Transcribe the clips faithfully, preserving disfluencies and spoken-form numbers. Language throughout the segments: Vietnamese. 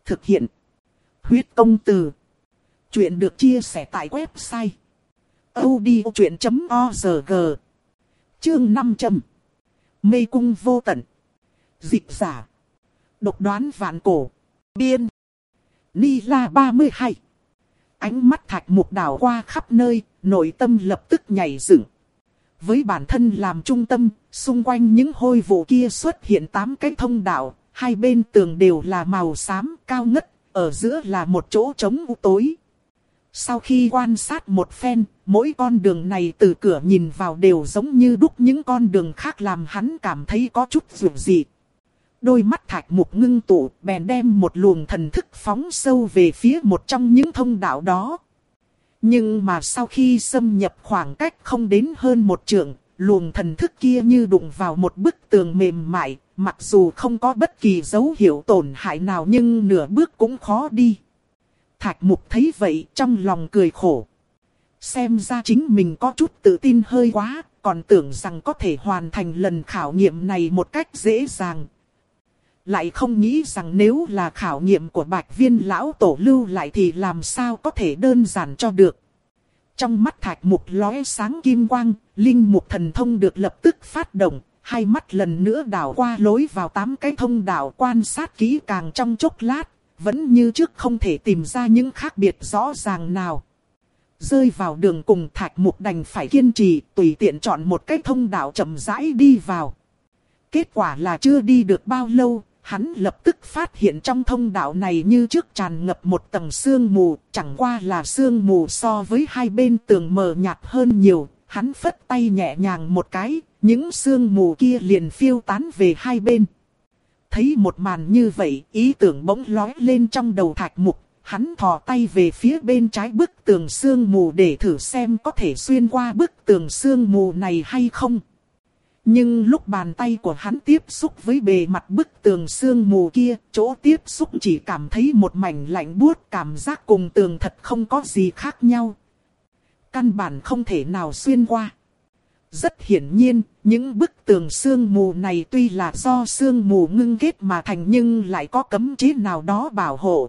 Thực hiện. Huyết công từ. Chuyện được chia sẻ tại website audiochuyện chấm org. Chương năm trăm. Mê cung vô tận. Dịch giả. Độc đoán vạn cổ. Biên. Ni La ba mươi hai. Ánh mắt Thạch Mục đảo qua khắp nơi, nội tâm lập tức nhảy dựng. Với bản thân làm trung tâm, xung quanh những hôi vụ kia xuất hiện tám cái thông đạo, hai bên tường đều là màu xám cao ngất, ở giữa là một chỗ trống u tối. Sau khi quan sát một phen, mỗi con đường này từ cửa nhìn vào đều giống như đúc những con đường khác, làm hắn cảm thấy có chút dịu dị. Đôi mắt Thạch Mục ngưng tụ, bèn đem một luồng thần thức phóng sâu về phía một trong những thông đạo đó. Nhưng mà sau khi xâm nhập khoảng cách không đến hơn một trượng, luồng thần thức kia như đụng vào một bức tường mềm mại, mặc dù không có bất kỳ dấu hiệu tổn hại nào nhưng nửa bước cũng khó đi. Thạch Mục thấy vậy trong lòng cười khổ. Xem ra chính mình có chút tự tin hơi quá, còn tưởng rằng có thể hoàn thành lần khảo nghiệm này một cách dễ dàng. Lại không nghĩ rằng nếu là khảo nghiệm của Bạch Viên lão tổ lưu lại thì làm sao có thể đơn giản cho được. Trong mắt Thạch Mục lóe sáng kim quang, linh mục thần thông được lập tức phát động, hai mắt lần nữa đảo qua lối vào tám cái thông đạo, quan sát kỹ càng trong chốc lát, vẫn như trước không thể tìm ra những khác biệt rõ ràng nào. Rơi vào đường cùng, Thạch Mục đành phải kiên trì, tùy tiện chọn một cái thông đạo chậm rãi đi vào. Kết quả là chưa đi được bao lâu, hắn lập tức phát hiện trong thông đạo này như trước tràn ngập một tầng sương mù, chẳng qua là sương mù so với hai bên tường mờ nhạt hơn nhiều. Hắn phất tay nhẹ nhàng một cái, những sương mù kia liền phiêu tán về hai bên. Thấy một màn như vậy, ý tưởng bỗng lóe lên trong đầu Thạch Mục. Hắn thò tay về phía bên trái bức tường sương mù để thử xem có thể xuyên qua bức tường sương mù này hay không. Nhưng lúc bàn tay của hắn tiếp xúc với bề mặt bức tường sương mù kia, chỗ tiếp xúc chỉ cảm thấy một mảnh lạnh buốt, cảm giác cùng tường thật không có gì khác nhau. Căn bản không thể nào xuyên qua. Rất hiển nhiên, những bức tường sương mù này tuy là do sương mù ngưng kết mà thành nhưng lại có cấm chế nào đó bảo hộ.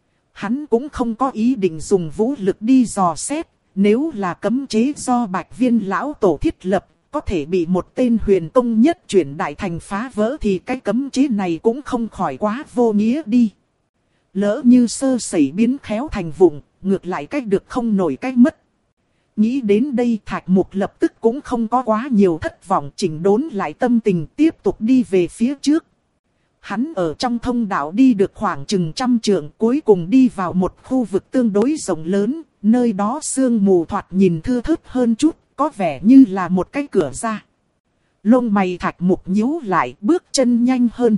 Hắn cũng không có ý định dùng vũ lực đi dò xét, nếu là cấm chế do Bạch Viên lão tổ thiết lập, có thể bị một tên huyền tông nhất chuyển đại thành phá vỡ thì cái cấm chế này cũng không khỏi quá vô nghĩa đi. Lỡ như sơ sẩy biến khéo thành vụng, ngược lại cách được không nổi cách mất. Nghĩ đến đây, Thạch Mục lập tức cũng không có quá nhiều thất vọng, chỉnh đốn lại tâm tình tiếp tục đi về phía trước. Hắn ở trong thông đạo đi được khoảng chừng trăm trượng, cuối cùng đi vào một khu vực tương đối rộng lớn, nơi đó sương mù thoạt nhìn thưa thớt hơn chút, có vẻ như là một cái cửa ra. Lông mày Thạch Mục nhíu lại, bước chân nhanh hơn.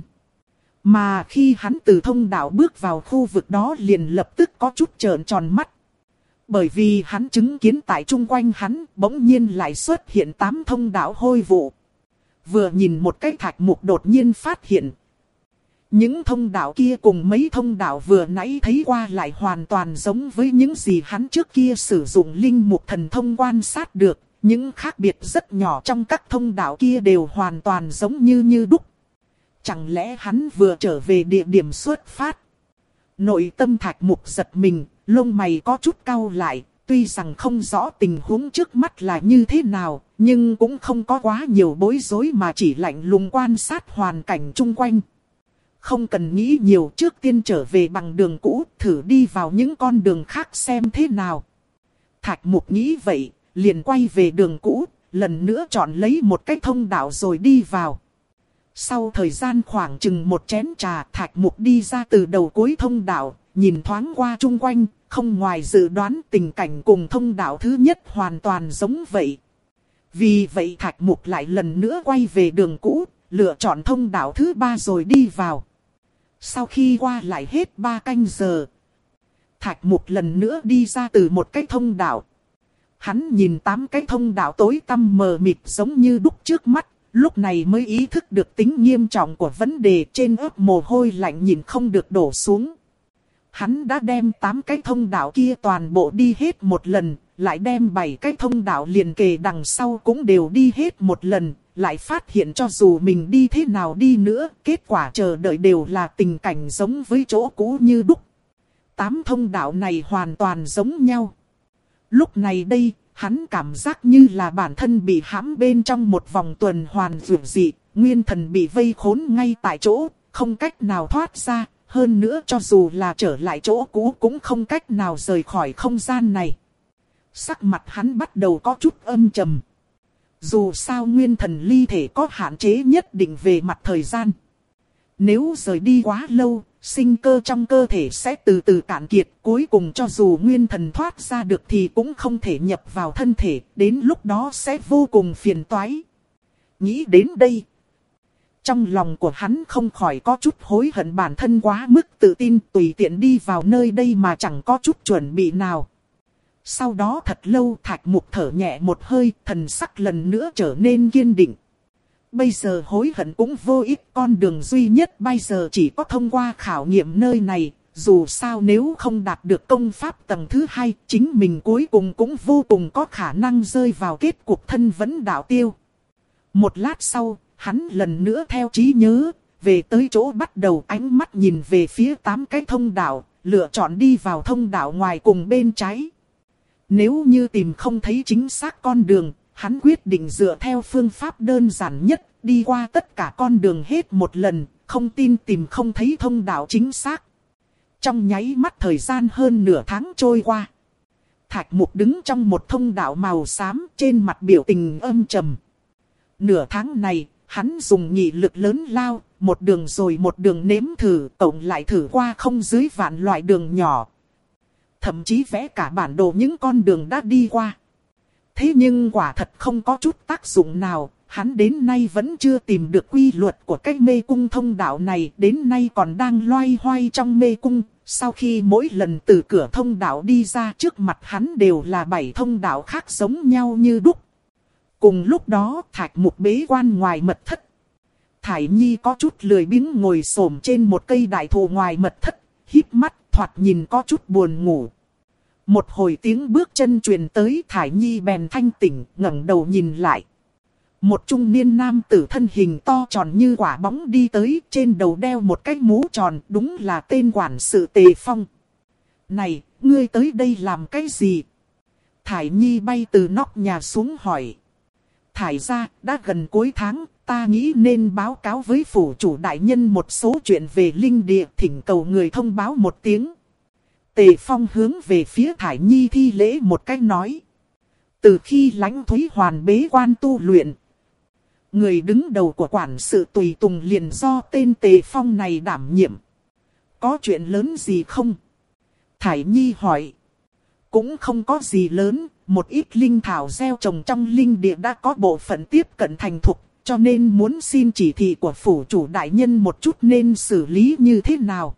Mà khi hắn từ thông đạo bước vào khu vực đó liền lập tức có chút trợn tròn mắt. Bởi vì hắn chứng kiến tại chung quanh hắn bỗng nhiên lại xuất hiện tám thông đạo hôi vụ. Vừa nhìn một cái, Thạch Mục đột nhiên phát hiện. Những thông đạo kia cùng mấy thông đạo vừa nãy thấy qua lại hoàn toàn giống với những gì hắn trước kia sử dụng linh mục thần thông quan sát được. Những khác biệt rất nhỏ trong các thông đạo kia đều hoàn toàn giống như như đúc. Chẳng lẽ hắn vừa trở về địa điểm xuất phát? Nội tâm Thạch Mục giật mình, lông mày có chút cau lại. Tuy rằng không rõ tình huống trước mắt là như thế nào, nhưng cũng không có quá nhiều bối rối mà chỉ lạnh lùng quan sát hoàn cảnh chung quanh. Không cần nghĩ nhiều, trước tiên trở về bằng đường cũ, thử đi vào những con đường khác xem thế nào. Thạch Mục nghĩ vậy, liền quay về đường cũ, lần nữa chọn lấy một cái thông đạo rồi đi vào. Sau thời gian khoảng chừng một chén trà, Thạch Mục đi ra từ đầu cuối thông đạo, nhìn thoáng qua chung quanh, không ngoài dự đoán tình cảnh cùng thông đạo thứ nhất hoàn toàn giống vậy. Vì vậy Thạch Mục lại lần nữa quay về đường cũ, lựa chọn thông đạo thứ ba rồi đi vào. Sau khi qua lại hết ba canh giờ, Thạch Mục lần nữa đi ra từ một cái thông đạo. Hắn nhìn tám cái thông đạo tối tăm mờ mịt giống như đúc trước mắt, lúc này mới ý thức được tính nghiêm trọng của vấn đề, trên ớt mồ hôi lạnh nhìn không được đổ xuống. Hắn đã đem tám cái thông đạo kia toàn bộ đi hết một lần, lại đem bảy cái thông đạo liền kề đằng sau cũng đều đi hết một lần, lại phát hiện cho dù mình đi thế nào đi nữa, kết quả chờ đợi đều là tình cảnh giống với chỗ cũ như đúc. Tám thông đạo này hoàn toàn giống nhau. Lúc này đây, hắn cảm giác như là bản thân bị hãm bên trong một vòng tuần hoàn dữ dị, nguyên thần bị vây khốn ngay tại chỗ, không cách nào thoát ra, hơn nữa cho dù là trở lại chỗ cũ cũng không cách nào rời khỏi không gian này. Sắc mặt hắn bắt đầu có chút âm trầm. Dù sao nguyên thần ly thể có hạn chế nhất định về mặt thời gian. Nếu rời đi quá lâu, sinh cơ trong cơ thể sẽ từ từ cạn kiệt. Cuối cùng cho dù nguyên thần thoát ra được thì cũng không thể nhập vào thân thể. Đến lúc đó sẽ vô cùng phiền toái. Nghĩ đến đây, trong lòng của hắn không khỏi có chút hối hận bản thân quá mức tự tin, tùy tiện đi vào nơi đây mà chẳng có chút chuẩn bị nào. Sau đó thật lâu Thạch Mục thở nhẹ một hơi, thần sắc lần nữa trở nên kiên định. Bây giờ hối hận cũng vô ích, con đường duy nhất bây giờ chỉ có thông qua khảo nghiệm nơi này. Dù sao nếu không đạt được công pháp tầng thứ hai, chính mình cuối cùng cũng vô cùng có khả năng rơi vào kết cục thân vẫn đạo tiêu. Một lát sau, hắn lần nữa theo trí nhớ, về tới chỗ bắt đầu, ánh mắt nhìn về phía tám cái thông đạo, lựa chọn đi vào thông đạo ngoài cùng bên trái. Nếu như tìm không thấy chính xác con đường, hắn quyết định dựa theo phương pháp đơn giản nhất, đi qua tất cả con đường hết một lần, không tin tìm không thấy thông đạo chính xác. Trong nháy mắt thời gian hơn nửa tháng trôi qua. Thạch Mục đứng trong một thông đạo màu xám, trên mặt biểu tình âm trầm. Nửa tháng này, hắn dùng nghị lực lớn lao, một đường rồi một đường nếm thử, tổng lại thử qua không dưới vạn loại đường nhỏ. Thậm chí vẽ cả bản đồ những con đường đã đi qua. Thế nhưng quả thật không có chút tác dụng nào, hắn đến nay vẫn chưa tìm được quy luật của cái mê cung thông đạo này, đến nay còn đang loay hoay trong mê cung. Sau khi mỗi lần từ cửa thông đạo đi ra, trước mặt hắn đều là bảy thông đạo khác giống nhau như đúc. Cùng lúc đó, Thạch Mục bế quan ngoài mật thất. Thải Nhi có chút lười biếng ngồi xổm trên một cây đại thụ ngoài mật thất, híp mắt, thoạt nhìn có chút buồn ngủ. Một hồi tiếng bước chân truyền tới, Thải Nhi bèn thanh tỉnh, ngẩng đầu nhìn lại. Một trung niên nam tử thân hình to tròn như quả bóng đi tới, trên đầu đeo một cái mũ tròn, đúng là tên quản sự Tề Phong. Này, ngươi tới đây làm cái gì? Thải Nhi bay từ nóc nhà xuống hỏi. Thải ra, đã gần cuối tháng, ta nghĩ nên báo cáo với phủ chủ đại nhân một số chuyện về linh địa, thỉnh cầu người thông báo một tiếng. Tề Phong hướng về phía Thải Nhi thi lễ một cách nói. Từ khi Lãnh Thúy Hoàn bế quan tu luyện, người đứng đầu của quản sự tùy tùng liền do tên Tề Phong này đảm nhiệm. Có chuyện lớn gì không? Thải Nhi hỏi. Cũng không có gì lớn, một ít linh thảo gieo trồng trong linh địa đã có bộ phận tiếp cận thành thục, cho nên muốn xin chỉ thị của phủ chủ đại nhân một chút nên xử lý như thế nào.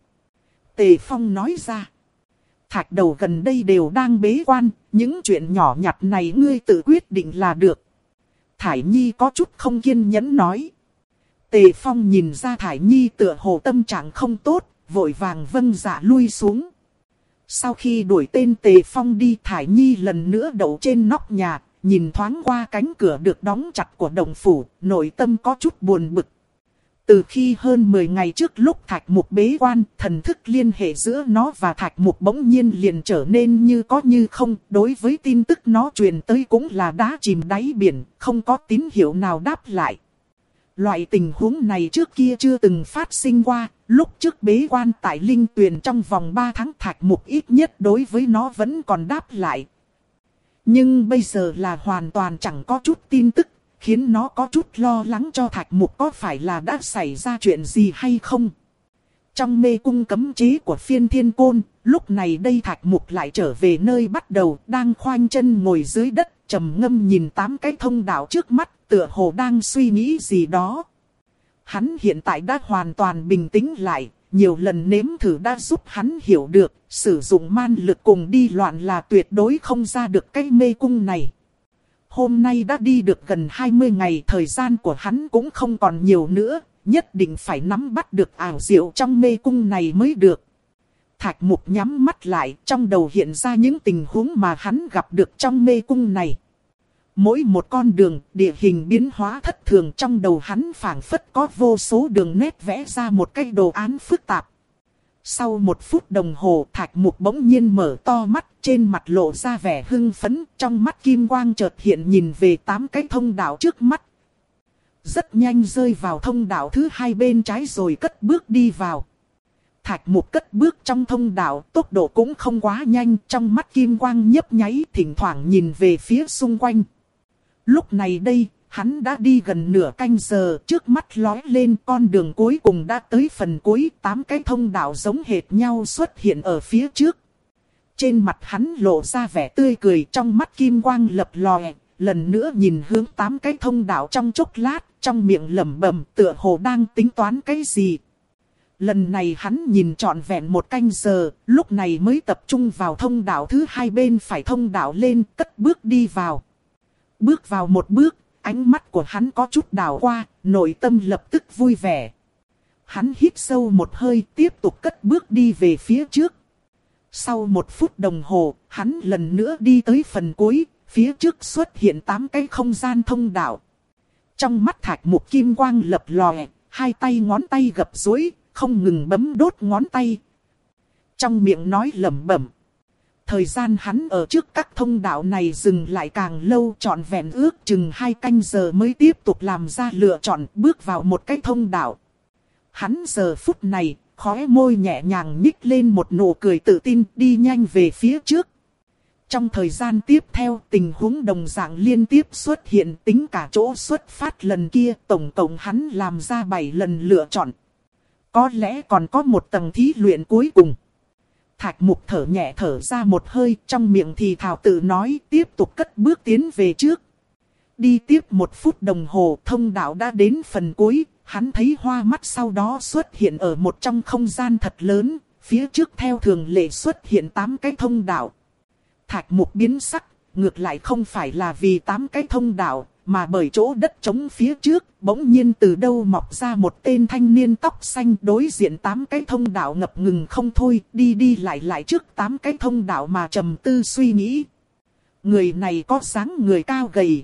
Tề Phong nói ra. Thạch đầu gần đây đều đang bế quan, những chuyện nhỏ nhặt này ngươi tự quyết định là được. Thải Nhi có chút không kiên nhẫn nói. Tề Phong nhìn ra Thải Nhi tựa hồ tâm trạng không tốt, vội vàng vâng dạ lui xuống. Sau khi đuổi tên Tề Phong đi, Thải Nhi lần nữa đậu trên nóc nhà, nhìn thoáng qua cánh cửa được đóng chặt của đồng phủ, nội tâm có chút buồn bực. Từ khi hơn mười ngày trước lúc Thạch Mục bế quan, thần thức liên hệ giữa nó và Thạch Mục bỗng nhiên liền trở nên như có như không. Đối với tin tức nó truyền tới cũng là đá chìm đáy biển, không có tín hiệu nào đáp lại. Loại tình huống này trước kia chưa từng phát sinh qua. Lúc trước bế quan tại Linh Tuyền trong vòng ba tháng, Thạch Mục ít nhất đối với nó vẫn còn đáp lại. Nhưng bây giờ là hoàn toàn chẳng có chút tin tức, khiến nó có chút lo lắng cho Thạch Mục có phải là đã xảy ra chuyện gì hay không. Trong mê cung cấm chế của Phiên Thiên Côn, lúc này đây Thạch Mục lại trở về nơi bắt đầu, đang khoanh chân ngồi dưới đất, trầm ngâm nhìn tám cái thông đạo trước mắt, tựa hồ đang suy nghĩ gì đó. Hắn hiện tại đã hoàn toàn bình tĩnh lại, nhiều lần nếm thử đã giúp hắn hiểu được, sử dụng man lực cùng đi loạn là tuyệt đối không ra được cái mê cung này. Hôm nay đã đi được gần hai mươi ngày, thời gian của hắn cũng không còn nhiều nữa, nhất định phải nắm bắt được ảo diệu trong mê cung này mới được. Thạch Mục nhắm mắt lại, trong đầu hiện ra những tình huống mà hắn gặp được trong mê cung này. Mỗi một con đường, địa hình biến hóa thất thường, trong đầu hắn phảng phất có vô số đường nét vẽ ra một cái đồ án phức tạp. Sau một phút đồng hồ, Thạch Mục bỗng nhiên mở to mắt, trên mặt lộ ra vẻ hưng phấn, trong mắt kim quang chợt hiện, nhìn về tám cái thông đạo trước mắt. Rất nhanh rơi vào thông đạo thứ hai bên trái rồi cất bước đi vào. Thạch Mục cất bước trong thông đạo, tốc độ cũng không quá nhanh, trong mắt kim quang nhấp nháy, thỉnh thoảng nhìn về phía xung quanh. Lúc này đây, hắn đã đi gần nửa canh giờ, trước mắt lóe lên con đường cuối cùng đã tới phần cuối, tám cái thông đạo giống hệt nhau xuất hiện ở phía trước. Trên mặt hắn lộ ra vẻ tươi cười, trong mắt kim quang lập lòe, lần nữa nhìn hướng tám cái thông đạo trong chốc lát, trong miệng lẩm bẩm tựa hồ đang tính toán cái gì. Lần này hắn nhìn trọn vẹn một canh giờ, lúc này mới tập trung vào thông đạo thứ hai bên phải thông đạo lên, cất bước đi vào. Bước vào một bước, ánh mắt của hắn có chút đảo qua, nội tâm lập tức vui vẻ. Hắn hít sâu một hơi, tiếp tục cất bước đi về phía trước. Sau một phút đồng hồ, hắn lần nữa đi tới phần cuối, phía trước xuất hiện tám cái không gian thông đạo. Trong mắt Thạch Mục kim quang lập lòe, hai tay ngón tay gập duỗi, không ngừng bấm đốt ngón tay. Trong miệng nói lẩm bẩm. Thời gian hắn ở trước các thông đạo này dừng lại càng lâu, trọn vẹn ước chừng hai canh giờ mới tiếp tục làm ra lựa chọn, bước vào một cái thông đạo. Hắn giờ phút này, khóe môi nhẹ nhàng nhích lên một nụ cười tự tin, đi nhanh về phía trước. Trong thời gian tiếp theo, tình huống đồng dạng liên tiếp xuất hiện, tính cả chỗ xuất phát lần kia, tổng cộng hắn làm ra bảy lần lựa chọn. Có lẽ còn có một tầng thí luyện cuối cùng. Thạch Mục thở nhẹ thở ra một hơi, trong miệng thì thào tự nói, tiếp tục cất bước tiến về trước. Đi tiếp một phút đồng hồ, thông đạo đã đến phần cuối, hắn thấy hoa mắt sau đó xuất hiện ở một trong không gian thật lớn, phía trước theo thường lệ xuất hiện tám cái thông đạo. Thạch Mục biến sắc, ngược lại không phải là vì tám cái thông đạo, mà bởi chỗ đất trống phía trước, bỗng nhiên từ đâu mọc ra một tên thanh niên tóc xanh, đối diện tám cái thông đạo ngập ngừng không thôi, đi đi lại lại trước tám cái thông đạo mà trầm tư suy nghĩ. Người này có dáng người cao gầy,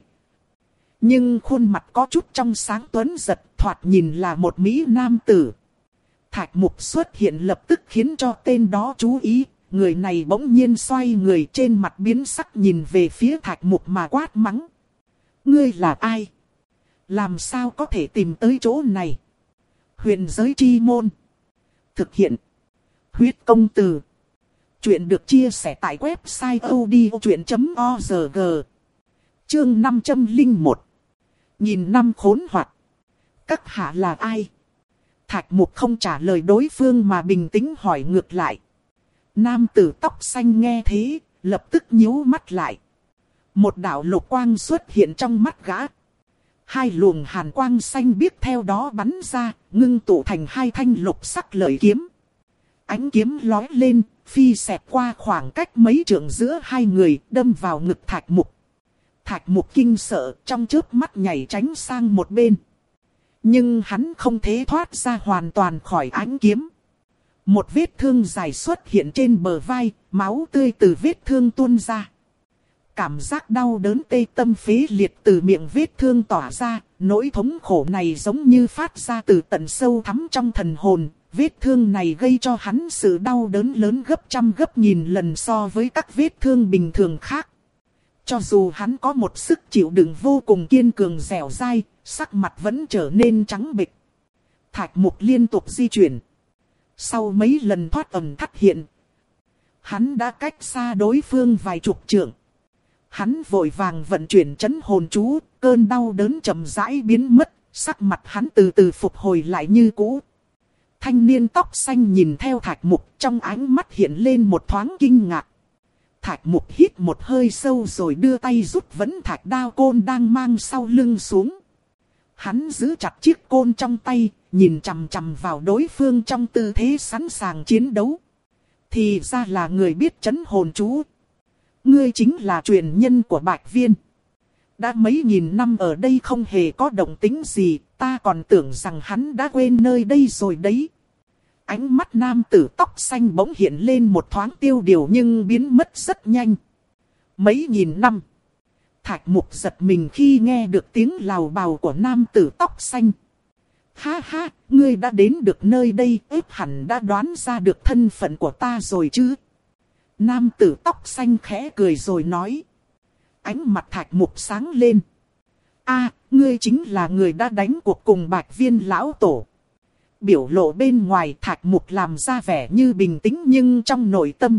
nhưng khuôn mặt có chút trong sáng tuấn giật, thoạt nhìn là một mỹ nam tử. Thạch Mục xuất hiện lập tức khiến cho tên đó chú ý, người này bỗng nhiên xoay người, trên mặt biến sắc nhìn về phía Thạch Mục mà quát mắng. Ngươi là ai? Làm sao có thể tìm tới chỗ này? Huyền giới chi môn. Thực hiện. Huyết công từ. Chuyện được chia sẻ tại website odchuyện chấm org. Chương năm trăm lẻ một. Nhìn năm khốn hoạt. Các hạ là ai? Thạch Mục không trả lời đối phương mà bình tĩnh hỏi ngược lại. Nam tử tóc xanh nghe thế, lập tức nhíu mắt lại. Một đạo lục quang xuất hiện trong mắt gã. Hai luồng hàn quang xanh biếc theo đó bắn ra, ngưng tụ thành hai thanh lục sắc lợi kiếm. Ánh kiếm lói lên, phi xẹt qua khoảng cách mấy trượng giữa hai người, đâm vào ngực Thạch Mục. Thạch Mục kinh sợ, trong chớp mắt nhảy tránh sang một bên. Nhưng hắn không thể thoát ra hoàn toàn khỏi ánh kiếm. Một vết thương dài xuất hiện trên bờ vai, máu tươi từ vết thương tuôn ra. Cảm giác đau đớn tê tâm phế liệt từ miệng vết thương tỏa ra, nỗi thống khổ này giống như phát ra từ tận sâu thẳm trong thần hồn. Vết thương này gây cho hắn sự đau đớn lớn gấp trăm gấp nghìn lần so với các vết thương bình thường khác. Cho dù hắn có một sức chịu đựng vô cùng kiên cường dẻo dai, sắc mặt vẫn trở nên trắng bệch. Thạch Mục liên tục di chuyển. Sau mấy lần thoát ẩn thắt hiện, hắn đã cách xa đối phương vài chục trượng. Hắn vội vàng vận chuyển trấn hồn chú, cơn đau đớn chậm rãi biến mất, sắc mặt hắn từ từ phục hồi lại như cũ. Thanh niên tóc xanh nhìn theo Thạch Mục, trong ánh mắt hiện lên một thoáng kinh ngạc. Thạch Mục hít một hơi sâu rồi đưa tay rút vấn thạch đao côn đang mang sau lưng xuống. Hắn giữ chặt chiếc côn trong tay, nhìn chằm chằm vào đối phương trong tư thế sẵn sàng chiến đấu. Thì ra là người biết trấn hồn chú. Ngươi chính là truyền nhân của Bạch Viên. Đã mấy nghìn năm ở đây không hề có động tĩnh gì, ta còn tưởng rằng hắn đã quên nơi đây rồi đấy. Ánh mắt nam tử tóc xanh bỗng hiện lên một thoáng tiêu điều nhưng biến mất rất nhanh. Mấy nghìn năm. Thạch Mục giật mình khi nghe được tiếng lào bào của nam tử tóc xanh. Ha ha, ngươi đã đến được nơi đây, ếp hẳn đã đoán ra được thân phận của ta rồi chứ. Nam tử tóc xanh khẽ cười rồi nói. Ánh mặt Thạch Mục sáng lên. A, ngươi chính là người đã đánh cuộc cùng Bạch Viên lão tổ. Biểu lộ bên ngoài Thạch Mục làm ra vẻ như bình tĩnh nhưng trong nội tâm,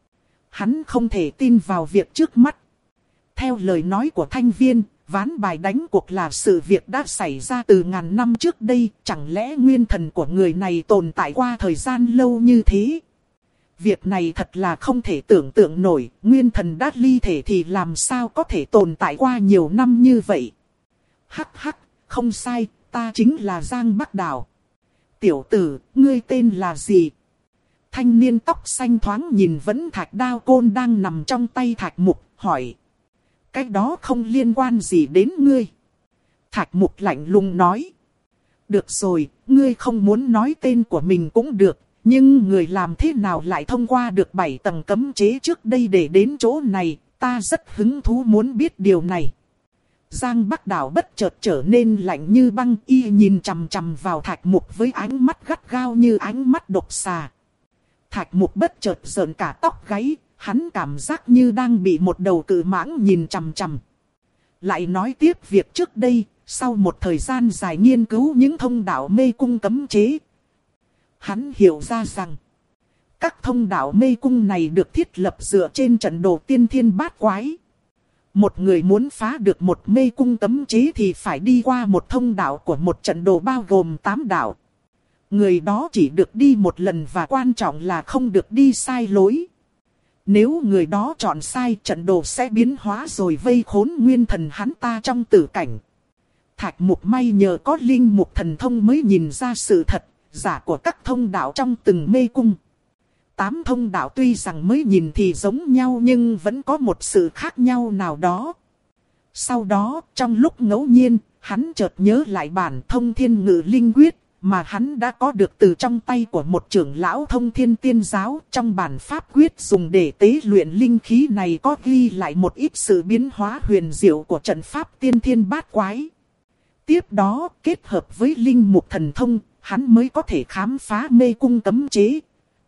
hắn không thể tin vào việc trước mắt. Theo lời nói của Thanh Viên, ván bài đánh cuộc là sự việc đã xảy ra từ ngàn năm trước đây. Chẳng lẽ nguyên thần của người này tồn tại qua thời gian lâu như thế? Việc này thật là không thể tưởng tượng nổi. Nguyên thần đã ly thể thì làm sao có thể tồn tại qua nhiều năm như vậy? Hắc hắc, không sai, ta chính là Giang Bắc Đào. Tiểu tử, ngươi tên là gì? Thanh niên tóc xanh thoáng nhìn vẫn thạch đao côn đang nằm trong tay Thạch Mục, hỏi. Cái đó không liên quan gì đến ngươi. Thạch Mục lạnh lùng nói. Được rồi, ngươi không muốn nói tên của mình cũng được. Nhưng người làm thế nào lại thông qua được bảy tầng cấm chế trước đây để đến chỗ này? Ta rất hứng thú muốn biết điều này. Giang Bắc Đào bất chợt trở nên lạnh như băng, y nhìn chằm chằm vào Thạch Mục với ánh mắt gắt gao như ánh mắt độc xà. Thạch Mục bất chợt rợn cả tóc gáy, hắn cảm giác như đang bị một đầu cự mãng nhìn chằm chằm. Lại nói tiếp việc trước đây, sau một thời gian dài nghiên cứu những thông đạo mê cung cấm chế, hắn hiểu ra rằng các thông đạo mê cung này được thiết lập dựa trên trận đồ tiên thiên bát quái. Một người muốn phá được một mê cung cấm chế thì phải đi qua một thông đạo của một trận đồ bao gồm tám đạo. Người đó chỉ được đi một lần và quan trọng là không được đi sai lối. Nếu người đó chọn sai, trận đồ sẽ biến hóa rồi vây khốn nguyên thần hắn ta trong tử cảnh. Thạch Mục may nhờ có linh mục thần thông mới nhìn ra sự thật giả của các thông đạo trong từng mê cung. Tám thông đạo tuy rằng mới nhìn thì giống nhau nhưng vẫn có một sự khác nhau nào đó. Sau đó, trong lúc ngẫu nhiên, hắn chợt nhớ lại bản thông thiên ngự linh quyết mà hắn đã có được từ trong tay của một trưởng lão thông thiên tiên giáo. Trong bản pháp quyết dùng để tế luyện linh khí này có ghi lại một ít sự biến hóa huyền diệu của trận pháp tiên thiên bát quái. Tiếp đó, kết hợp với linh mục thần thông, hắn mới có thể khám phá mê cung cấm chế.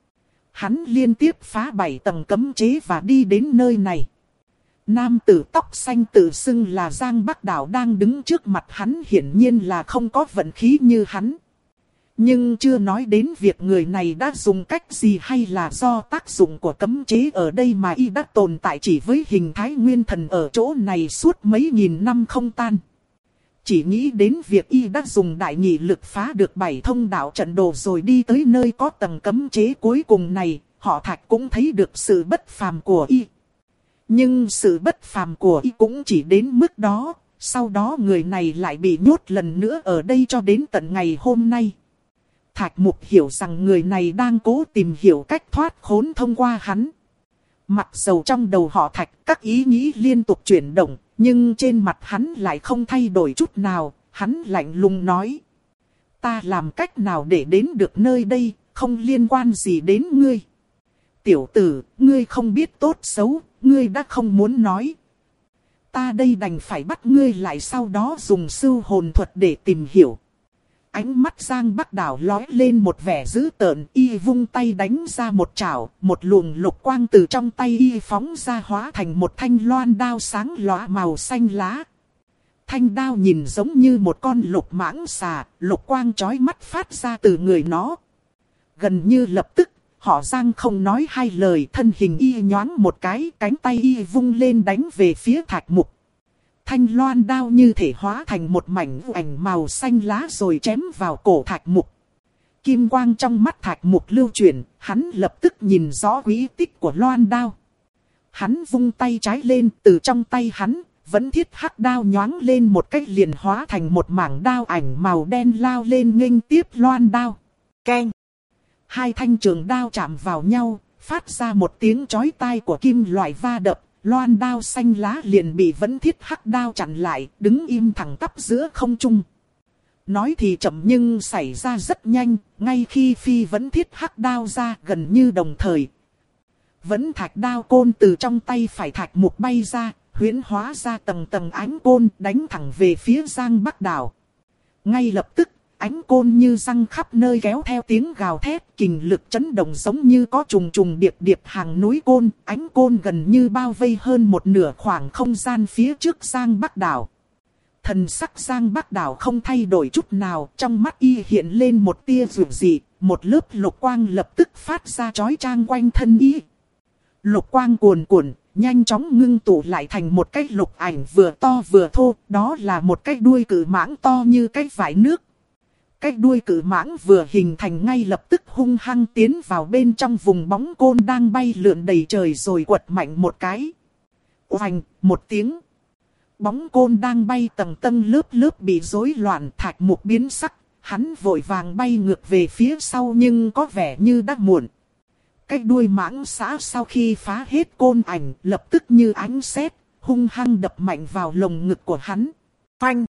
Hắn liên tiếp phá bảy tầng cấm chế và đi đến nơi này. Nam tử tóc xanh tự xưng là Giang Bắc Đào đang đứng trước mặt hắn hiển nhiên là không có vận khí như hắn. Nhưng chưa nói đến việc người này đã dùng cách gì hay là do tác dụng của cấm chế ở đây mà y đã tồn tại chỉ với hình thái nguyên thần ở chỗ này suốt mấy nghìn năm không tan. Chỉ nghĩ đến việc y đã dùng đại nghị lực phá được bảy thông đạo trận đồ rồi đi tới nơi có tầng cấm chế cuối cùng này, họ Thạch cũng thấy được sự bất phàm của y. Nhưng sự bất phàm của y cũng chỉ đến mức đó, sau đó người này lại bị nhốt lần nữa ở đây cho đến tận ngày hôm nay. Thạch Mục hiểu rằng người này đang cố tìm hiểu cách thoát khốn thông qua hắn. Mặc dầu trong đầu họ Thạch các ý nghĩ liên tục chuyển động, nhưng trên mặt hắn lại không thay đổi chút nào, hắn lạnh lùng nói. Ta làm cách nào để đến được nơi đây, không liên quan gì đến ngươi. Tiểu tử, ngươi không biết tốt xấu, ngươi đã không muốn nói. Ta đây đành phải bắt ngươi lại sau đó dùng sưu hồn thuật để tìm hiểu. Ánh mắt Giang Bắc Đào lóe lên một vẻ dữ tợn, y vung tay đánh ra một chảo, một luồng lục quang từ trong tay y phóng ra hóa thành một thanh loan đao sáng lóa màu xanh lá. Thanh đao nhìn giống như một con lục mãng xà, lục quang chói mắt phát ra từ người nó. Gần như lập tức, họ Giang không nói hai lời, thân hình y nhoáng một cái, cánh tay y vung lên đánh về phía Thạch Mục. Thanh loan đao như thể hóa thành một mảnh ảnh màu xanh lá rồi chém vào cổ Thạch Mục. Kim quang trong mắt Thạch Mục lưu chuyển, hắn lập tức nhìn rõ quỹ tích của loan đao. Hắn vung tay trái lên, từ trong tay hắn, vẫn thiết hắc đao nhoáng lên một cách liền hóa thành một mảng đao ảnh màu đen lao lên nghênh tiếp loan đao. Keng! Hai thanh trường đao chạm vào nhau, phát ra một tiếng chói tai của kim loại va đập. Loan đao xanh lá liền bị vẫn thiết hắc đao chặn lại, đứng im thẳng tắp giữa không trung. Nói thì chậm nhưng xảy ra rất nhanh, ngay khi phi vẫn thiết hắc đao ra gần như đồng thời. Vẫn thạch đao côn từ trong tay phải Thạch Mục bay ra, huyễn hóa ra tầng tầng ánh côn đánh thẳng về phía Giang Bắc Đảo. Ngay lập tức, ánh côn như răng khắp nơi kéo theo tiếng gào thét, kình lực chấn động giống như có trùng trùng điệp điệp hàng núi côn, ánh côn gần như bao vây hơn một nửa khoảng không gian phía trước Giang Bắc Đảo. Thần sắc Giang Bắc Đảo không thay đổi chút nào, trong mắt y hiện lên một tia dịu dị, một lớp lục quang lập tức phát ra chói chang quanh thân y. Lục quang cuồn cuộn, nhanh chóng ngưng tụ lại thành một cái lục ảnh vừa to vừa thô, đó là một cái đuôi cự mãng to như cái vải nước. Cái đuôi cự mãng vừa hình thành ngay lập tức hung hăng tiến vào bên trong vùng bóng côn đang bay lượn đầy trời rồi quật mạnh một cái. Oành, một tiếng. Bóng côn đang bay tầng tầng lớp lớp bị rối loạn, Thạch Mục biến sắc, hắn vội vàng bay ngược về phía sau nhưng có vẻ như đã muộn. Cái đuôi mãng xả sau khi phá hết côn ảnh lập tức như ánh sét, hung hăng đập mạnh vào lồng ngực của hắn. Phanh!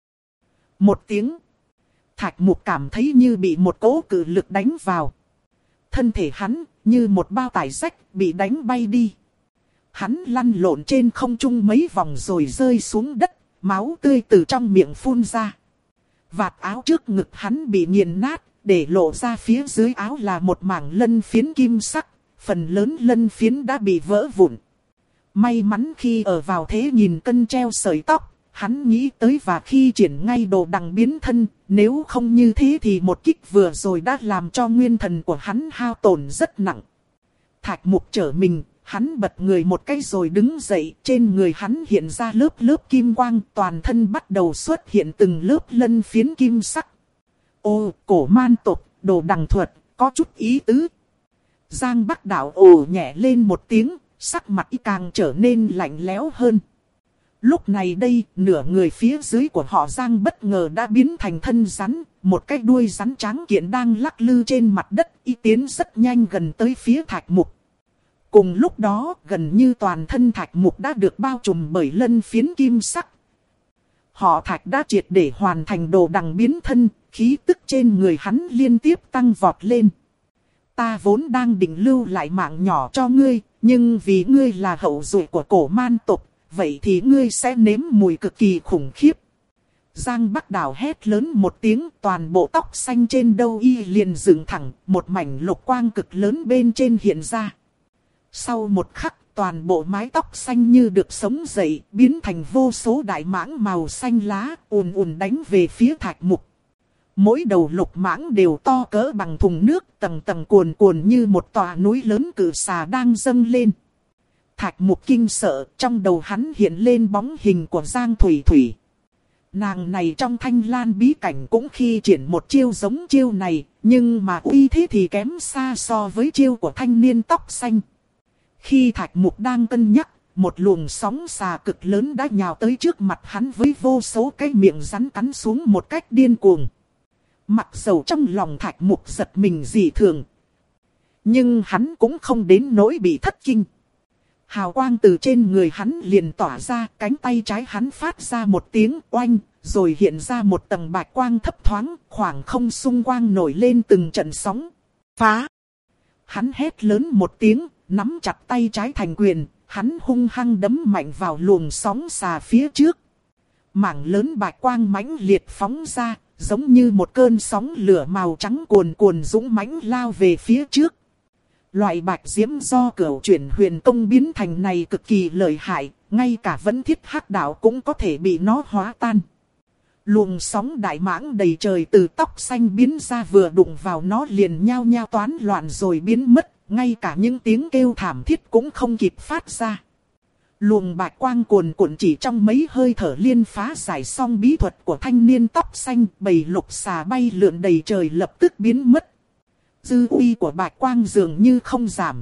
Một tiếng. Thạch Mục cảm thấy như bị một cỗ cự lực đánh vào. Thân thể hắn như một bao tải rách bị đánh bay đi. Hắn lăn lộn trên không trung mấy vòng rồi rơi xuống đất, máu tươi từ trong miệng phun ra. Vạt áo trước ngực hắn bị nghiền nát, để lộ ra phía dưới áo là một mảng lân phiến kim sắc, phần lớn lân phiến đã bị vỡ vụn. May mắn khi ở vào thế nghìn cân treo sợi tóc, hắn nghĩ tới và khi triển ngay đồ đằng biến thân, nếu không như thế thì một kích vừa rồi đã làm cho nguyên thần của hắn hao tổn rất nặng. Thạch Mục trở mình, hắn bật người một cái rồi đứng dậy, trên người hắn hiện ra lớp lớp kim quang, toàn thân bắt đầu xuất hiện từng lớp lân phiến kim sắc. Ô, cổ man tộc, đồ đằng thuật, có chút ý tứ. Giang Bắc Đảo ồ nhẹ lên một tiếng, sắc mặt y càng trở nên lạnh lẽo hơn. Lúc này đây, nửa người phía dưới của họ Giang bất ngờ đã biến thành thân rắn, một cái đuôi rắn trắng kiện đang lắc lư trên mặt đất, y tiến rất nhanh gần tới phía Thạch Mục. Cùng lúc đó, gần như toàn thân Thạch Mục đã được bao trùm bởi lân phiến kim sắc. Họ Thạch đã triệt để hoàn thành đồ đằng biến thân, khí tức trên người hắn liên tiếp tăng vọt lên. Ta vốn đang định lưu lại mạng nhỏ cho ngươi, nhưng vì ngươi là hậu duệ của cổ man tộc, vậy thì ngươi sẽ nếm mùi cực kỳ khủng khiếp. Giang Bắc Đảo hét lớn một tiếng, toàn bộ tóc xanh trên đầu y liền dựng thẳng, một mảnh lục quang cực lớn bên trên hiện ra. Sau một khắc, toàn bộ mái tóc xanh như được sống dậy, biến thành vô số đại mãng màu xanh lá, ùn ùn đánh về phía Thạch Mục. Mỗi đầu lục mãng đều to cỡ bằng thùng nước, tầng tầng cuồn cuồn như một tòa núi lớn cự xà đang dâng lên. Thạch Mục kinh sợ, trong đầu hắn hiện lên bóng hình của Giang Thủy Thủy. Nàng này trong Thanh Lan bí cảnh cũng khi triển một chiêu giống chiêu này, nhưng mà uy thế thì kém xa so với chiêu của thanh niên tóc xanh. Khi Thạch Mục đang cân nhắc, một luồng sóng xà cực lớn đã nhào tới trước mặt hắn với vô số cái miệng rắn cắn xuống một cách điên cuồng. Mặc dầu trong lòng Thạch Mục giật mình dị thường, nhưng hắn cũng không đến nỗi bị thất kinh. Hào quang từ trên người hắn liền tỏa ra, cánh tay trái hắn phát ra một tiếng oanh, rồi hiện ra một tầng bạch quang thấp thoáng, khoảng không xung quanh nổi lên từng trận sóng. Phá! Hắn hét lớn một tiếng, nắm chặt tay trái thành quyền, hắn hung hăng đấm mạnh vào luồng sóng xà phía trước. Mảng lớn bạch quang mãnh liệt phóng ra, giống như một cơn sóng lửa màu trắng cuồn cuồn dũng mãnh lao về phía trước. Loại bạch diễm do cửu chuyển huyền công biến thành này cực kỳ lợi hại, ngay cả Vấn Thiết Hắc Đạo cũng có thể bị nó hóa tan. Luồng sóng đại mãng đầy trời từ tóc xanh biến ra vừa đụng vào nó liền nhao nhao toán loạn rồi biến mất, ngay cả những tiếng kêu thảm thiết cũng không kịp phát ra. Luồng bạch quang cuồn cuộn chỉ trong mấy hơi thở liên phá giải xong bí thuật của thanh niên tóc xanh, bầy lục xà bay lượn đầy trời lập tức biến mất. Dư uy của bạch quang dường như không giảm.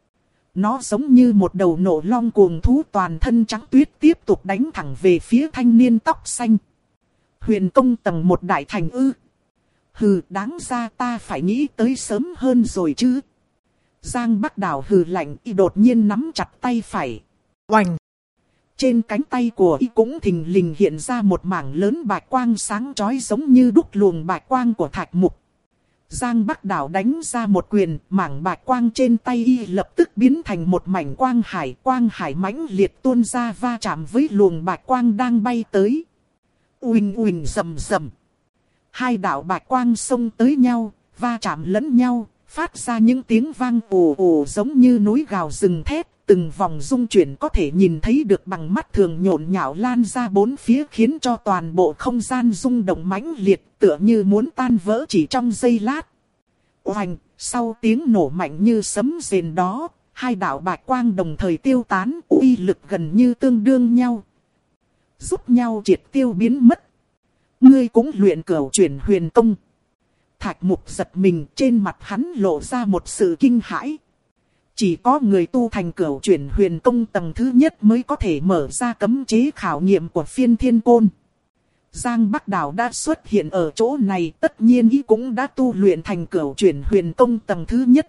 Nó giống như một đầu nổ long cuồng thú toàn thân trắng tuyết tiếp tục đánh thẳng về phía thanh niên tóc xanh. Huyền công tầng một đại thành ư. Hừ, đáng ra ta phải nghĩ tới sớm hơn rồi chứ. Giang Bắc Đảo hừ lạnh, y đột nhiên nắm chặt tay phải. Oành! Trên cánh tay của y cũng thình lình hiện ra một mảng lớn bạch quang sáng chói giống như đúc luồng bạch quang của Thạch Mục. Giang Bắc Đảo đánh ra một quyền, mảng bạch quang trên tay y lập tức biến thành một mảnh quang hải. Quang hải mãnh liệt tuôn ra va chạm với luồng bạch quang đang bay tới. Uỳnh uỳnh rầm rầm. Hai đạo bạch quang xông tới nhau, va chạm lẫn nhau, phát ra những tiếng vang ồ ồ giống như núi gào rừng thét. Từng vòng rung chuyển có thể nhìn thấy được bằng mắt thường nhộn nhạo lan ra bốn phía, khiến cho toàn bộ không gian rung động mãnh liệt, tựa như muốn tan vỡ chỉ trong giây lát. Oanh, sau tiếng nổ mạnh như sấm rền đó, hai đạo bạch quang đồng thời tiêu tán, uy lực gần như tương đương nhau. Giúp nhau triệt tiêu biến mất. Ngươi cũng luyện cửu chuyển huyền tông. Thạch Mục giật mình, trên mặt hắn lộ ra một sự kinh hãi. Chỉ có người tu thành cửu chuyển huyền tông tầng thứ nhất mới có thể mở ra cấm chế khảo nghiệm của phiên thiên côn. Giang Bắc Đảo đã xuất hiện ở chỗ này, tất nhiên ý cũng đã tu luyện thành cửu chuyển huyền tông tầng thứ nhất.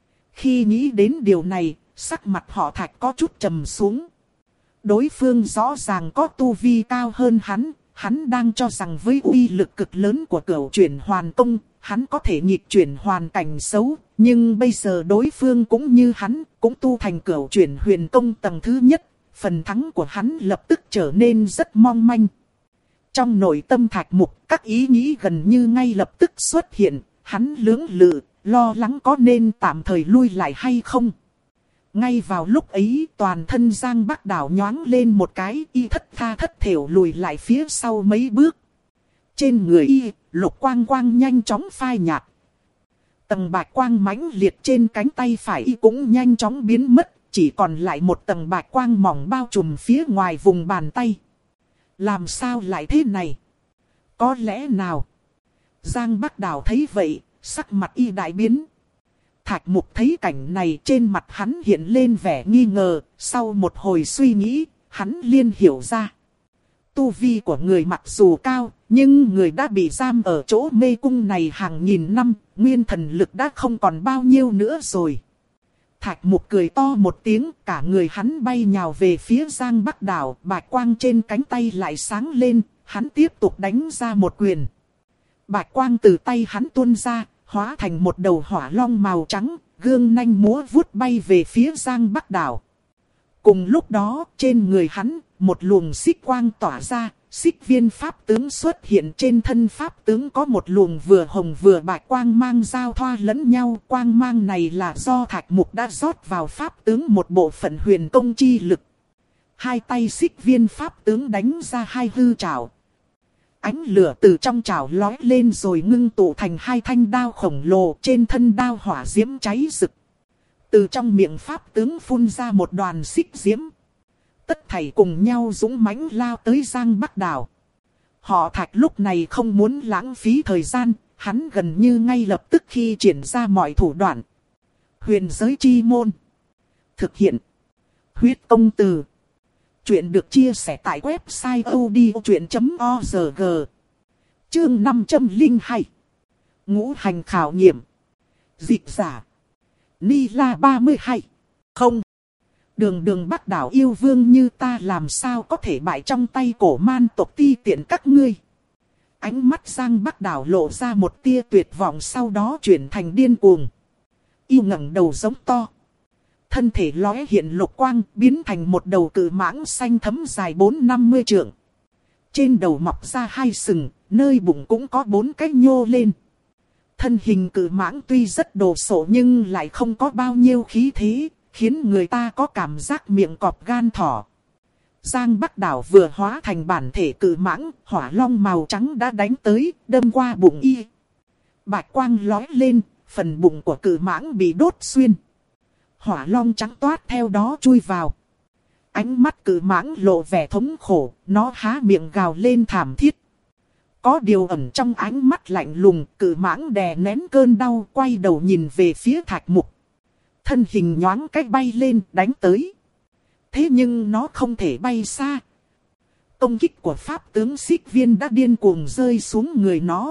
Khi nghĩ đến điều này, sắc mặt họ Thạch có chút trầm xuống. Đối phương rõ ràng có tu vi cao hơn hắn, hắn đang cho rằng với uy lực cực lớn của cửu chuyển hoàn tông, hắn có thể nghịch chuyển hoàn cảnh xấu. Nhưng bây giờ đối phương cũng như hắn, cũng tu thành cửu chuyển huyền tông tầng thứ nhất, phần thắng của hắn lập tức trở nên rất mong manh. Trong nội tâm Thạch Mục, các ý nghĩ gần như ngay lập tức xuất hiện, hắn lưỡng lự, lo lắng có nên tạm thời lui lại hay không. Ngay vào lúc ấy, toàn thân Giang Bắc Đảo nhoáng lên một cái, y thất tha thất thểu lùi lại phía sau mấy bước. Trên người y, lục quang quang nhanh chóng phai nhạt. Tầng bạch quang mãnh liệt trên cánh tay phải y cũng nhanh chóng biến mất, chỉ còn lại một tầng bạch quang mỏng bao trùm phía ngoài vùng bàn tay. Làm sao lại thế này? Có lẽ nào? Giang Bắc Đảo thấy vậy, sắc mặt y đại biến. Thạch Mục thấy cảnh này, trên mặt hắn hiện lên vẻ nghi ngờ, sau một hồi suy nghĩ, hắn liền hiểu ra. Tu vi của người mặc dù cao, nhưng người đã bị giam ở chỗ mê cung này hàng nghìn năm, nguyên thần lực đã không còn bao nhiêu nữa rồi. Thạch Mục cười to một tiếng, cả người hắn bay nhào về phía Giang Bắc Đảo, bạch quang trên cánh tay lại sáng lên, hắn tiếp tục đánh ra một quyền. Bạch quang từ tay hắn tuôn ra, hóa thành một đầu hỏa long màu trắng, gương nanh múa vuốt bay về phía Giang Bắc Đảo. Cùng lúc đó, trên người hắn, một luồng xích quang tỏa ra, xích viên pháp tướng xuất hiện, trên thân pháp tướng có một luồng vừa hồng vừa bạch quang mang giao thoa lẫn nhau. Quang mang này là do Thạch Mục đã rót vào pháp tướng một bộ phận huyền công chi lực. Hai tay xích viên pháp tướng đánh ra hai hư trảo. Ánh lửa từ trong trảo lói lên rồi ngưng tụ thành hai thanh đao khổng lồ, trên thân đao hỏa diễm cháy rực. Từ trong miệng pháp tướng phun ra một đoàn xích diễm. Tất thảy cùng nhau dũng mãnh lao tới Giang Bắc Đảo. Họ Thạch lúc này không muốn lãng phí thời gian, hắn gần như ngay lập tức khi triển ra mọi thủ đoạn. Huyền giới chi môn. Thực hiện. Huyết công từ. Chuyện được chia sẻ tại website odchuyện chấm org. Chương năm trăm lẻ hai. Ngũ hành khảo nghiệm. Dịch giả. Ni La ba mươi hai. Không. Đường đường Bắc Đảo yêu vương như ta làm sao có thể bại trong tay cổ man tộc ti tiện các ngươi. Ánh mắt Giang Bắc Đảo lộ ra một tia tuyệt vọng, sau đó chuyển thành điên cuồng. Yêu ngẩng đầu giống to. Thân thể lóe hiện lục quang, biến thành một đầu cự mãng xanh thấm dài bốn năm mươi trượng. Trên đầu mọc ra hai sừng, nơi bụng cũng có bốn cái nhô lên. Thân hình cự mãng tuy rất đồ sộ nhưng lại không có bao nhiêu khí thế, khiến người ta có cảm giác miệng cọp gan thỏ. Giang Bắc Đảo vừa hóa thành bản thể cự mãng, hỏa long màu trắng đã đánh tới, đâm qua bụng y. Bạch quang lói lên, phần bụng của cự mãng bị đốt xuyên. Hỏa long trắng toát theo đó chui vào. Ánh mắt cự mãng lộ vẻ thống khổ, nó há miệng gào lên thảm thiết. Có điều ẩn trong ánh mắt lạnh lùng, cự mãng đè nén cơn đau, quay đầu nhìn về phía Thạch Mục. Thân hình nhoáng cách bay lên, đánh tới. Thế nhưng nó không thể bay xa. Công kích của pháp tướng xích viên đã điên cuồng rơi xuống người nó.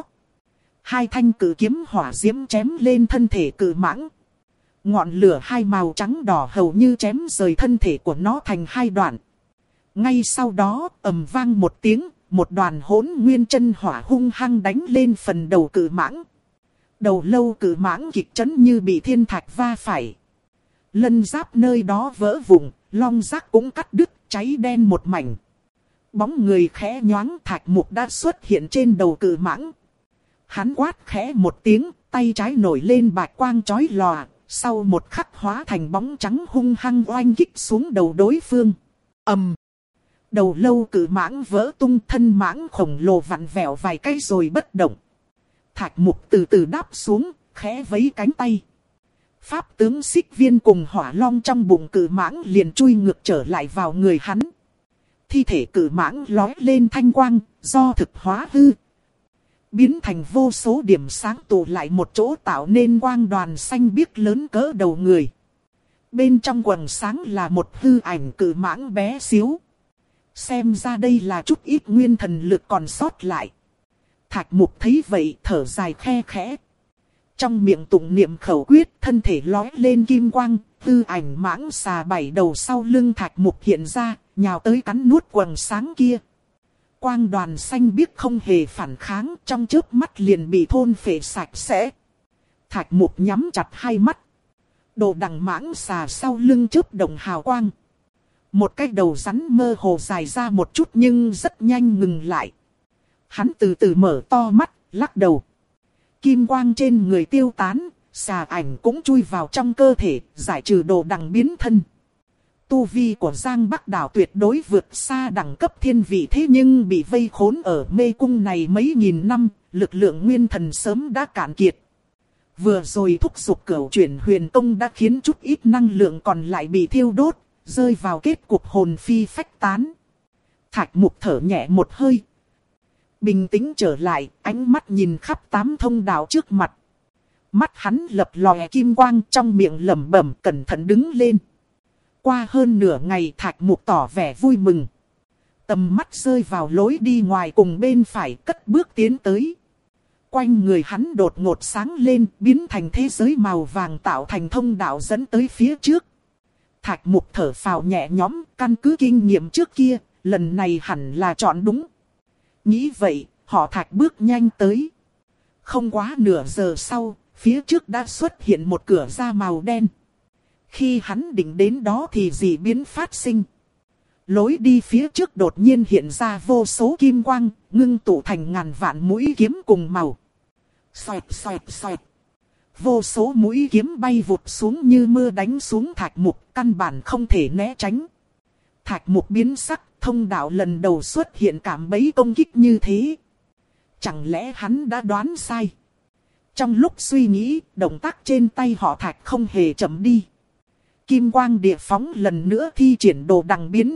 Hai thanh cự kiếm hỏa diễm chém lên thân thể cự mãng. Ngọn lửa hai màu trắng đỏ hầu như chém rời thân thể của nó thành hai đoạn. Ngay sau đó, ầm vang một tiếng, một đoàn hỗn nguyên chân hỏa hung hăng đánh lên phần đầu cự mãng. Đầu lâu cự mãng kịch chấn như bị thiên thạch va phải. Lân giáp nơi đó vỡ vụn, long giác cũng cắt đứt, cháy đen một mảnh. Bóng người khẽ nhoáng, Thạch Mục đã xuất hiện trên đầu cự mãng. Hắn quát khẽ một tiếng, tay trái nổi lên bạch quang chói lòa, sau một khắc hóa thành bóng trắng hung hăng oanh kích xuống đầu đối phương. Ầm! Đầu lâu cự mãng vỡ tung, thân mãng khổng lồ vặn vẹo vài cái rồi bất động. Thạch Mục từ từ đáp xuống, khẽ vẫy cánh tay. Pháp tướng Xích Viên cùng hỏa long trong bụng cự mãng liền chui ngược trở lại vào người hắn. Thi thể cự mãng lói lên thanh quang, do thực hóa hư. Biến thành vô số điểm sáng tụ lại một chỗ tạo nên quang đoàn xanh biếc lớn cỡ đầu người. Bên trong quầng sáng là một hư ảnh cự mãng bé xíu. Xem ra đây là chút ít nguyên thần lực còn sót lại. Thạch Mục thấy vậy thở dài khe khẽ. Trong miệng tụng niệm khẩu quyết, thân thể lói lên kim quang, hư ảnh mãng xà bảy đầu sau lưng Thạch Mục hiện ra, nhào tới cắn nuốt quầng sáng kia. Quang đoàn xanh biếc không hề phản kháng, trong chớp mắt liền bị thôn phệ sạch sẽ. Thạch Mục nhắm chặt hai mắt. Đồ đằng mãng xà sau lưng chớp động hào quang. Một cái đầu rắn mơ hồ dài ra một chút nhưng rất nhanh ngừng lại. Hắn từ từ mở to mắt, lắc đầu. Kim quang trên người tiêu tán, xà ảnh cũng chui vào trong cơ thể, giải trừ đồ đằng biến thân. Tu vi của Giang Bắc Đảo tuyệt đối vượt xa đẳng cấp thiên vị, thế nhưng bị vây khốn ở mê cung này mấy nghìn năm, lực lượng nguyên thần sớm đã cạn kiệt. Vừa rồi thúc giục cửu chuyển huyền tông đã khiến chút ít năng lượng còn lại bị thiêu đốt, rơi vào kết cục hồn phi phách tán. Thạch Mục thở nhẹ một hơi. Bình tĩnh trở lại, ánh mắt nhìn khắp tám thông đạo trước mặt. Mắt hắn lập lòe kim quang, trong miệng lẩm bẩm cẩn thận đứng lên. Qua hơn nửa ngày Thạch Mục tỏ vẻ vui mừng. Tầm mắt rơi vào lối đi ngoài cùng bên phải, cất bước tiến tới. Quanh người hắn đột ngột sáng lên, biến thành thế giới màu vàng tạo thành thông đạo dẫn tới phía trước. Thạch Mục thở phào nhẹ nhõm, căn cứ kinh nghiệm trước kia, lần này hẳn là chọn đúng. Nghĩ vậy, họ Thạch bước nhanh tới. Không quá nửa giờ sau, phía trước đã xuất hiện một cửa ra màu đen. Khi hắn định đến đó thì dị biến phát sinh. Lối đi phía trước đột nhiên hiện ra vô số kim quang, ngưng tụ thành ngàn vạn mũi kiếm cùng màu. Xoẹt xoẹt xoẹt. Vô số mũi kiếm bay vụt xuống như mưa đánh xuống Thạch Mục, căn bản không thể né tránh. Thạch Mục biến sắc, thông đạo lần đầu xuất hiện cảm bẫy công kích như thế. Chẳng lẽ hắn đã đoán sai? Trong lúc suy nghĩ, động tác trên tay họ Thạch không hề chậm đi. Kim quang địa phóng lần nữa thi triển đồ đằng biến.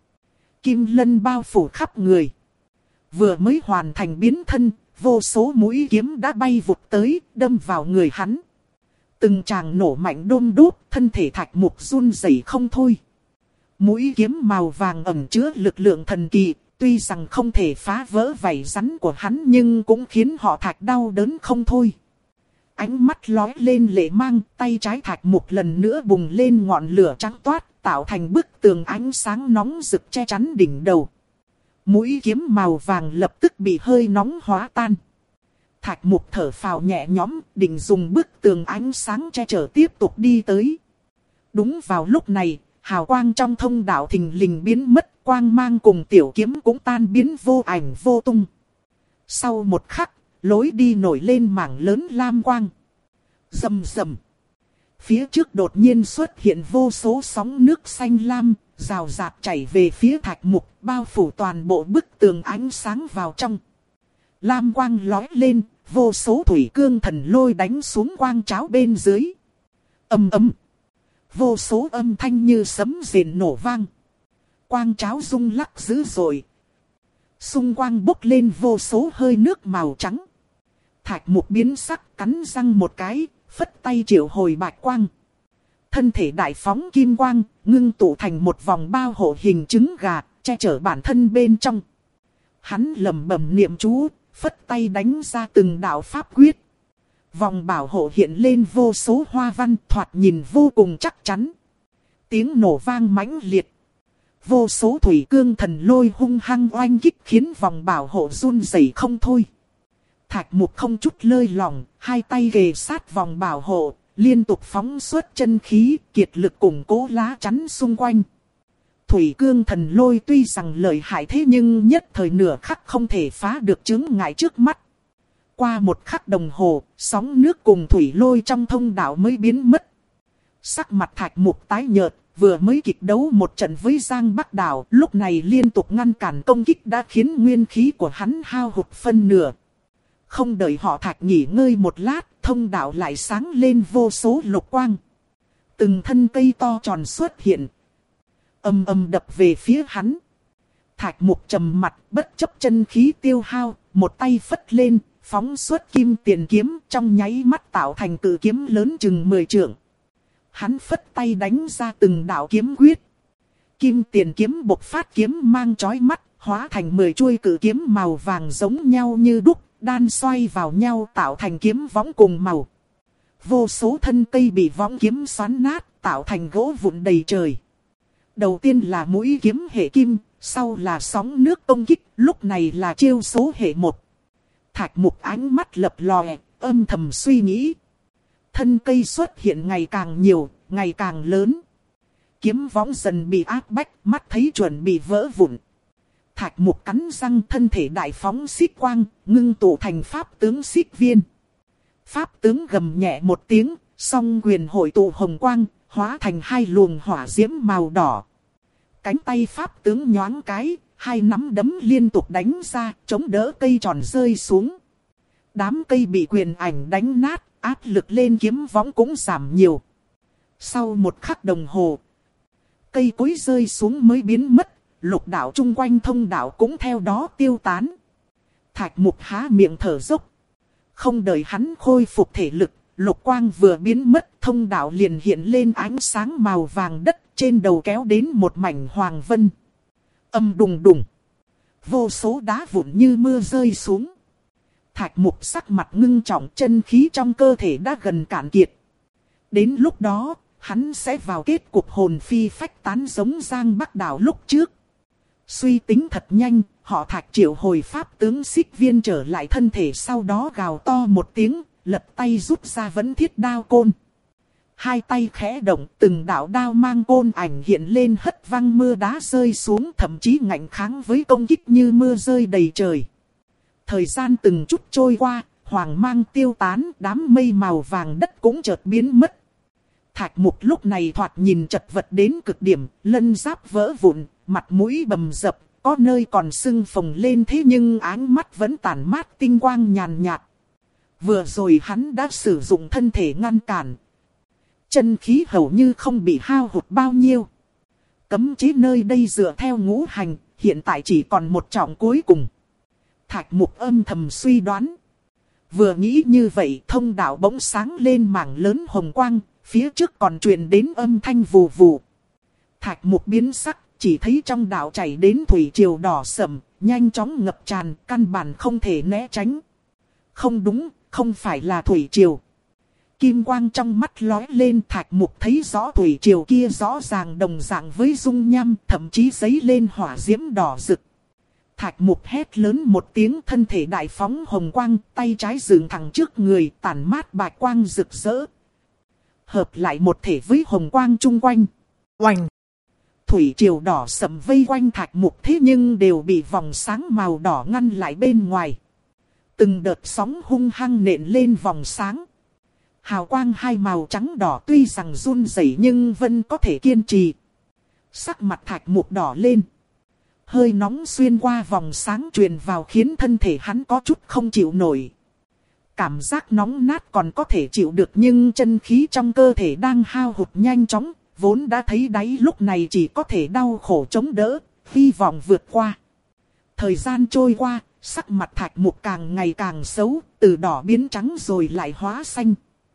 Kim lân bao phủ khắp người. Vừa mới hoàn thành biến thân, vô số mũi kiếm đã bay vụt tới, đâm vào người hắn. Từng tràng nổ mạnh đôm đốt, thân thể Thạch Mục run rẩy không thôi. Mũi kiếm màu vàng ẩn chứa lực lượng thần kỳ, tuy rằng không thể phá vỡ vảy rắn của hắn nhưng cũng khiến họ Thạch đau đớn không thôi. Ánh mắt lóe lên lệ mang, tay trái Thạch Mục lần nữa bùng lên ngọn lửa trắng toát, tạo thành bức tường ánh sáng nóng rực che chắn đỉnh đầu. Mũi kiếm màu vàng lập tức bị hơi nóng hóa tan. Thạch Mục thở phào nhẹ nhõm, định dùng bức tường ánh sáng che chở tiếp tục đi tới. Đúng vào lúc này, hào quang trong thông đạo thình lình biến mất, quang mang cùng tiểu kiếm cũng tan biến vô ảnh vô tung. Sau một khắc, lối đi nổi lên mảng lớn lam quang. Rầm rầm. Phía trước đột nhiên xuất hiện vô số sóng nước xanh lam, rào rạt chảy về phía Thạch Mục, bao phủ toàn bộ bức tường ánh sáng vào trong. Lam quang lói lên, vô số thủy cương thần lôi đánh xuống quang cháo bên dưới. Ầm ầm. Vô số âm thanh như sấm rền nổ vang. Quang cháo rung lắc dữ dội. Xung quanh bốc lên vô số hơi nước màu trắng. Thạch Mục biến sắc, cắn răng một cái, phất tay triệu hồi bạch quang. Thân thể đại phóng kim quang, ngưng tụ thành một vòng bao hộ hình trứng gà, che chở bản thân bên trong. Hắn lẩm bẩm niệm chú, phất tay đánh ra từng đạo pháp quyết. Vòng bảo hộ hiện lên vô số hoa văn, thoạt nhìn vô cùng chắc chắn. Tiếng nổ vang mãnh liệt. Vô số thủy cương thần lôi hung hăng oanh kích khiến vòng bảo hộ run rẩy không thôi. Thạch Mục không chút lơi lỏng, hai tay kề sát vòng bảo hộ, liên tục phóng xuất chân khí, kiệt lực củng cố lá chắn xung quanh. Thủy cương thần lôi tuy rằng lợi hại thế nhưng nhất thời nửa khắc không thể phá được chướng ngại trước mắt. Qua một khắc đồng hồ, sóng nước cùng thủy lôi trong thông đạo mới biến mất. Sắc mặt Thạch Mục tái nhợt, vừa mới kịch đấu một trận với Giang Bắc Đảo, lúc này liên tục ngăn cản công kích đã khiến nguyên khí của hắn hao hụt phân nửa. Không đợi họ Thạch nghỉ ngơi một lát, thông đạo lại sáng lên vô số lục quang. Từng thân cây to tròn xuất hiện, ầm ầm đập về phía hắn. Thạch Mục trầm mặt, bất chấp chân khí tiêu hao, một tay phất lên, phóng xuất kim tiền kiếm, trong nháy mắt tạo thành cự kiếm lớn chừng mười trượng. Hắn phất tay đánh ra từng đạo kiếm quyết. Kim tiền kiếm bộc phát kiếm mang chói mắt, hóa thành mười chuôi cự kiếm màu vàng giống nhau như đúc, đan xoay vào nhau tạo thành kiếm võng cùng màu. Vô số thân cây bị võng kiếm xoắn nát, tạo thành gỗ vụn đầy trời. Đầu tiên là mũi kiếm hệ kim, sau là sóng nước công kích, lúc này là chiêu số hệ một. Thạch Mục ánh mắt lập lòe, âm thầm suy nghĩ. Thân cây xuất hiện ngày càng nhiều, ngày càng lớn. Kiếm võng dần bị áp bách, mắt thấy chuẩn bị vỡ vụn. Thạch Mục cắn răng, thân thể đại phóng xích quang, ngưng tụ thành pháp tướng xích viên. Pháp tướng gầm nhẹ một tiếng, song quyền hội tụ hồng quang, hóa thành hai luồng hỏa diễm màu đỏ. Cánh tay pháp tướng nhoáng cái, hai nắm đấm liên tục đánh ra, chống đỡ cây tròn rơi xuống. Đám cây bị quyền ảnh đánh nát, áp lực lên kiếm võng cũng giảm nhiều. Sau một khắc đồng hồ, cây cối rơi xuống mới biến mất, lục đạo chung quanh thông đạo cũng theo đó tiêu tán. Thạch Mục há miệng thở dốc. Không đợi hắn khôi phục thể lực, lục quang vừa biến mất, thông đạo liền hiện lên ánh sáng màu vàng đất, trên đầu kéo đến một mảnh hoàng vân. Âm đùng đùng, vô số đá vụn như mưa rơi xuống. Thạch Mục sắc mặt ngưng trọng, chân khí trong cơ thể đã gần cạn kiệt. Đến lúc đó, hắn sẽ vào kết cục hồn phi phách tán giống Giang Bắc Đảo lúc trước. Suy tính thật nhanh, họ Thạch triệu hồi pháp tướng xích viên trở lại thân thể, sau đó gào to một tiếng, lật tay rút ra vấn thiết đao côn. Hai tay khẽ động, từng đạo đao mang côn ảnh hiện lên hất văng mưa đá rơi xuống, thậm chí ngạnh kháng với công kích như mưa rơi đầy trời. Thời gian từng chút trôi qua, hoàng mang tiêu tán, đám mây màu vàng đất cũng chợt biến mất. Thạch Mục lúc này thoạt nhìn chật vật đến cực điểm, lân giáp vỡ vụn, mặt mũi bầm dập, có nơi còn sưng phồng lên, thế nhưng ánh mắt vẫn tản mát tinh quang nhàn nhạt. Vừa rồi hắn đã sử dụng thân thể ngăn cản. Chân khí hầu như không bị hao hụt bao nhiêu. Cấm chế nơi đây dựa theo ngũ hành, hiện tại chỉ còn một trọng cuối cùng. Thạch Mục âm thầm suy đoán. Vừa nghĩ như vậy, thông đạo bỗng sáng lên mảng lớn hồng quang, phía trước còn truyền đến âm thanh vù vù. Thạch Mục biến sắc, chỉ thấy trong đạo chảy đến thủy triều đỏ sẫm, nhanh chóng ngập tràn, căn bản không thể né tránh. Không đúng, không phải là thủy triều. Kim quang trong mắt lóe lên, Thạch Mục thấy rõ thủy triều kia rõ ràng đồng dạng với dung nham, thậm chí giấy lên hỏa diễm đỏ rực. Thạch Mục hét lớn một tiếng, thân thể đại phóng hồng quang, tay trái dựng thẳng trước người, tản mát bạch quang rực rỡ. Hợp lại một thể với hồng quang chung quanh. Oành! Thủy triều đỏ sẫm vây quanh Thạch Mục, thế nhưng đều bị vòng sáng màu đỏ ngăn lại bên ngoài. Từng đợt sóng hung hăng nện lên vòng sáng. Hào quang hai màu trắng đỏ tuy rằng run rẩy nhưng vẫn có thể kiên trì. Sắc mặt Thạch Mục đỏ lên. Hơi nóng xuyên qua vòng sáng truyền vào khiến thân thể hắn có chút không chịu nổi. Cảm giác nóng nát còn có thể chịu được nhưng chân khí trong cơ thể đang hao hụt nhanh chóng. Vốn đã thấy đáy lúc này chỉ có thể đau khổ chống đỡ, hy vọng vượt qua. Thời gian trôi qua, sắc mặt Thạch Mục càng ngày càng xấu, từ đỏ biến trắng rồi lại hóa xanh.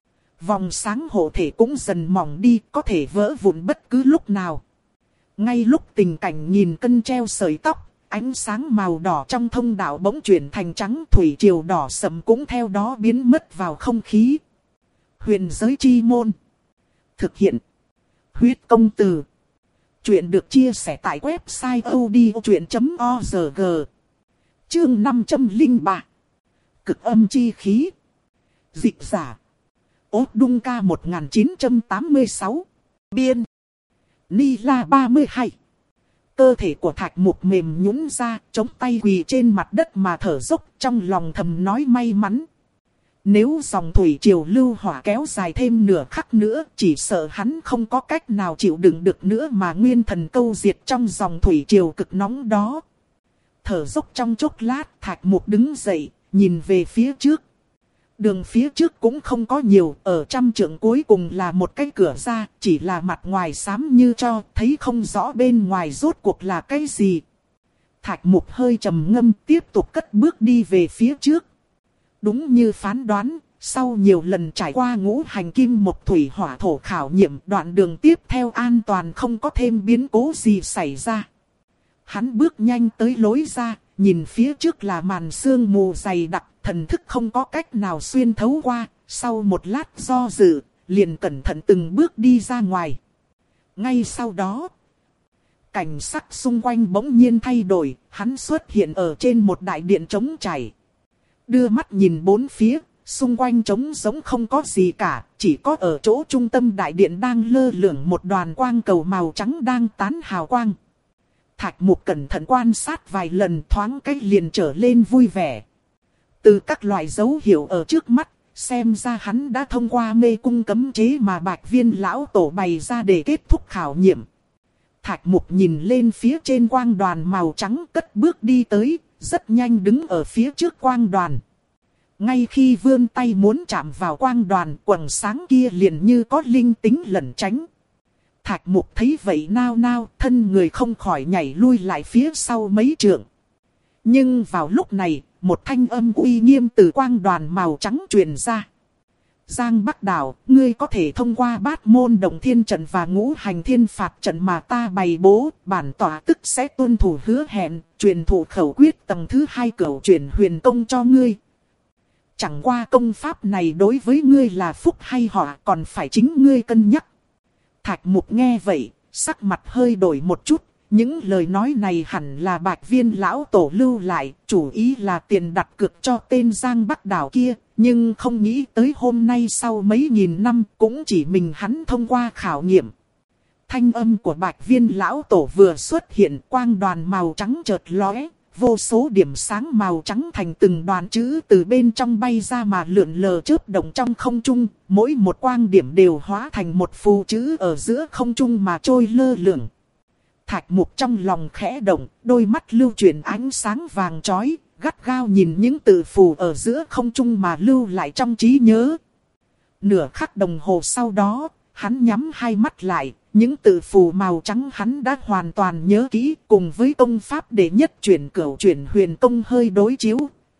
Vòng sáng hộ thể cũng dần mỏng đi, có thể vỡ vụn bất cứ lúc nào. Ngay lúc tình cảnh nhìn cân treo sợi tóc, ánh sáng màu đỏ trong thông đạo bỗng chuyển thành trắng, thủy triều đỏ sẫm cũng theo đó biến mất vào không khí. Huyền giới chi môn. Thực hiện. Huyết công từ. Chuyện được chia sẻ tại website odchuyện chấm org. Chương năm trăm lẻ ba. Cực âm chi khí. Dịch giả. Ốt đung ca một nghìn chín trăm tám mươi sáu. Biên. Ni la ba mươi hai. Cơ thể của Thạch Mục mềm nhũn ra, chống tay quỳ trên mặt đất mà thở dốc, trong lòng thầm nói may mắn. Nếu dòng thủy triều lưu hỏa kéo dài thêm nửa khắc nữa, chỉ sợ hắn không có cách nào chịu đựng được nữa mà nguyên thần câu diệt trong dòng thủy triều cực nóng đó. Thở dốc trong chốc lát, Thạch Mục đứng dậy, nhìn về phía trước. Đường phía trước cũng không có nhiều, ở trăm trượng cuối cùng là một cái cửa ra, chỉ là mặt ngoài xám như tro, thấy không rõ bên ngoài rốt cuộc là cái gì. Thạch Mục hơi trầm ngâm, tiếp tục cất bước đi về phía trước. Đúng như phán đoán, sau nhiều lần trải qua ngũ hành kim mộc thủy hỏa thổ khảo nghiệm, đoạn đường tiếp theo an toàn không có thêm biến cố gì xảy ra. Hắn bước nhanh tới lối ra, nhìn phía trước là màn sương mù dày đặc, thần thức không có cách nào xuyên thấu qua, sau một lát do dự, liền cẩn thận từng bước đi ra ngoài. Ngay sau đó, cảnh sắc xung quanh bỗng nhiên thay đổi, hắn xuất hiện ở trên một đại điện trống trải. Đưa mắt nhìn bốn phía, xung quanh trống giống không có gì cả, chỉ có ở chỗ trung tâm đại điện đang lơ lửng một đoàn quang cầu màu trắng đang tán hào quang. Thạch Mục cẩn thận quan sát vài lần, thoáng cái liền trở lên vui vẻ. Từ các loại dấu hiệu ở trước mắt, xem ra hắn đã thông qua mê cung cấm chế mà Bạch Viên lão tổ bày ra để kết thúc khảo nghiệm. Thạch Mục nhìn lên phía trên quang đoàn màu trắng, cất bước đi tới, rất nhanh đứng ở phía trước quang đoàn. Ngay khi vươn tay muốn chạm vào quang đoàn, quầng sáng kia liền như có linh tính lẩn tránh. Thạch Mục thấy vậy nao nao, thân người không khỏi nhảy lui lại phía sau mấy trượng. Nhưng vào lúc này, một thanh âm uy nghiêm từ quang đoàn màu trắng truyền ra. Giang Bắc Đảo, ngươi có thể thông qua bát môn động thiên trận và ngũ hành thiên phạt trận mà ta bày bố, bản tỏa tức sẽ tuân thủ hứa hẹn, truyền thụ khẩu quyết tầng thứ hai cửu chuyển huyền công cho ngươi. Chẳng qua công pháp này đối với ngươi là phúc hay họa, còn phải chính ngươi cân nhắc. Thạch Mục nghe vậy, sắc mặt hơi đổi một chút. Những lời nói này hẳn là Bạch Viên lão tổ lưu lại, chủ ý là tiền đặt cược cho tên Giang Bắc Đảo kia. Nhưng không nghĩ tới hôm nay sau mấy nghìn năm cũng chỉ mình hắn thông qua khảo nghiệm. Thanh âm của Bạch Viên lão tổ vừa xuất hiện, quang đoàn màu trắng chợt lóe. Vô số điểm sáng màu trắng thành từng đoàn chữ từ bên trong bay ra mà lượn lờ chớp động trong không trung. Mỗi một quang điểm đều hóa thành một phù chữ ở giữa không trung mà trôi lơ lửng. Thạch Mục trong lòng khẽ động, đôi mắt lưu chuyển ánh sáng vàng chói, gắt gao nhìn những từ phù ở giữa không trung mà lưu lại trong trí nhớ. Nửa khắc đồng hồ sau đó, hắn nhắm hai mắt lại, những từ phù màu trắng hắn đã hoàn toàn nhớ kỹ, cùng với công pháp đệ nhất chuyển cửu chuyển huyền công hơi đối chiếu.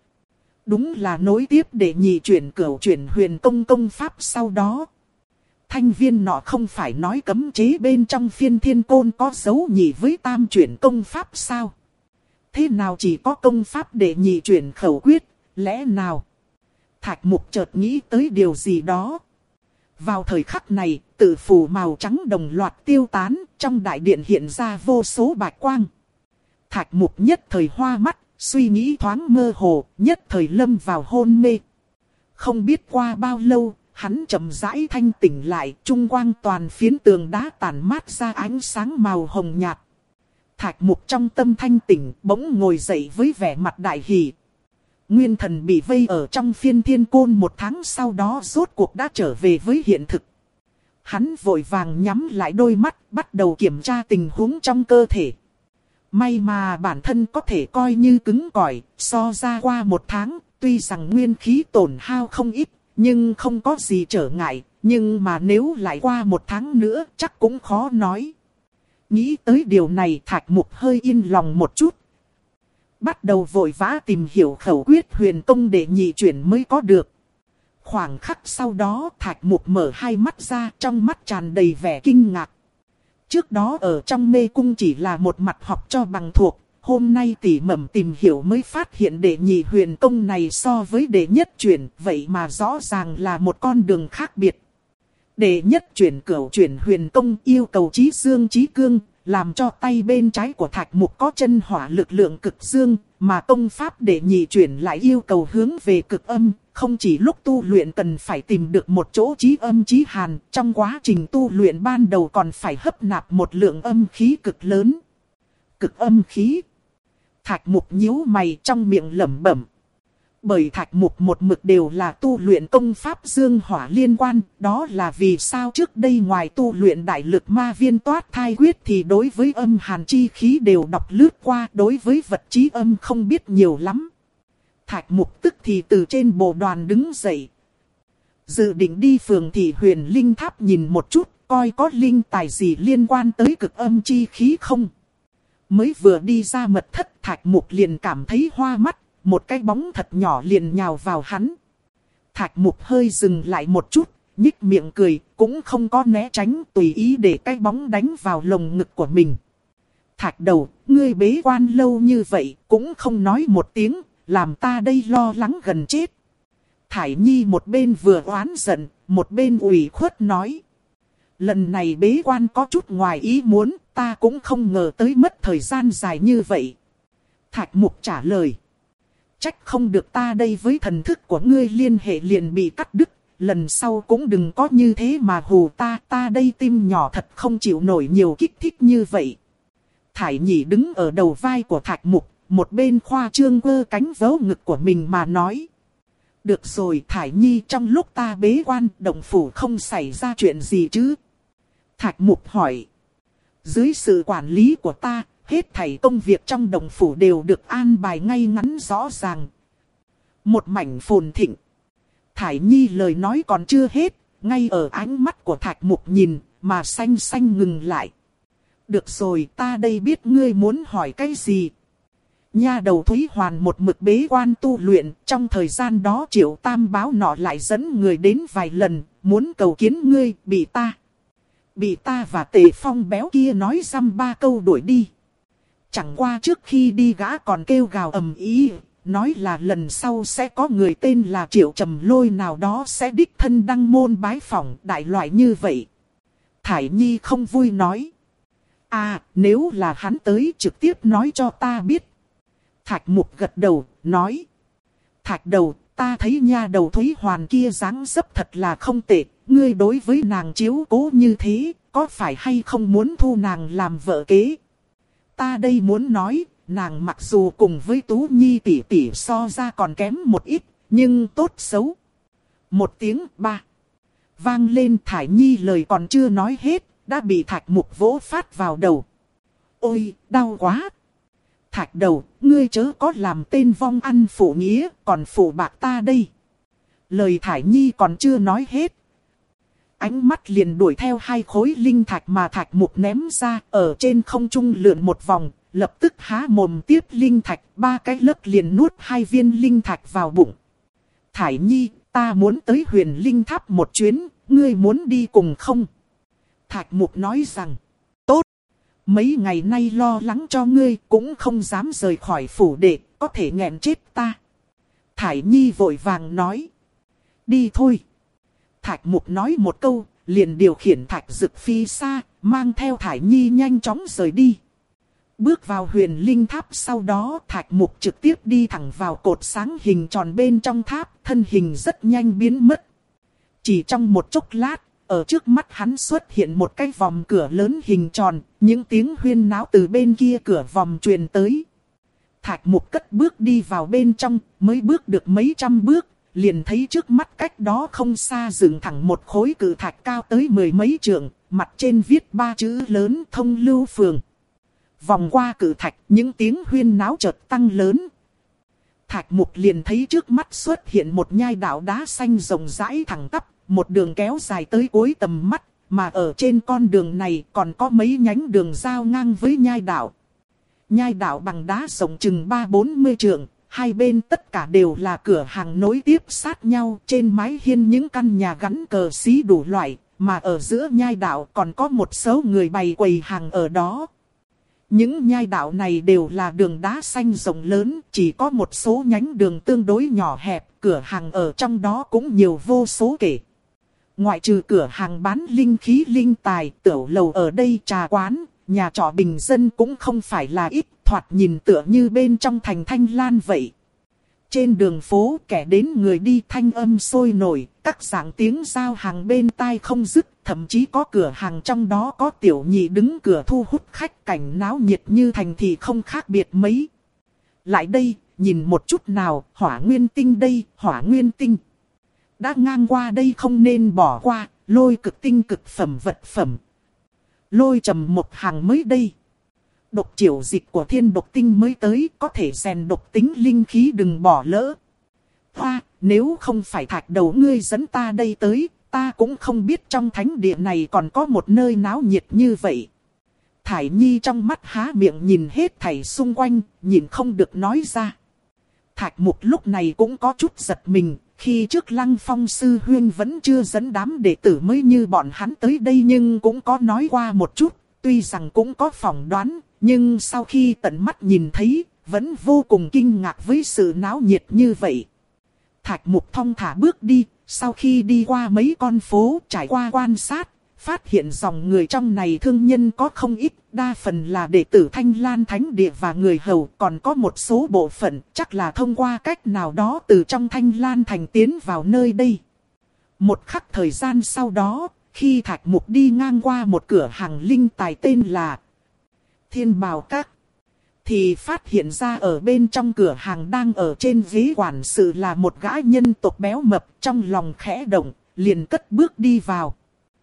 Đúng là nối tiếp đệ nhị chuyển cửu chuyển huyền công công pháp sau đó. Thanh viên nọ không phải nói cấm chế bên trong Phiên Thiên Côn có dấu nhị với tam chuyển công pháp sao? Thế nào chỉ có công pháp để nhị chuyển khẩu quyết, lẽ nào? Thạch Mục chợt nghĩ tới điều gì đó. Vào thời khắc này, tự phù màu trắng đồng loạt tiêu tán, trong đại điện hiện ra vô số bạch quang. Thạch Mục nhất thời hoa mắt, suy nghĩ thoáng mơ hồ, nhất thời lâm vào hôn mê. Không biết qua bao lâu, hắn chậm rãi thanh tỉnh lại, trung quang toàn phiến tường đá tản mát ra ánh sáng màu hồng nhạt. Thạch Mục trong tâm thanh tỉnh, bỗng ngồi dậy với vẻ mặt đại hỉ. Nguyên thần bị vây ở trong Phiên Thiên Côn một tháng sau đó rốt cuộc đã trở về với hiện thực. Hắn vội vàng nhắm lại đôi mắt, bắt đầu kiểm tra tình huống trong cơ thể. May mà bản thân có thể coi như cứng cỏi, so ra qua một tháng, tuy rằng nguyên khí tổn hao không ít, nhưng không có gì trở ngại, nhưng mà nếu lại qua một tháng nữa chắc cũng khó nói. Nghĩ tới điều này, Thạch Mục hơi yên lòng một chút. Bắt đầu vội vã tìm hiểu khẩu quyết huyền công để nhị chuyển mới có được. Khoảng khắc sau đó Thạch Mục mở hai mắt ra, trong mắt tràn đầy vẻ kinh ngạc. Trước đó ở trong mê cung chỉ là một mặt học cho bằng thuộc, hôm nay tỉ mẩn tìm hiểu mới phát hiện đệ nhị huyền công này so với đệ nhất chuyển, vậy mà rõ ràng là một con đường khác biệt. Đệ nhất chuyển cửu chuyển huyền công yêu cầu trí dương trí cương, làm cho tay bên trái của Thạch Mục có chân hỏa lực lượng cực dương, mà công pháp để nhị chuyển lại yêu cầu hướng về cực âm, không chỉ lúc tu luyện cần phải tìm được một chỗ chí âm chí hàn, trong quá trình tu luyện ban đầu còn phải hấp nạp một lượng âm khí cực lớn. Cực âm khí. Thạch Mục nhíu mày trong miệng lẩm bẩm. Bởi Thạch Mục một mực đều là tu luyện công pháp dương hỏa liên quan, đó là vì sao trước đây ngoài tu luyện đại lực ma viên toát thai quyết thì đối với âm hàn chi khí đều đọc lướt qua, đối với vật chí âm không biết nhiều lắm. Thạch Mục tức thì từ trên bộ đoàn đứng dậy. Dự định đi phường thị Huyền Linh Tháp nhìn một chút, coi có linh tài gì liên quan tới cực âm chi khí không. Mới vừa đi ra mật thất, Thạch Mục liền cảm thấy hoa mắt. Một cái bóng thật nhỏ liền nhào vào hắn. Thạch Mục hơi dừng lại một chút, nhích miệng cười, cũng không có né tránh, tùy ý để cái bóng đánh vào lồng ngực của mình. Thạch Đầu, ngươi bế quan lâu như vậy, cũng không nói một tiếng, làm ta đây lo lắng gần chết. Thải Nhi một bên vừa oán giận, một bên ủy khuất nói. Lần này bế quan có chút ngoài ý muốn, ta cũng không ngờ tới mất thời gian dài như vậy. Thạch Mục trả lời. Trách không được ta đây với thần thức của ngươi liên hệ liền bị cắt đứt, lần sau cũng đừng có như thế mà hù ta, ta đây tim nhỏ thật không chịu nổi nhiều kích thích như vậy. Thải Nhĩ đứng ở đầu vai của Thạch Mục, một bên khoa trương vơ cánh vớ ngực của mình mà nói. Được rồi Thải Nhi, trong lúc ta bế quan, động phủ không xảy ra chuyện gì chứ? Thạch Mục hỏi. Dưới sự quản lý của ta, hết thảy công việc trong động phủ đều được an bài ngay ngắn rõ ràng. Một mảnh phồn thịnh. Thải Nhi lời nói còn chưa hết, ngay ở ánh mắt của Thạch Mục nhìn, mà xanh xanh ngừng lại. Được rồi, ta đây biết ngươi muốn hỏi cái gì. Nha đầu Thúy Hoàn một mực bế quan tu luyện, trong thời gian đó Triệu Tam báo nọ lại dẫn người đến vài lần, muốn cầu kiến ngươi, bị ta. Bị ta và Tề Phong béo kia nói dăm ba câu đuổi đi. Chẳng qua trước khi đi gã còn kêu gào ầm ĩ, nói là lần sau sẽ có người tên là Triệu Trầm Lôi nào đó sẽ đích thân đăng môn bái phỏng, đại loại như vậy. Thải Nhi không vui nói. À, nếu là hắn tới trực tiếp nói cho ta biết. Thạch Mục gật đầu, nói. Thạch Đầu, ta thấy nha đầu Thúy Hoàn kia dáng dấp thật là không tệ, ngươi đối với nàng chiếu cố như thế, có phải hay không muốn thu nàng làm vợ kế? Ta đây muốn nói, nàng mặc dù cùng với Tú Nhi tỷ tỷ so ra còn kém một ít, nhưng tốt xấu. Một tiếng ba. Vang lên. Thải Nhi lời còn chưa nói hết, đã bị Thạch Mục vỗ phát vào đầu. Ôi, đau quá. Thạch Đầu, ngươi chớ có làm tên vong ăn phụ nghĩa, còn phụ bạc ta đây. Lời Thải Nhi còn chưa nói hết. Ánh mắt liền đuổi theo hai khối linh thạch mà Thạch Mục ném ra, ở trên không trung lượn một vòng, lập tức há mồm tiếp linh thạch, ba cái lấc liền nuốt hai viên linh thạch vào bụng. Thải Nhi, ta muốn tới Huyền Linh Tháp một chuyến, ngươi muốn đi cùng không? Thạch Mục nói rằng, tốt. Mấy ngày nay lo lắng cho ngươi, cũng không dám rời khỏi phủ đệ, có thể nghẹn chết ta. Thải Nhi vội vàng nói, đi thôi. Thạch Mục nói một câu, liền điều khiển Thạch Dực phi xa, mang theo Thải Nhi nhanh chóng rời đi. Bước vào Huyền Linh Tháp sau đó, Thạch Mục trực tiếp đi thẳng vào cột sáng hình tròn bên trong tháp, thân hình rất nhanh biến mất. Chỉ trong một chốc lát, ở trước mắt hắn xuất hiện một cái vòng cửa lớn hình tròn, những tiếng huyên náo từ bên kia cửa vòng truyền tới. Thạch Mục cất bước đi vào bên trong, mới bước được mấy trăm bước, liền thấy trước mắt cách đó không xa dựng thẳng một khối cự thạch cao tới mười mấy trượng, mặt trên viết ba chữ lớn Thông Lưu Phường. Vòng qua cự thạch, những tiếng huyên náo chợt tăng lớn. Thạch Mục liền thấy trước mắt xuất hiện một nhai đạo đá xanh rộng rãi thẳng tắp, một đường kéo dài tới cuối tầm mắt, mà ở trên con đường này còn có mấy nhánh đường giao ngang với nhai đạo. Nhai đạo bằng đá rộng chừng ba bốn mươi trượng, hai bên tất cả đều là cửa hàng nối tiếp sát nhau, trên mái hiên những căn nhà gắn cờ xí đủ loại, mà ở giữa nhai đạo còn có một số người bày quầy hàng ở đó. Những nhai đạo này đều là đường đá xanh rộng lớn, chỉ có một số nhánh đường tương đối nhỏ hẹp, cửa hàng ở trong đó cũng nhiều vô số kể. Ngoại trừ cửa hàng bán linh khí linh tài, tiểu lầu ở đây trà quán, nhà trọ bình dân cũng không phải là ít, thoạt nhìn tựa như bên trong thành Thanh Lan vậy. Trên đường phố kẻ đến người đi thanh âm sôi nổi, các dạng tiếng giao hàng bên tai không dứt, thậm chí có cửa hàng trong đó có tiểu nhị đứng cửa thu hút khách, cảnh náo nhiệt như thành thì không khác biệt mấy. Lại đây, nhìn một chút nào, Hỏa Nguyên Tinh đây, Hỏa Nguyên Tinh. Đã ngang qua đây không nên bỏ qua, lôi cực tinh cực phẩm vật phẩm. Lôi trầm một hàng mới đây. Độc chiểu dịch của thiên độc tinh mới tới, có thể rèn độc tính linh khí, đừng bỏ lỡ. Hoa, nếu không phải thạch đầu ngươi dẫn ta đây tới, ta cũng không biết trong thánh địa này còn có một nơi náo nhiệt như vậy. Thải Nhi trong mắt há miệng nhìn hết thảy xung quanh, nhìn không được nói ra. Thạch Mục lúc này cũng có chút giật mình, khi trước Lăng Phong sư huyên vẫn chưa dẫn đám đệ tử mới như bọn hắn tới đây, nhưng cũng có nói qua một chút, tuy rằng cũng có phỏng đoán, nhưng sau khi tận mắt nhìn thấy, vẫn vô cùng kinh ngạc với sự náo nhiệt như vậy. Thạch Mục thong thả bước đi, sau khi đi qua mấy con phố, trải qua quan sát, phát hiện dòng người trong này thương nhân có không ít, đa phần là đệ tử Thanh Lan Thánh Địa và người hầu, còn có một số bộ phận chắc là thông qua cách nào đó từ trong Thanh Lan Thành tiến vào nơi đây. Một khắc thời gian sau đó, khi Thạch Mục đi ngang qua một cửa hàng linh tài tên là Thiên Bào Các, thì phát hiện ra ở bên trong cửa hàng đang ở trên ghế quản sự là một gã nhân tộc béo mập, trong lòng khẽ động, liền cất bước đi vào.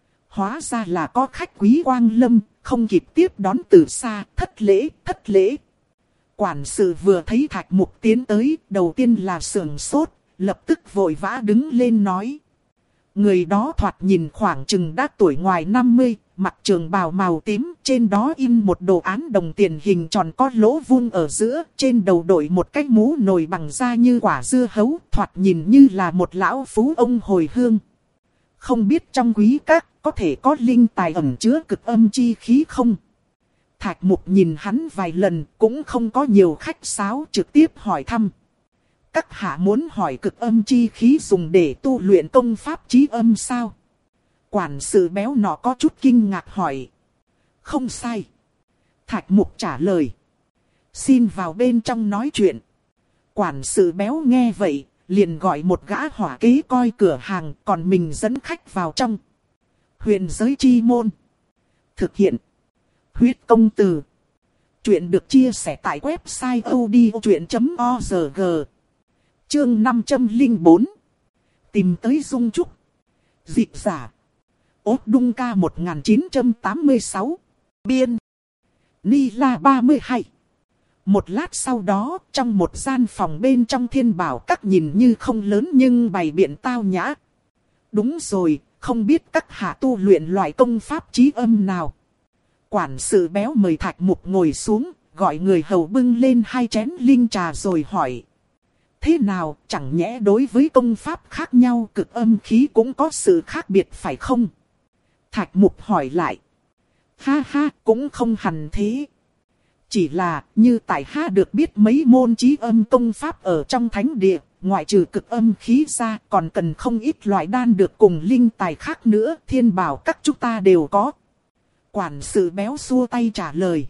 Hóa ra là có khách quý quang lâm, không kịp tiếp đón từ xa, thất lễ, thất lễ. Quản sự vừa thấy Thạch Mục tiến tới, đầu tiên là sườn sốt, lập tức vội vã đứng lên nói. Người đó thoạt nhìn khoảng chừng đã tuổi ngoài năm mươi, mặc trường bào màu tím, trên đó in một đồ án đồng tiền hình tròn có lỗ vuông ở giữa, trên đầu đội một cái mũ nồi bằng da như quả dưa hấu, thoạt nhìn như là một lão phú ông hồi hương. Không biết trong quý các có thể có linh tài ẩn chứa cực âm chi khí không? Thạch Mục nhìn hắn vài lần cũng không có nhiều khách sáo, trực tiếp hỏi thăm. Các hạ muốn hỏi cực âm chi khí dùng để tu luyện công pháp chí âm sao? Quản sự béo nọ có chút kinh ngạc hỏi. Không sai. Thạch Mục trả lời. Xin vào bên trong nói chuyện. Quản sự béo nghe vậy, liền gọi một gã hỏa kế coi cửa hàng, còn mình dẫn khách vào trong. Huyền giới chi môn. Thực hiện. Huyết công từ. Chuyện được chia sẻ tại website odchuyện chấm org. Chương năm trăm lẻ bốn. Tìm tới Dung Trúc. Dịch giả. Ốt Đung Ca một nghìn chín trăm tám mươi sáu. Biên. Ni La ba mươi hai. Một lát sau đó, trong một gian phòng bên trong Thiên Bảo Các nhìn như không lớn nhưng bày biện tao nhã. Đúng rồi, không biết các hạ tu luyện loại công pháp chí âm nào. Quản sự béo mời Thạch Mục ngồi xuống, gọi người hầu bưng lên hai chén linh trà rồi hỏi. Thế nào, chẳng nhẽ đối với công pháp khác nhau cực âm khí cũng có sự khác biệt phải không? Thạch Mục hỏi lại. Ha ha, cũng không hẳn thế. Chỉ là, như tại hạ được biết mấy môn chí âm công pháp ở trong thánh địa, ngoại trừ cực âm khí ra, còn cần không ít loại đan được cùng linh tài khác nữa, Thiên Bảo Các chúng ta đều có. Quản sự béo xua tay trả lời.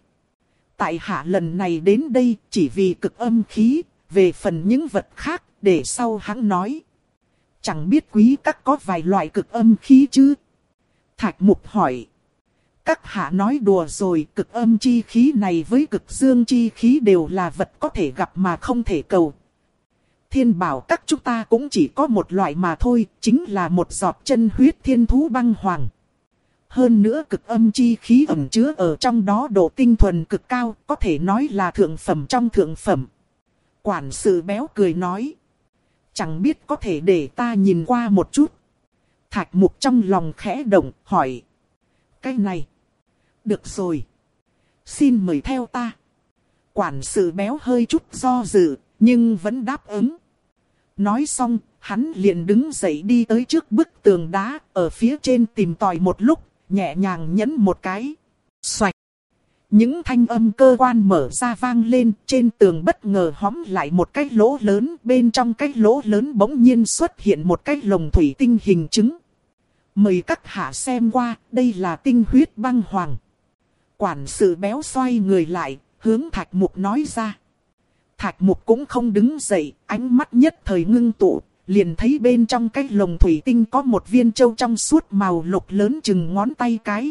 Tại hạ lần này đến đây chỉ vì cực âm khí, về phần những vật khác, để sau hắn nói. Chẳng biết quý các có vài loại cực âm khí chứ? Thạch Mục hỏi. Các hạ nói đùa rồi, cực âm chi khí này với cực dương chi khí đều là vật có thể gặp mà không thể cầu. Thiên Bảo Các chúng ta cũng chỉ có một loại mà thôi, chính là một giọt chân huyết thiên thú băng hoàng. Hơn nữa cực âm chi khí ẩn chứa ở trong đó độ tinh thuần cực cao, có thể nói là thượng phẩm trong thượng phẩm. Quản sự béo cười nói. Chẳng biết có thể để ta nhìn qua một chút. Thạch Mục trong lòng khẽ động, hỏi. Cái này. Được rồi. Xin mời theo ta. Quản sự béo hơi chút do dự, nhưng vẫn đáp ứng. Nói xong, hắn liền đứng dậy đi tới trước bức tường đá, ở phía trên tìm tòi một lúc, nhẹ nhàng nhấn một cái. Xoạch. Những thanh âm cơ quan mở ra vang lên, trên tường bất ngờ hóm lại một cái lỗ lớn, bên trong cái lỗ lớn bỗng nhiên xuất hiện một cái lồng thủy tinh hình trứng. Mời các hạ xem qua, đây là tinh huyết băng hoàng. Quản sự béo xoay người lại, hướng Thạch Mục nói ra. Thạch Mục cũng không đứng dậy, ánh mắt nhất thời ngưng tụ, liền thấy bên trong cái lồng thủy tinh có một viên châu trong suốt màu lục lớn chừng ngón tay cái.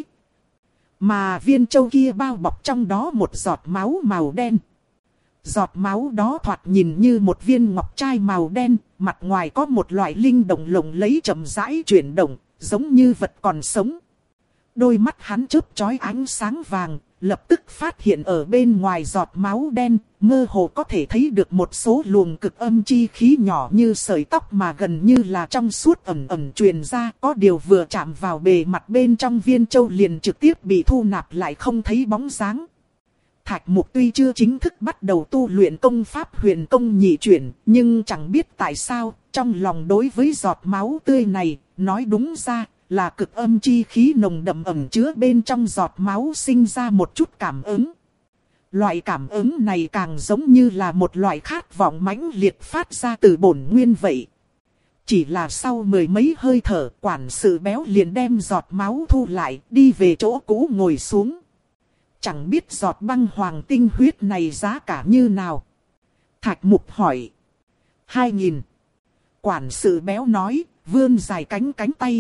Mà viên châu kia bao bọc trong đó một giọt máu màu đen. Giọt máu đó thoạt nhìn như một viên ngọc trai màu đen, mặt ngoài có một loại linh động lồng lấy chậm rãi chuyển động, giống như vật còn sống. Đôi mắt hắn chớp chói ánh sáng vàng, lập tức phát hiện ở bên ngoài giọt máu đen, mơ hồ có thể thấy được một số luồng cực âm chi khí nhỏ như sợi tóc mà gần như là trong suốt ẩn ẩn truyền ra, có điều vừa chạm vào bề mặt bên trong viên châu liền trực tiếp bị thu nạp lại không thấy bóng dáng. Thạch Mục tuy chưa chính thức bắt đầu tu luyện công pháp huyền công nhị chuyển, nhưng chẳng biết tại sao, trong lòng đối với giọt máu tươi này, nói đúng ra là cực âm chi khí nồng đậm ẩn chứa bên trong giọt máu sinh ra một chút cảm ứng. Loại cảm ứng này càng giống như là một loại khát vọng mãnh liệt phát ra từ bổn nguyên vậy. Chỉ là sau mười mấy hơi thở, quản sự béo liền đem giọt máu thu lại, đi về chỗ cũ ngồi xuống. Chẳng biết giọt băng hoàng tinh huyết này giá cả như nào? Thạch Mục hỏi. Hai nghìn. Quản sự béo nói, vươn dài cánh cánh tay.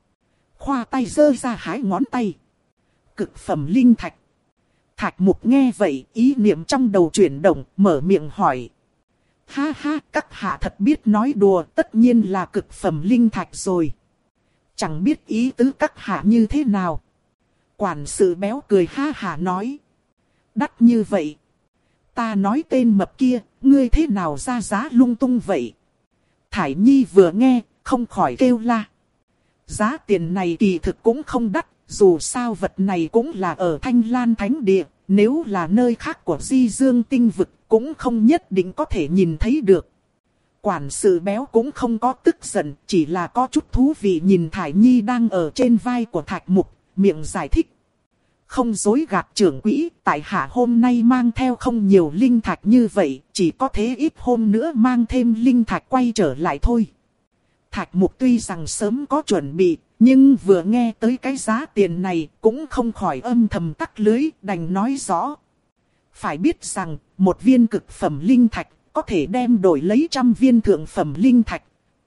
Khoa tay giơ ra hái ngón tay. Cực phẩm linh thạch. Thạch Mục nghe vậy, ý niệm trong đầu chuyển động, mở miệng hỏi. Ha ha, các hạ thật biết nói đùa, tất nhiên là cực phẩm linh thạch rồi. Chẳng biết ý tứ các hạ như thế nào. Quản sự béo cười ha hả nói. Đắt như vậy. Ta nói tên mập kia, ngươi thế nào ra giá lung tung vậy? Thải Nhi vừa nghe, không khỏi kêu la. Giá tiền này kỳ thực cũng không đắt, dù sao vật này cũng là ở Thanh Lan Thánh Địa. Nếu là nơi khác của Di Dương Tinh Vực, cũng không nhất định có thể nhìn thấy được. Quản sự béo cũng không có tức giận, chỉ là có chút thú vị nhìn Thải Nhi đang ở trên vai của Thạch Mục, miệng giải thích. Không dối gạt trưởng quỹ, tại hạ hôm nay mang theo không nhiều linh thạch như vậy, chỉ có thế ít hôm nữa mang thêm linh thạch quay trở lại thôi. Thạch Mục tuy rằng sớm có chuẩn bị, nhưng vừa nghe tới cái giá tiền này cũng không khỏi âm thầm tắc lưới, đành nói rõ. Phải biết rằng, một viên cực phẩm linh thạch có thể đem đổi lấy trăm viên thượng phẩm linh thạch.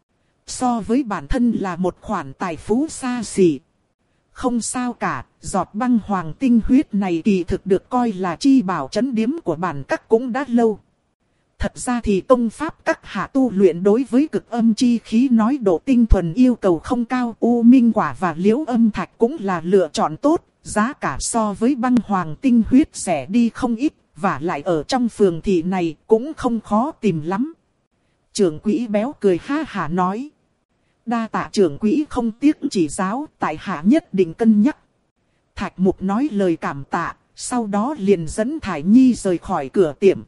So với bản thân là một khoản tài phú xa xỉ. Không sao cả, giọt băng hoàng tinh huyết này kỳ thực được coi là chi bảo trấn điếm của bản các cũng đã lâu. Thật ra thì công pháp các hạ tu luyện đối với cực âm chi khí nói độ tinh thuần yêu cầu không cao. U minh quả và liễu âm thạch cũng là lựa chọn tốt, giá cả so với băng hoàng tinh huyết rẻ đi không ít, và lại ở trong phường thị này cũng không khó tìm lắm. Trưởng quỹ béo cười ha hả nói. Đa tạ trưởng quỹ không tiếc chỉ giáo, tại hạ nhất định cân nhắc. Thạch Mục nói lời cảm tạ, sau đó liền dẫn Thải Nhi rời khỏi cửa tiệm.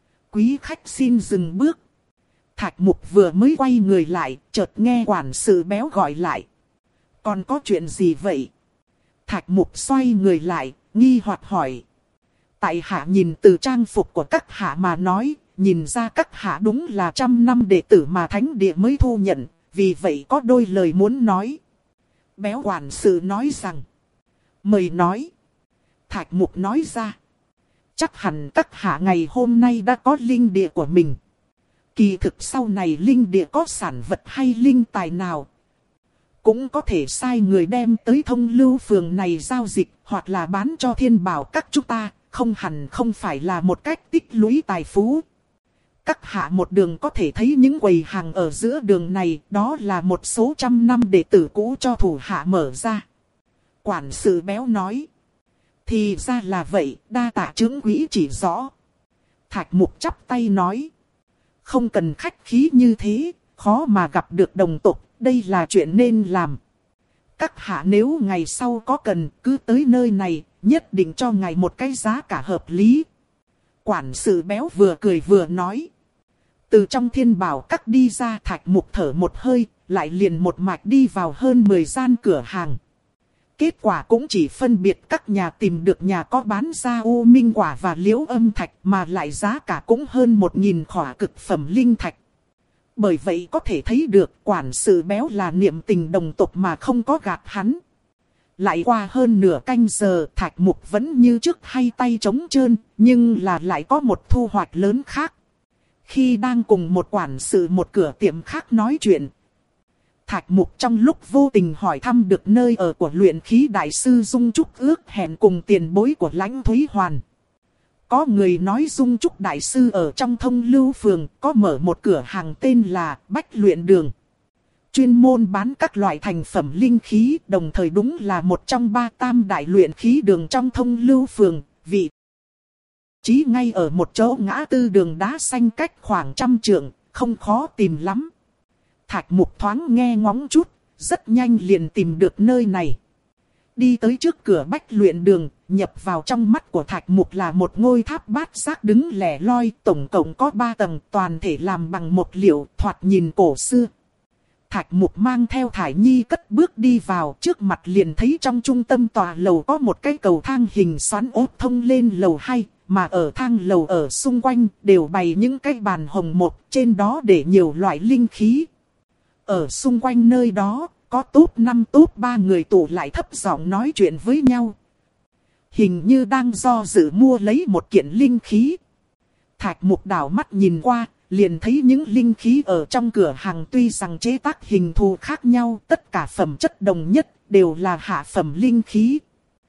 Quý khách xin dừng bước. Thạch Mục vừa mới quay người lại, chợt nghe quản sự béo gọi lại. Còn có chuyện gì vậy? Thạch Mục xoay người lại, nghi hoặc hỏi. Tại hạ nhìn từ trang phục của các hạ mà nói, nhìn ra các hạ đúng là trăm năm đệ tử mà thánh địa mới thu nhận, vì vậy có đôi lời muốn nói. Béo quản sự nói rằng. Mời nói. Thạch Mục nói ra. Chắc hẳn các hạ ngày hôm nay đã có linh địa của mình. Kỳ thực sau này linh địa có sản vật hay linh tài nào, cũng có thể sai người đem tới thông lưu phường này giao dịch, hoặc là bán cho thiên bảo các chúng ta, không hẳn không phải là một cách tích lũy tài phú. Các hạ một đường có thể thấy những quầy hàng ở giữa đường này, đó là một số trăm năm đệ tử cũ cho thủ hạ mở ra. Quản sự béo nói. Thì ra là vậy, đa tạ trưởng quỹ chỉ rõ. Thạch Mục chắp tay nói. Không cần khách khí như thế, khó mà gặp được đồng tộc, đây là chuyện nên làm. Các hạ nếu ngày sau có cần, cứ tới nơi này, nhất định cho ngài một cái giá cả hợp lý. Quản sự béo vừa cười vừa nói. Từ trong thiên bảo các đi ra, Thạch Mục thở một hơi, lại liền một mạch đi vào hơn mười gian cửa hàng. Kết quả cũng chỉ phân biệt các nhà tìm được nhà có bán ra u minh quả và liễu âm thạch, mà lại giá cả cũng hơn một nghìn khỏa cực phẩm linh thạch. Bởi vậy có thể thấy được quản sự béo là niệm tình đồng tộc mà không có gạt hắn. Lại qua hơn nửa canh giờ, Thạch Mục vẫn như trước hai tay trống trơn, nhưng là lại có một thu hoạch lớn khác. Khi đang cùng một quản sự một cửa tiệm khác nói chuyện, Thạch Mục trong lúc vô tình hỏi thăm được nơi ở của luyện khí đại sư Dung Trúc ước hẹn cùng tiền bối của Lãnh Thúy Hoàn. Có người nói Dung Trúc đại sư ở trong Thông Lưu Phường có mở một cửa hàng tên là Bách Luyện Đường. Chuyên môn bán các loại thành phẩm linh khí, đồng thời đúng là một trong ba tam đại luyện khí đường trong Thông Lưu Phường, vị trí ngay ở một chỗ ngã tư đường đá xanh cách khoảng trăm trượng, không khó tìm lắm. Thạch Mục thoáng nghe ngóng chút, rất nhanh liền tìm được nơi này. Đi tới trước cửa Bách Luyện Đường, nhập vào trong mắt của Thạch Mục là một ngôi tháp bát giác đứng lẻ loi, tổng cộng có ba tầng, toàn thể làm bằng một liệu, thoạt nhìn cổ xưa. Thạch Mục mang theo Thải Nhi cất bước đi vào, trước mặt liền thấy trong trung tâm tòa lầu có một cái cầu thang hình xoắn ốp thông lên lầu hai, mà ở thang lầu ở xung quanh đều bày những cái bàn hồng một, trên đó để nhiều loại linh khí. Ở xung quanh nơi đó, có top năm top ba người tụ lại thấp giọng nói chuyện với nhau. Hình như đang do dự mua lấy một kiện linh khí. Thạch Mục đảo mắt nhìn qua, liền thấy những linh khí ở trong cửa hàng tuy rằng chế tác hình thù khác nhau, tất cả phẩm chất đồng nhất, đều là hạ phẩm linh khí.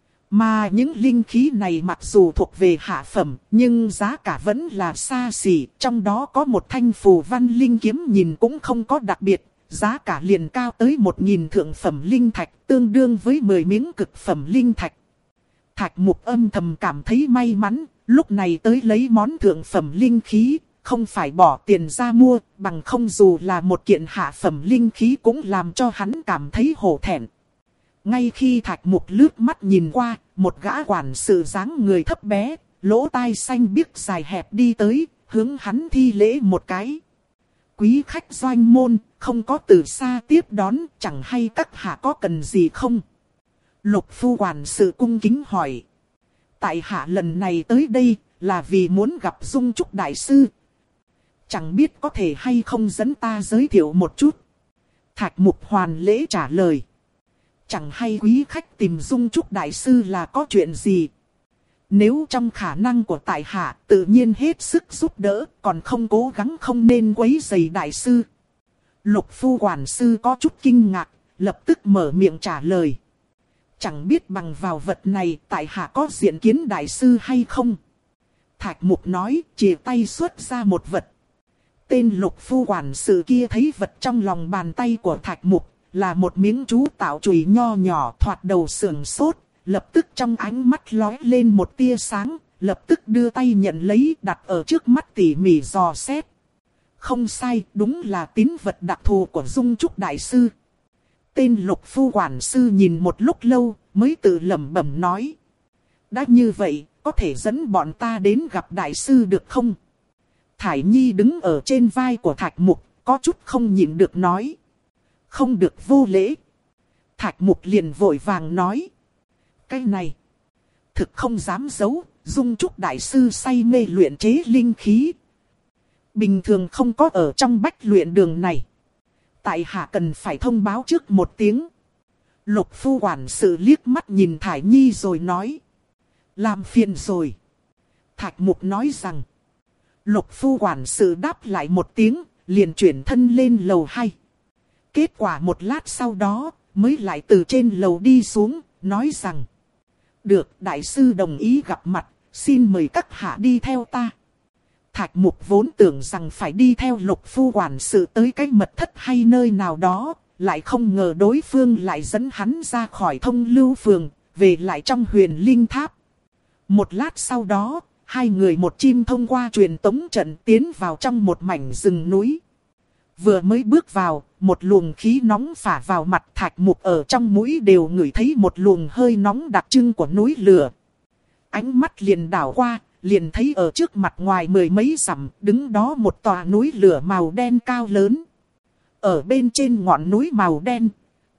Mà những linh khí này mặc dù thuộc về hạ phẩm, nhưng giá cả vẫn là xa xỉ, trong đó có một thanh phù văn linh kiếm nhìn cũng không có đặc biệt. Giá cả liền cao tới một nghìn thượng phẩm linh thạch, tương đương với mười miếng cực phẩm linh thạch. Thạch Mục âm thầm cảm thấy may mắn, lúc này tới lấy món thượng phẩm linh khí, không phải bỏ tiền ra mua, bằng không dù là một kiện hạ phẩm linh khí cũng làm cho hắn cảm thấy hổ thẹn. Ngay khi Thạch Mục lướt mắt nhìn qua, một gã quản sự dáng người thấp bé, lỗ tai xanh biếc dài hẹp đi tới, hướng hắn thi lễ một cái. Quý khách doanh môn, không có từ xa tiếp đón, chẳng hay các hạ có cần gì không? Lục phu quản sự cung kính hỏi. Tại hạ lần này tới đây, là vì muốn gặp Dung Trúc đại sư. Chẳng biết có thể hay không dẫn ta giới thiệu một chút. Thạch Mục hoàn lễ trả lời. Chẳng hay quý khách tìm Dung Trúc đại sư là có chuyện gì? Nếu trong khả năng của tại hạ, tự nhiên hết sức giúp đỡ, còn không cố gắng không nên quấy rầy đại sư. Lục phu quản sư có chút kinh ngạc, lập tức mở miệng trả lời. Chẳng biết bằng vào vật này, tại hạ có diện kiến đại sư hay không? Thạch Mục nói, chìa tay xuất ra một vật. Tên lục phu quản sự kia thấy vật trong lòng bàn tay của Thạch Mục, là một miếng chú tạo chùy nho nhỏ, thoạt đầu sườn sốt. Lập tức trong ánh mắt lóe lên một tia sáng, lập tức đưa tay nhận lấy, đặt ở trước mắt tỉ mỉ dò xét. Không sai, đúng là tín vật đặc thù của Dung Trúc đại sư. Tên lục phu quản sư nhìn một lúc lâu, mới tự lẩm bẩm nói. Đã như vậy, có thể dẫn bọn ta đến gặp đại sư được không? Thải Nhi đứng ở trên vai của Thạch Mục, có chút không nhịn được nói. Không được vô lễ. Thạch Mục liền vội vàng nói. Cái này, thực không dám giấu, Dung Trúc đại sư say mê luyện chế linh khí. Bình thường không có ở trong Bách Luyện Đường này. Tại hạ cần phải thông báo trước một tiếng. Lục phu quản sự liếc mắt nhìn Thải Nhi rồi nói. Làm phiền rồi. Thạch Mục nói rằng. Lục phu quản sự đáp lại một tiếng, liền chuyển thân lên lầu hai. Kết quả một lát sau đó, mới lại từ trên lầu đi xuống, nói rằng. Được, đại sư đồng ý gặp mặt, xin mời các hạ đi theo ta. Thạch Mục vốn tưởng rằng phải đi theo lục phu quản sự tới cái mật thất hay nơi nào đó, lại không ngờ đối phương lại dẫn hắn ra khỏi Thông Lưu Phường, về lại trong Huyền Linh Tháp. Một lát sau đó, hai người một chim thông qua truyền tống trận tiến vào trong một mảnh rừng núi. Vừa mới bước vào, một luồng khí nóng phả vào mặt Thạch Mục, ở trong mũi đều ngửi thấy một luồng hơi nóng đặc trưng của núi lửa. Ánh mắt liền đảo qua, liền thấy ở trước mặt ngoài mười mấy dặm, đứng đó một tòa núi lửa màu đen cao lớn. Ở bên trên ngọn núi màu đen,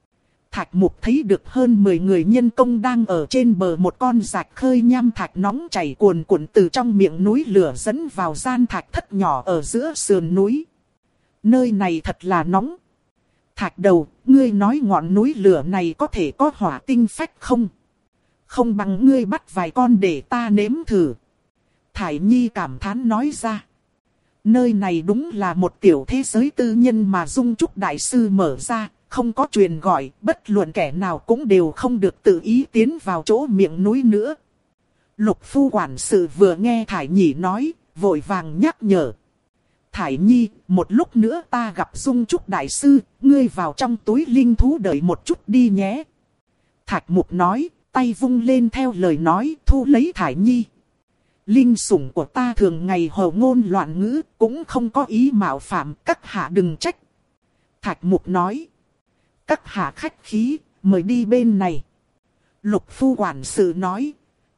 Thạch Mục thấy được hơn mười người nhân công đang ở trên bờ một con rạch khơi nham thạch nóng chảy cuồn cuộn từ trong miệng núi lửa dẫn vào gian thạch thất nhỏ ở giữa sườn núi. Nơi này thật là nóng. Thạch đầu, ngươi nói ngọn núi lửa này có thể có hỏa tinh phách không? Không bằng ngươi bắt vài con để ta nếm thử. Thải Nhi cảm thán nói ra. Nơi này đúng là một tiểu thế giới tư nhân mà Dung Trúc Đại Sư mở ra, không có truyền gọi, bất luận kẻ nào cũng đều không được tự ý tiến vào chỗ miệng núi nữa. Lục phu quản sự vừa nghe Thải Nhi nói, vội vàng nhắc nhở. Thải Nhi, một lúc nữa ta gặp Dung Trúc Đại Sư, ngươi vào trong túi linh thú đợi một chút đi nhé. Thạch Mục nói, tay vung lên theo lời nói, thu lấy Thải Nhi. Linh sủng của ta thường ngày hồ ngôn loạn ngữ, cũng không có ý mạo phạm, các hạ đừng trách. Thạch Mục nói, các hạ khách khí, mời đi bên này. Lục phu quản sự nói,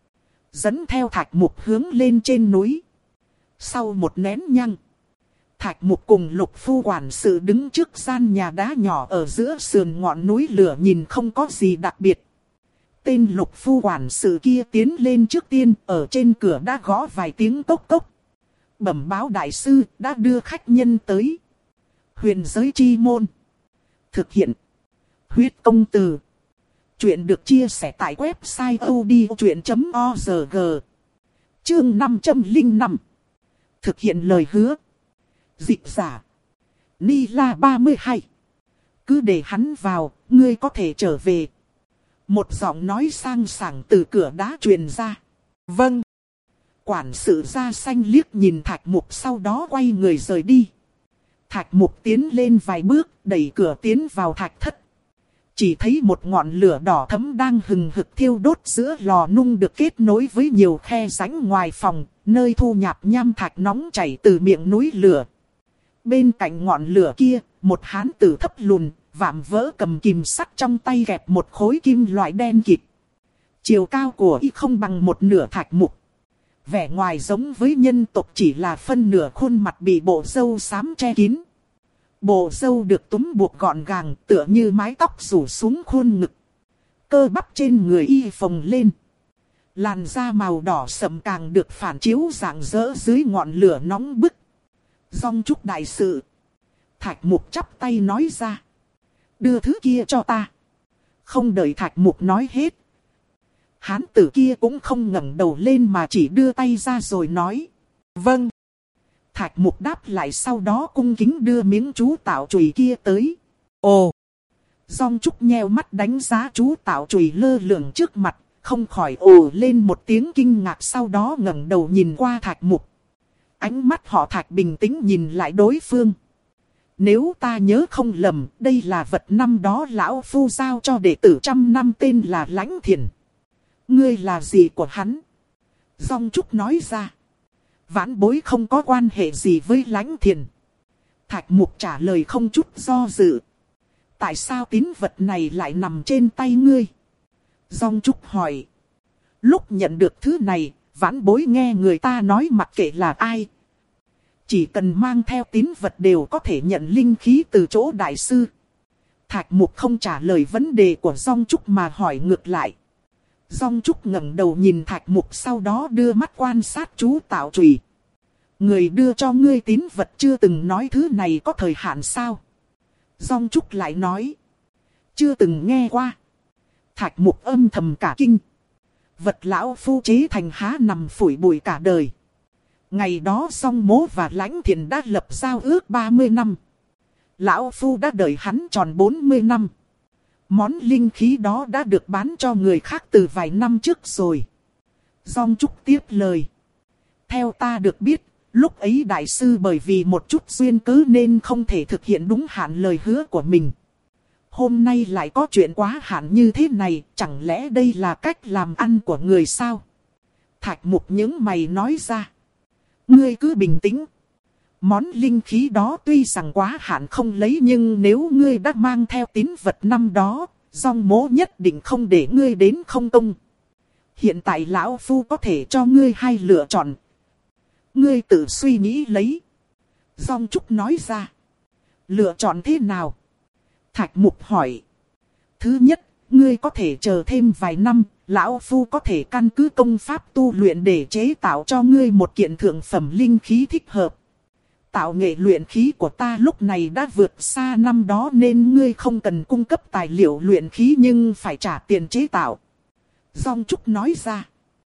dẫn theo Thạch Mục hướng lên trên núi. Sau một nén nhang, Thạch Mục cùng Lục phu quản sự đứng trước gian nhà đá nhỏ ở giữa sườn ngọn núi lửa, nhìn không có gì đặc biệt. Tên Lục phu quản sự kia tiến lên trước tiên, ở trên cửa đã gõ vài tiếng cốc cốc. Bẩm báo đại sư, đã đưa khách nhân tới. Huyền giới chi môn. Thực hiện. Huyết công từ. Chuyện được chia sẻ tại website a u d i o chuyện chấm org. Chương năm trăm lẻ năm. Thực hiện lời hứa. Dịch giả. Ni La ba mươi hai. Cứ để hắn vào, ngươi có thể trở về. Một giọng nói sang sảng từ cửa đá truyền ra. Vâng. Quản sự da xanh liếc nhìn Thạch Mục, sau đó quay người rời đi. Thạch Mục tiến lên vài bước, đẩy cửa tiến vào thạch thất. Chỉ thấy một ngọn lửa đỏ thẫm đang hừng hực thiêu đốt giữa lò nung, được kết nối với nhiều khe rãnh ngoài phòng, nơi thu nhạp nham thạch nóng chảy từ miệng núi lửa. Bên cạnh ngọn lửa kia, một hán tử thấp lùn, vạm vỡ cầm kìm sắt trong tay kẹp một khối kim loại đen kịt. Chiều cao của y không bằng một nửa Thạch Mục. Vẻ ngoài giống với nhân tộc, chỉ là phân nửa khuôn mặt bị bộ râu xám che kín. Bộ râu được túm buộc gọn gàng, tựa như mái tóc rủ xuống khuôn ngực. Cơ bắp trên người y phồng lên. Làn da màu đỏ sẫm càng được phản chiếu rạng rỡ dưới ngọn lửa nóng bức. Dung Trúc Đại Sư. Thạch Mục chắp tay nói ra. Đưa thứ kia cho ta. Không đợi Thạch Mục nói hết, hán tử kia cũng không ngẩng đầu lên mà chỉ đưa tay ra rồi nói. Vâng. Thạch Mục đáp lại, sau đó cung kính đưa miếng chú tạo chùy kia tới. Ồ. Dung Trúc nheo mắt đánh giá chú tạo chùy lơ lửng trước mặt, không khỏi ồ lên một tiếng kinh ngạc, sau đó ngẩng đầu nhìn qua Thạch Mục. Ánh mắt họ Thạch bình tĩnh nhìn lại đối phương. Nếu ta nhớ không lầm, đây là vật năm đó lão phu giao cho đệ tử trăm năm, tên là Lãnh Thiền. Ngươi là gì của hắn? Dung Trúc nói ra. Vãn bối không có quan hệ gì với Lãnh Thiền. Thạch Mục trả lời không chút do dự. Tại sao tín vật này lại nằm trên tay ngươi? Dung Trúc hỏi. Lúc nhận được thứ này, vãn bối nghe người ta nói mặc kệ là ai, chỉ cần mang theo tín vật đều có thể nhận linh khí từ chỗ đại sư. Thạch Mục không trả lời vấn đề của Dung Trúc mà hỏi ngược lại. Dung Trúc ngẩng đầu nhìn Thạch Mục, sau đó đưa mắt quan sát chú tạo chùy. Người đưa cho ngươi tín vật chưa từng nói thứ này có thời hạn sao? Dung Trúc lại nói. Chưa từng nghe qua. Thạch Mục âm thầm cả kinh. Vật lão phu chế thành há nằm phủi bụi cả đời. Ngày đó Song Mố và Lãnh Thiền đã lập giao ước ba mươi năm. Lão phu đã đợi hắn tròn bốn mươi năm. Món linh khí đó đã được bán cho người khác từ vài năm trước rồi. Dung Trúc tiếp lời. Theo ta được biết, lúc ấy đại sư bởi vì một chút duyên cớ nên không thể thực hiện đúng hạn lời hứa của mình. Hôm nay lại có chuyện quá hạn như thế này, chẳng lẽ đây là cách làm ăn của người sao? Thạch Mục những mày nói ra. Ngươi cứ bình tĩnh. Món linh khí đó tuy rằng quá hạn không lấy, nhưng nếu ngươi đã mang theo tín vật năm đó, Dung Mố nhất định không để ngươi đến không công. Hiện tại lão phu có thể cho ngươi hai lựa chọn. Ngươi tự suy nghĩ lấy. Dung Trúc nói ra. Lựa chọn thế nào? Thạch Mục hỏi. Thứ nhất, ngươi có thể chờ thêm vài năm, lão phu có thể căn cứ công pháp tu luyện để chế tạo cho ngươi một kiện thượng phẩm linh khí thích hợp. tạo nghệ luyện khí của ta lúc này đã vượt xa năm đó nên ngươi không cần cung cấp tài liệu luyện khí nhưng phải trả tiền chế tạo. Dòng Trúc nói ra.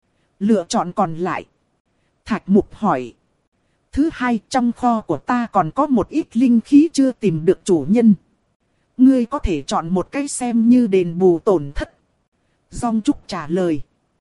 Lựa chọn còn lại. Thạch Mục hỏi. Thứ hai, trong kho của ta còn có một ít linh khí chưa tìm được chủ nhân. Ngươi có thể chọn một cái xem như đền bù tổn thất. Dòng Trúc trả lời.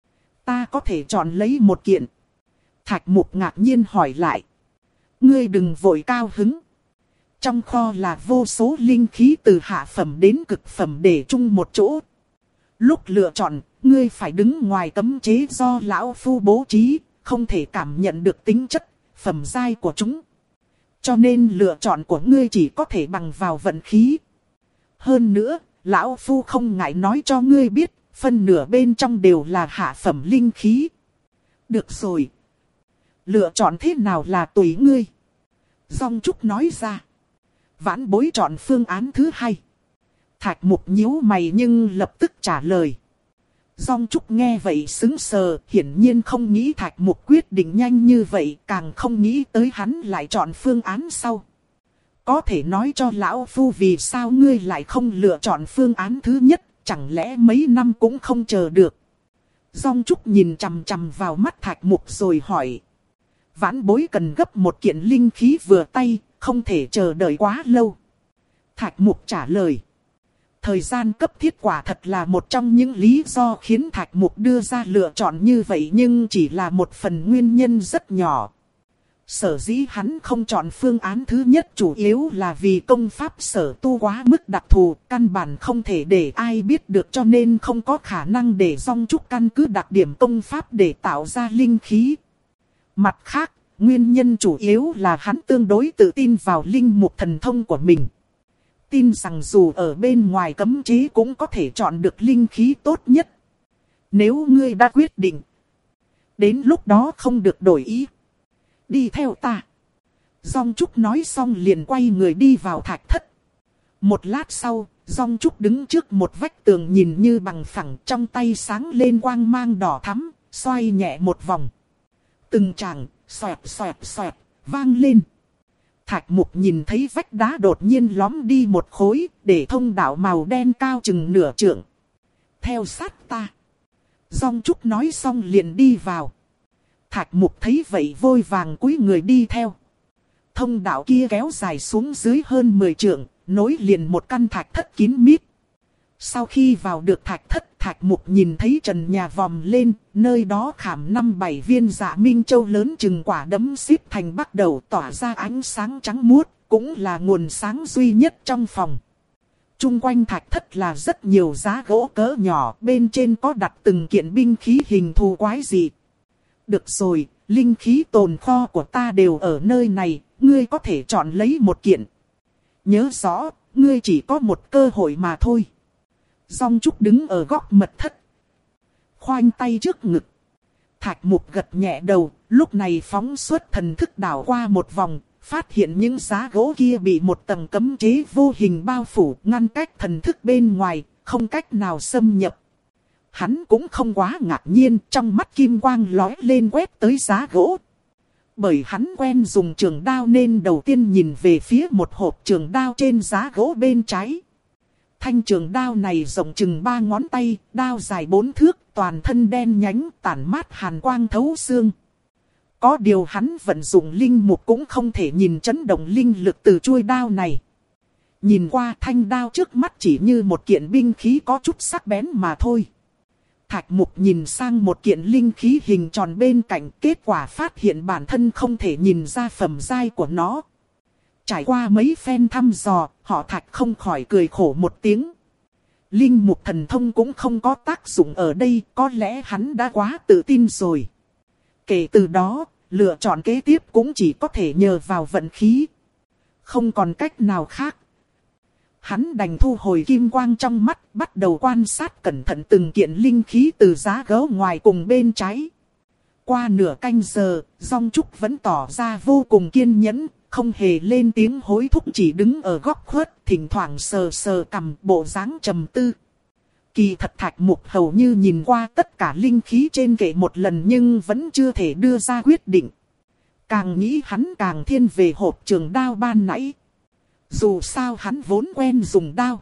Ta có thể chọn lấy một kiện. Thạch Mục ngạc nhiên hỏi lại. Ngươi đừng vội cao hứng. Trong kho là vô số linh khí từ hạ phẩm đến cực phẩm để chung một chỗ. Lúc lựa chọn, ngươi phải đứng ngoài cấm chế do lão phu bố trí, không thể cảm nhận được tính chất, phẩm giai của chúng. Cho nên lựa chọn của ngươi chỉ có thể bằng vào vận khí. Hơn nữa, lão phu không ngại nói cho ngươi biết, phân nửa bên trong đều là hạ phẩm linh khí. Được rồi. Lựa chọn thế nào là tùy ngươi. Dòng Trúc nói ra. Vãn Bối chọn phương án thứ hai. Thạch Mục nhíu mày nhưng lập tức trả lời. Dòng Trúc nghe vậy sững sờ, hiển nhiên không nghĩ Thạch Mục quyết định nhanh như vậy, càng không nghĩ tới hắn lại chọn phương án sau. Có thể nói cho lão phu vì sao ngươi lại không lựa chọn phương án thứ nhất, chẳng lẽ mấy năm cũng không chờ được. Dòng Trúc nhìn chằm chằm vào mắt Thạch Mục rồi hỏi. Vãn Bối cần gấp một kiện linh khí vừa tay, không thể chờ đợi quá lâu. Thạch Mục trả lời. Thời gian cấp thiết quả thật là một trong những lý do khiến Thạch Mục đưa ra lựa chọn như vậy nhưng chỉ là một phần nguyên nhân rất nhỏ. Sở dĩ hắn không chọn phương án thứ nhất chủ yếu là vì công pháp sở tu quá mức đặc thù, căn bản không thể để ai biết được cho nên không có khả năng để Dòng Trúc căn cứ đặc điểm công pháp để tạo ra linh khí. Mặt khác, nguyên nhân chủ yếu là hắn tương đối tự tin vào linh mục thần thông của mình. Tin rằng dù ở bên ngoài cấm chế cũng có thể chọn được linh khí tốt nhất. Nếu ngươi đã quyết định, đến lúc đó không được đổi ý. Đi theo ta. Dòng Trúc nói xong liền quay người đi vào thạch thất. Một lát sau, Dòng Trúc đứng trước một vách tường nhìn như bằng phẳng, trong tay sáng lên quang mang đỏ thắm, xoay nhẹ một vòng. Từng tràng, xoẹt xoẹt xoẹt, vang lên. Thạch Mục nhìn thấy vách đá đột nhiên lõm đi một khối, để thông đạo màu đen cao chừng nửa trượng. Theo sát ta. Dòng Trúc nói xong liền đi vào. Thạch Mục thấy vậy vội vàng cúi người đi theo. Thông đạo kia kéo dài xuống dưới hơn mười trượng, nối liền một căn thạch thất kín mít. Sau khi vào được thạch thất, Thạch Mục nhìn thấy trần nhà vòm lên, nơi đó khảm năm bảy viên Dạ Minh Châu lớn chừng quả đấm xếp thành bắt đầu tỏa ra ánh sáng trắng muốt, cũng là nguồn sáng duy nhất trong phòng. Trung quanh thạch thất là rất nhiều giá gỗ cỡ nhỏ, bên trên có đặt từng kiện binh khí hình thù quái dị. Được rồi, linh khí tồn kho của ta đều ở nơi này, ngươi có thể chọn lấy một kiện. Nhớ rõ, ngươi chỉ có một cơ hội mà thôi. Dòng Trúc đứng ở góc mật thất, khoanh tay trước ngực. Thạch Mục gật nhẹ đầu, lúc này phóng xuất thần thức đảo qua một vòng, phát hiện những giá gỗ kia bị một tầng cấm chế vô hình bao phủ, ngăn cách thần thức bên ngoài, không cách nào xâm nhập. Hắn cũng không quá ngạc nhiên, trong mắt kim quang lóe lên quét tới giá gỗ. Bởi hắn quen dùng trường đao nên đầu tiên nhìn về phía một hộp trường đao trên giá gỗ bên trái. Thanh trường đao này rộng chừng ba ngón tay, đao dài bốn thước, toàn thân đen nhánh, tản mát hàn quang thấu xương. Có điều hắn vận dụng linh mục cũng không thể nhìn chấn động linh lực từ chuôi đao này. Nhìn qua thanh đao trước mắt chỉ như một kiện binh khí có chút sắc bén mà thôi. Thạch Mục nhìn sang một kiện linh khí hình tròn bên cạnh, kết quả phát hiện bản thân không thể nhìn ra phẩm giai của nó. Trải qua mấy phen thăm dò, họ Thạch không khỏi cười khổ một tiếng. Linh mục thần thông cũng không có tác dụng ở đây, có lẽ hắn đã quá tự tin rồi. Kể từ đó, lựa chọn kế tiếp cũng chỉ có thể nhờ vào vận khí. Không còn cách nào khác. Hắn đành thu hồi kim quang trong mắt, bắt đầu quan sát cẩn thận từng kiện linh khí từ giá gỗ ngoài cùng bên trái. Qua nửa canh giờ, Dòng Trúc vẫn tỏ ra vô cùng kiên nhẫn, không hề lên tiếng hối thúc, chỉ đứng ở góc khuất, thỉnh thoảng sờ sờ cằm, bộ dáng trầm tư. Kỳ thật Thạch Mục hầu như nhìn qua tất cả linh khí trên kệ một lần nhưng vẫn chưa thể đưa ra quyết định. Càng nghĩ hắn càng thiên về hộp trường đao ban nãy. Dù sao hắn vốn quen dùng đao.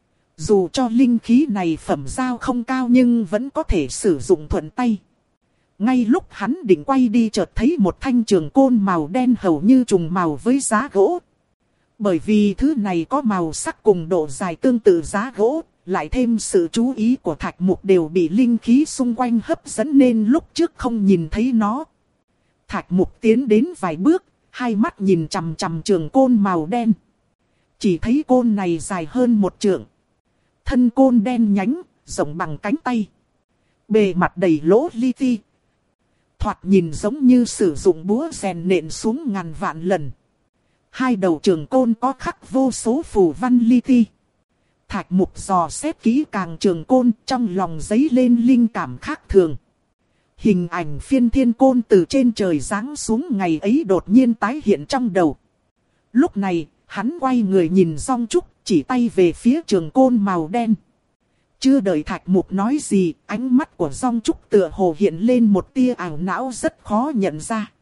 Dù cho linh khí này phẩm giao không cao nhưng vẫn có thể sử dụng thuận tay. Ngay lúc hắn định quay đi chợt thấy một thanh trường côn màu đen hầu như trùng màu với giá gỗ. Bởi vì thứ này có màu sắc cùng độ dài tương tự giá gỗ, lại thêm sự chú ý của Thạch Mục đều bị linh khí xung quanh hấp dẫn nên lúc trước không nhìn thấy nó. Thạch Mục tiến đến vài bước, hai mắt nhìn chằm chằm trường côn màu đen. Chỉ thấy côn này dài hơn một trượng. Thân côn đen nhánh, rộng bằng cánh tay. Bề mặt đầy lỗ li ti. Thoạt nhìn giống như sử dụng búa rèn nện xuống ngàn vạn lần. Hai đầu trường côn có khắc vô số phù văn li ti. Thạch Mục dò xét kỹ càng trường côn, trong lòng dấy lên linh cảm khác thường. Hình ảnh phiên thiên côn từ trên trời giáng xuống ngày ấy đột nhiên tái hiện trong đầu. Lúc này, hắn quay người nhìn Song Trúc, chỉ tay về phía trường côn màu đen. Chưa đợi Thạch Mục nói gì, ánh mắt của Song Trúc tựa hồ hiện lên một tia ảo não rất khó nhận ra.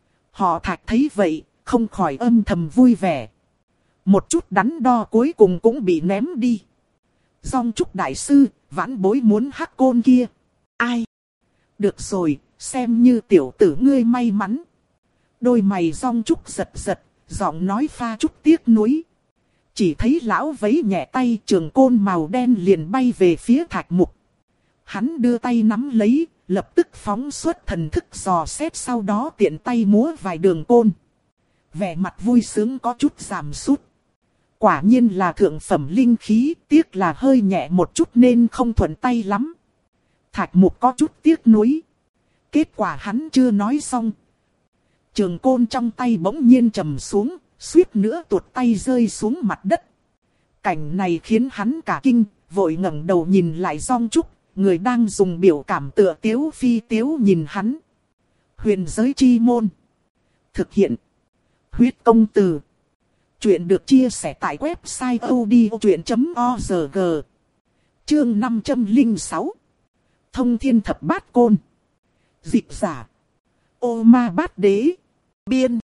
Họ Thạch thấy vậy, không khỏi âm thầm vui vẻ. Một chút đắn đo cuối cùng cũng bị ném đi. Song Trúc đại sư, vãn bối muốn hắc côn kia. Ai? Được rồi, xem như tiểu tử ngươi may mắn. Đôi mày Song Trúc giật giật, giọng nói pha chút tiếc nuối. Chỉ thấy lão vấy nhẹ tay, trường côn màu đen liền bay về phía Thạch Mục. Hắn đưa tay nắm lấy, lập tức phóng xuất thần thức dò xét, sau đó tiện tay múa vài đường côn. Vẻ mặt vui sướng có chút giảm sút. Quả nhiên là thượng phẩm linh khí, tiếc là hơi nhẹ một chút nên không thuận tay lắm. Thạch Mục có chút tiếc nuối. Kết quả hắn chưa nói xong. Trường côn trong tay bỗng nhiên trầm xuống, suýt nữa tuột tay rơi xuống mặt đất. Cảnh này khiến hắn cả kinh, vội ngẩng đầu nhìn lại Song Trúc, người đang dùng biểu cảm tựa tiếu phi tiếu nhìn hắn. Huyền giới chi môn. Thực hiện. Huyết công từ. Chuyện được chia sẻ tại website odchuyện chấm org. Chương năm trăm lẻ sáu. Thông thiên thập bát côn. Dịch giả. Ô ma bát đế. Biên.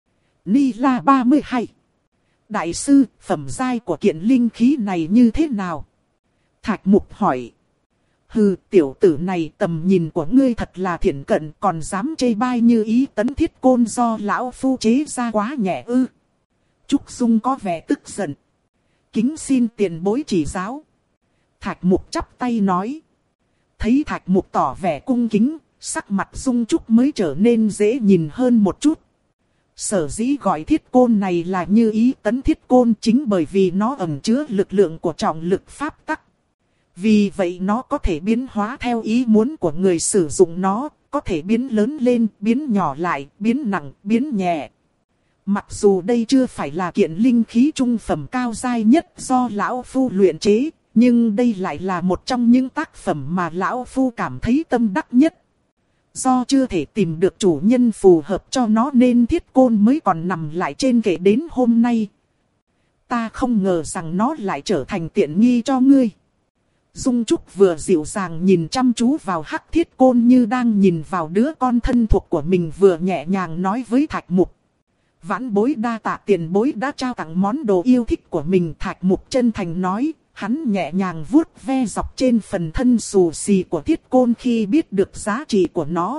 Ni la ba mươi hai. Đại sư, phẩm giai của kiện linh khí này như thế nào? Thạch Mục hỏi. Hừ, tiểu tử này tầm nhìn của ngươi thật là thiển cận, còn dám chê bai như ý tấn thiết côn do lão phu chế ra quá nhẹ ư. Trúc Dung có vẻ tức giận. Kính xin tiền bối chỉ giáo. Thạch Mục chắp tay nói. Thấy Thạch Mục tỏ vẻ cung kính, sắc mặt Dung Trúc mới trở nên dễ nhìn hơn một chút. Sở dĩ gọi thiết côn này là như ý tấn thiết côn chính bởi vì nó ẩn chứa lực lượng của trọng lực pháp tắc. Vì vậy nó có thể biến hóa theo ý muốn của người sử dụng nó, có thể biến lớn lên, biến nhỏ lại, biến nặng, biến nhẹ. Mặc dù đây chưa phải là kiện linh khí trung phẩm cao giai nhất do lão phu luyện chế, nhưng đây lại là một trong những tác phẩm mà lão phu cảm thấy tâm đắc nhất. Do chưa thể tìm được chủ nhân phù hợp cho nó nên thiết côn mới còn nằm lại trên kệ đến hôm nay. Ta không ngờ rằng nó lại trở thành tiện nghi cho ngươi. Dung Trúc vừa dịu dàng nhìn chăm chú vào hắc thiết côn như đang nhìn vào đứa con thân thuộc của mình, vừa nhẹ nhàng nói với Thạch Mục. Vãn bối đa tạ tiền bối đã trao tặng món đồ yêu thích của mình. Thạch Mục chân thành nói, hắn nhẹ nhàng vuốt ve dọc trên phần thân xù xì của thiết côn khi biết được giá trị của nó.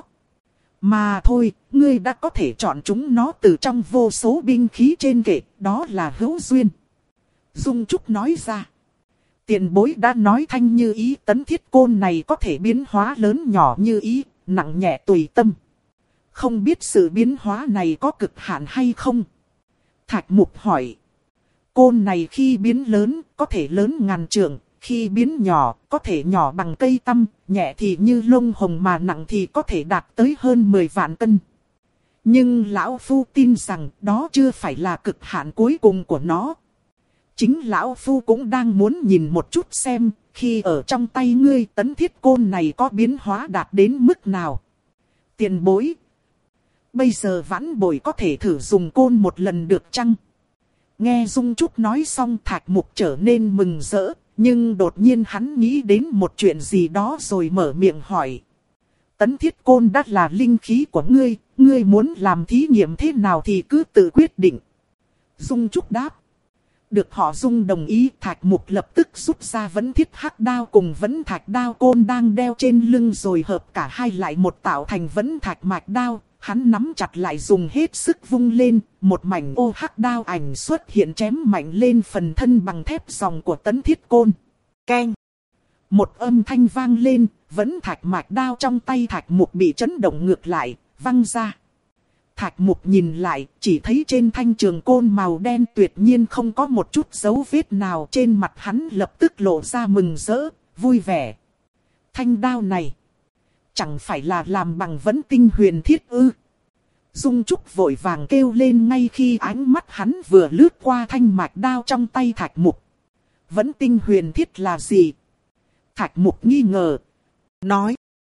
Mà thôi, ngươi đã có thể chọn chúng nó từ trong vô số binh khí trên kệ, đó là hữu duyên. Dung Trúc nói ra. Tiền bối đã nói thanh như ý tấn thiết côn này có thể biến hóa lớn nhỏ như ý, nặng nhẹ tùy tâm. Không biết sự biến hóa này có cực hạn hay không? Thạch Mục hỏi. Côn này khi biến lớn, có thể lớn ngàn trượng, khi biến nhỏ, có thể nhỏ bằng cây tăm, nhẹ thì như lông hồng mà nặng thì có thể đạt tới hơn mười vạn cân. Nhưng lão phu tin rằng đó chưa phải là cực hạn cuối cùng của nó. Chính lão phu cũng đang muốn nhìn một chút xem, khi ở trong tay ngươi tấn thiết côn này có biến hóa đạt đến mức nào. Tiền bối. Bây giờ vãn bối có thể thử dùng côn một lần được chăng? Nghe Dung Trúc nói xong Thạch Mục trở nên mừng rỡ, nhưng đột nhiên hắn nghĩ đến một chuyện gì đó rồi mở miệng hỏi. Tấn thiết côn đã là linh khí của ngươi, ngươi muốn làm thí nghiệm thế nào thì cứ tự quyết định. Dung Trúc đáp. Được họ Dung đồng ý, Thạch Mục lập tức rút ra vấn thiết hắc đao cùng vấn thạch đao côn đang đeo trên lưng rồi hợp cả hai lại một tạo thành vấn thạch mạch đao. Hắn nắm chặt lại dùng hết sức vung lên, một mảnh ô hắc đao ảnh xuất hiện chém mạnh lên phần thân bằng thép ròng của tấn thiết côn. Keng! Một âm thanh vang lên, vấn thạch mạch đao trong tay Thạch Mục bị chấn động ngược lại, văng ra. Thạch Mục nhìn lại, chỉ thấy trên thanh trường côn màu đen tuyệt nhiên không có một chút dấu vết nào. Trên mặt hắn lập tức lộ ra mừng rỡ, vui vẻ. Thanh đao này, chẳng phải là làm bằng vấn tinh huyền thiết ư? Dung Trúc vội vàng kêu lên ngay khi ánh mắt hắn vừa lướt qua thanh mạch đao trong tay Thạch Mục. Vấn tinh huyền thiết là gì? Thạch Mục nghi ngờ. Nói.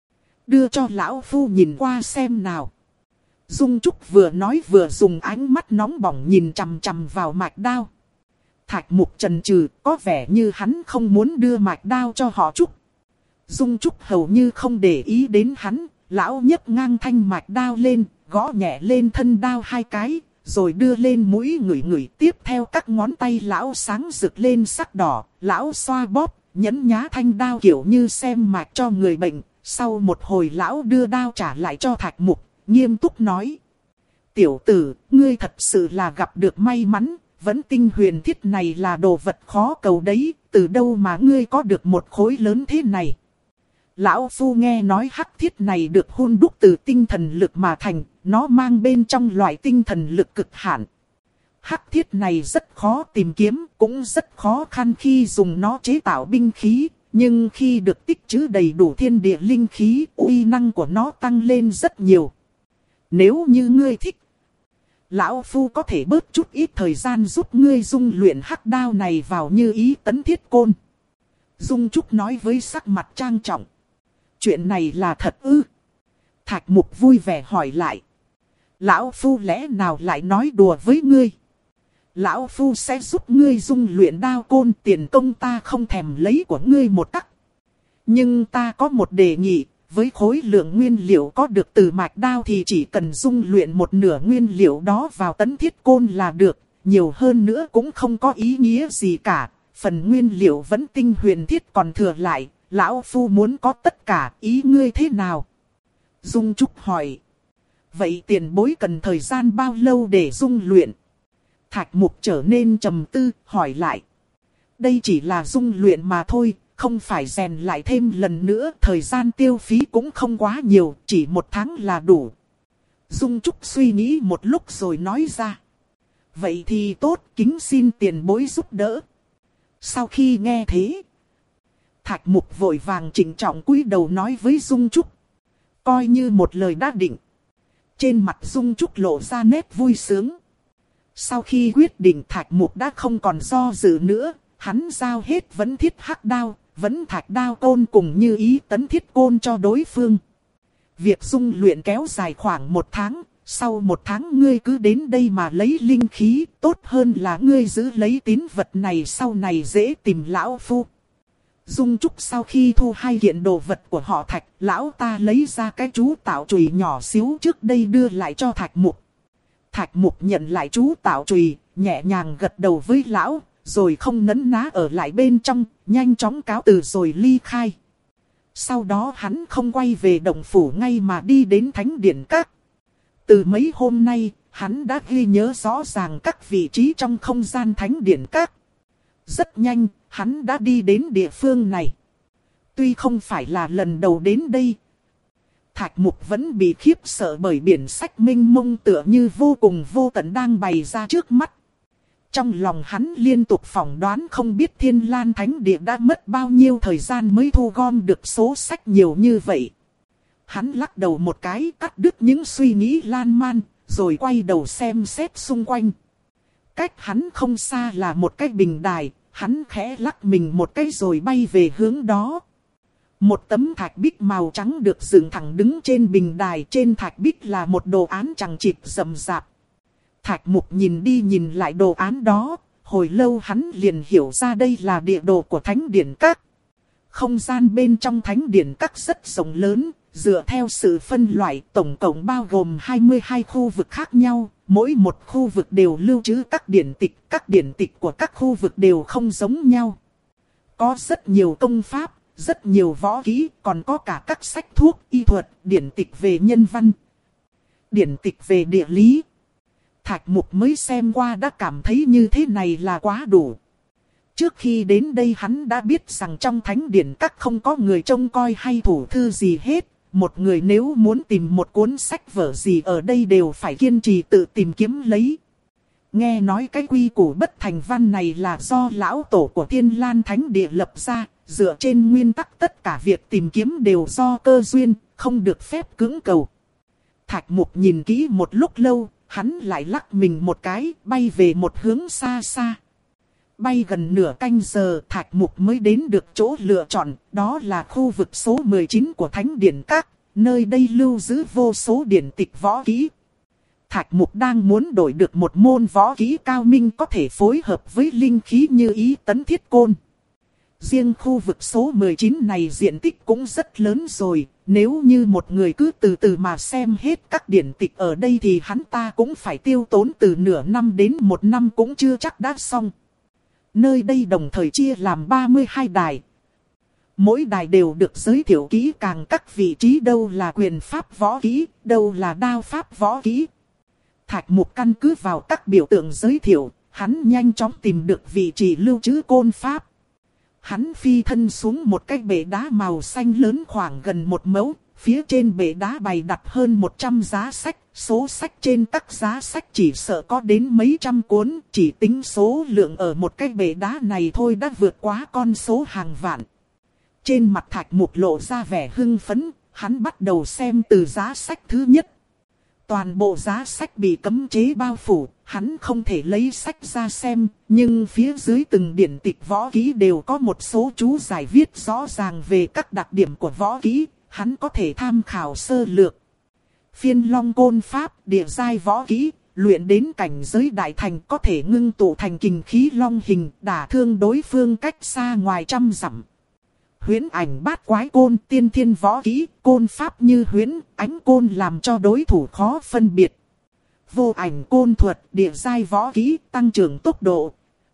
Đưa cho lão phu nhìn qua xem nào. Dung Trúc vừa nói vừa dùng ánh mắt nóng bỏng nhìn chằm chằm vào mạch đao. Thạch Mục chần chừ, có vẻ như hắn không muốn đưa mạch đao cho họ Trúc. Dung Trúc hầu như không để ý đến hắn, lão nhấc ngang thanh mạch đao lên, gõ nhẹ lên thân đao hai cái, rồi đưa lên mũi ngửi ngửi. Tiếp theo các ngón tay lão sáng rực lên sắc đỏ, lão xoa bóp, nhấn nhá thanh đao kiểu như xem mạch cho người bệnh. Sau một hồi lão đưa đao trả lại cho Thạch Mục, nghiêm túc nói. Tiểu tử, ngươi thật sự là gặp được may mắn, vấn tinh huyền thiết này là đồ vật khó cầu đấy, từ đâu mà ngươi có được một khối lớn thế này. Lão phu nghe nói hắc thiết này được hun đúc từ tinh thần lực mà thành, nó mang bên trong loại tinh thần lực cực hạn. Hắc thiết này rất khó tìm kiếm, cũng rất khó khăn khi dùng nó chế tạo binh khí, nhưng khi được tích trữ đầy đủ thiên địa linh khí, uy năng của nó tăng lên rất nhiều. Nếu như ngươi thích, lão phu có thể bớt chút ít thời gian giúp ngươi dung luyện hắc đao này vào như ý tấn thiết côn. Dung Trúc nói với sắc mặt trang trọng. Chuyện này là thật ư? Thạch Mục vui vẻ hỏi lại. Lão phu lẽ nào lại nói đùa với ngươi? Lão phu sẽ giúp ngươi dung luyện đao côn, tiền công ta không thèm lấy của ngươi một tắc. Nhưng ta có một đề nghị, với khối lượng nguyên liệu có được từ mạch đao thì chỉ cần dung luyện một nửa nguyên liệu đó vào tấn thiết côn là được, nhiều hơn nữa cũng không có ý nghĩa gì cả. Phần nguyên liệu vẫn tinh huyền thiết còn thừa lại, lão phu muốn có tất cả, ý ngươi thế nào? Dung Trúc hỏi. Vậy tiền bối cần thời gian bao lâu để dung luyện? Thạch Mục trở nên trầm tư, hỏi lại. Đây chỉ là dung luyện mà thôi, không phải rèn lại thêm lần nữa, thời gian tiêu phí cũng không quá nhiều, chỉ một tháng là đủ. Dung Trúc suy nghĩ một lúc rồi nói ra. Vậy thì tốt, kính xin tiền bối giúp đỡ. Sau khi nghe thế, Thạch Mục vội vàng trịnh trọng cúi đầu nói với Dung Trúc. Coi như một lời đã định. Trên mặt Dung Trúc lộ ra nét vui sướng. Sau khi quyết định, Thạch Mục đã không còn do dự nữa. Hắn giao hết vấn thiết hắc đao, vấn thạch đao côn cùng như ý tấn thiết côn cho đối phương. Việc dung luyện kéo dài khoảng một tháng. Sau một tháng ngươi cứ đến đây mà lấy linh khí. Tốt hơn là ngươi giữ lấy tín vật này, sau này dễ tìm lão phu. Dung Trúc sau khi thu hai kiện đồ vật của họ Thạch, lão ta lấy ra cái chú tạo chùy nhỏ xíu trước đây đưa lại cho Thạch Mục. Thạch Mục nhận lại chú tạo chùy, nhẹ nhàng gật đầu với lão, rồi không nấn ná ở lại bên trong, nhanh chóng cáo từ rồi ly khai. Sau đó hắn không quay về động phủ ngay mà đi đến Thánh Điện Các. Từ mấy hôm nay, hắn đã ghi nhớ rõ ràng các vị trí trong không gian Thánh Điện Các. Rất nhanh, hắn đã đi đến địa phương này. Tuy không phải là lần đầu đến đây, Thạch Mục vẫn bị khiếp sợ bởi biển sách mênh mông tựa như vô cùng vô tận đang bày ra trước mắt. Trong lòng hắn liên tục phỏng đoán không biết Thiên Lan Thánh Địa đã mất bao nhiêu thời gian mới thu gom được số sách nhiều như vậy. Hắn lắc đầu một cái, cắt đứt những suy nghĩ lan man, rồi quay đầu xem xét xung quanh. Cách hắn không xa là một cái bình đài, hắn khẽ lắc mình một cái rồi bay về hướng đó. Một tấm thạch bích màu trắng được dựng thẳng đứng trên bình đài, trên thạch bích là một đồ án chằng chịt rậm rạp. Thạch Mục nhìn đi nhìn lại đồ án đó, hồi lâu hắn liền hiểu ra đây là địa đồ của Thánh Điện Các. Không gian bên trong thánh điện các rất rộng lớn, dựa theo sự phân loại tổng cộng bao gồm hai mươi hai khu vực khác nhau. Mỗi một khu vực đều lưu trữ các điển tịch, các điển tịch của các khu vực đều không giống nhau. Có rất nhiều công pháp, rất nhiều võ kỹ, còn có cả các sách thuốc, y thuật, điển tịch về nhân văn, điển tịch về địa lý. Thạch Mục mới xem qua đã cảm thấy như thế này là quá đủ. Trước khi đến đây hắn đã biết rằng trong thánh điển các không có người trông coi hay thủ thư gì hết. Một người nếu muốn tìm một cuốn sách vở gì ở đây đều phải kiên trì tự tìm kiếm lấy. Nghe nói cái quy củ bất thành văn này là do lão tổ của Thiên Lan Thánh Địa lập ra, dựa trên nguyên tắc tất cả việc tìm kiếm đều do cơ duyên, không được phép cưỡng cầu. Thạch Mục nhìn kỹ một lúc lâu, hắn lại lắc mình một cái, bay về một hướng xa xa. Bay gần nửa canh giờ, Thạch Mục mới đến được chỗ lựa chọn, đó là khu vực số mười chín của Thánh Điển Các, nơi đây lưu giữ vô số điển tịch võ kỹ. Thạch Mục đang muốn đổi được một môn võ kỹ cao minh có thể phối hợp với linh khí như ý tấn thiết côn. Riêng khu vực số mười chín này diện tích cũng rất lớn rồi, nếu như một người cứ từ từ mà xem hết các điển tịch ở đây thì hắn ta cũng phải tiêu tốn từ nửa năm đến một năm cũng chưa chắc đã xong. Nơi đây đồng thời chia làm ba mươi hai đài. Mỗi đài đều được giới thiệu kỹ càng các vị trí, đâu là quyền pháp võ kỹ, đâu là đao pháp võ kỹ. Thạch Mục căn cứ vào các biểu tượng giới thiệu, hắn nhanh chóng tìm được vị trí lưu trữ côn pháp. Hắn phi thân xuống một cái bệ đá màu xanh lớn khoảng gần một mẫu, phía trên bệ đá bày đặt hơn một trăm giá sách, số sách trên các giá sách chỉ sợ có đến mấy trăm cuốn, chỉ tính số lượng ở một cái bệ đá này thôi đã vượt quá con số hàng vạn. Trên mặt Thạch Mục lộ ra vẻ hưng phấn, hắn bắt đầu xem từ giá sách thứ nhất. Toàn bộ giá sách bị cấm chế bao phủ, hắn không thể lấy sách ra xem, nhưng phía dưới từng điển tịch võ kỹ đều có một số chú giải viết rõ ràng về các đặc điểm của võ kỹ, hắn có thể tham khảo sơ lược. Phiên Long Côn Pháp, địa giai võ kỹ, luyện đến cảnh giới đại thành có thể ngưng tụ thành kình khí long hình, đả thương đối phương cách xa ngoài trăm dặm. Huyễn Ảnh Bát Quái Côn, tiên thiên võ kỹ, côn pháp như huyễn, ánh côn làm cho đối thủ khó phân biệt. Vô Ảnh Côn Thuật, địa giai võ kỹ, tăng trưởng tốc độ,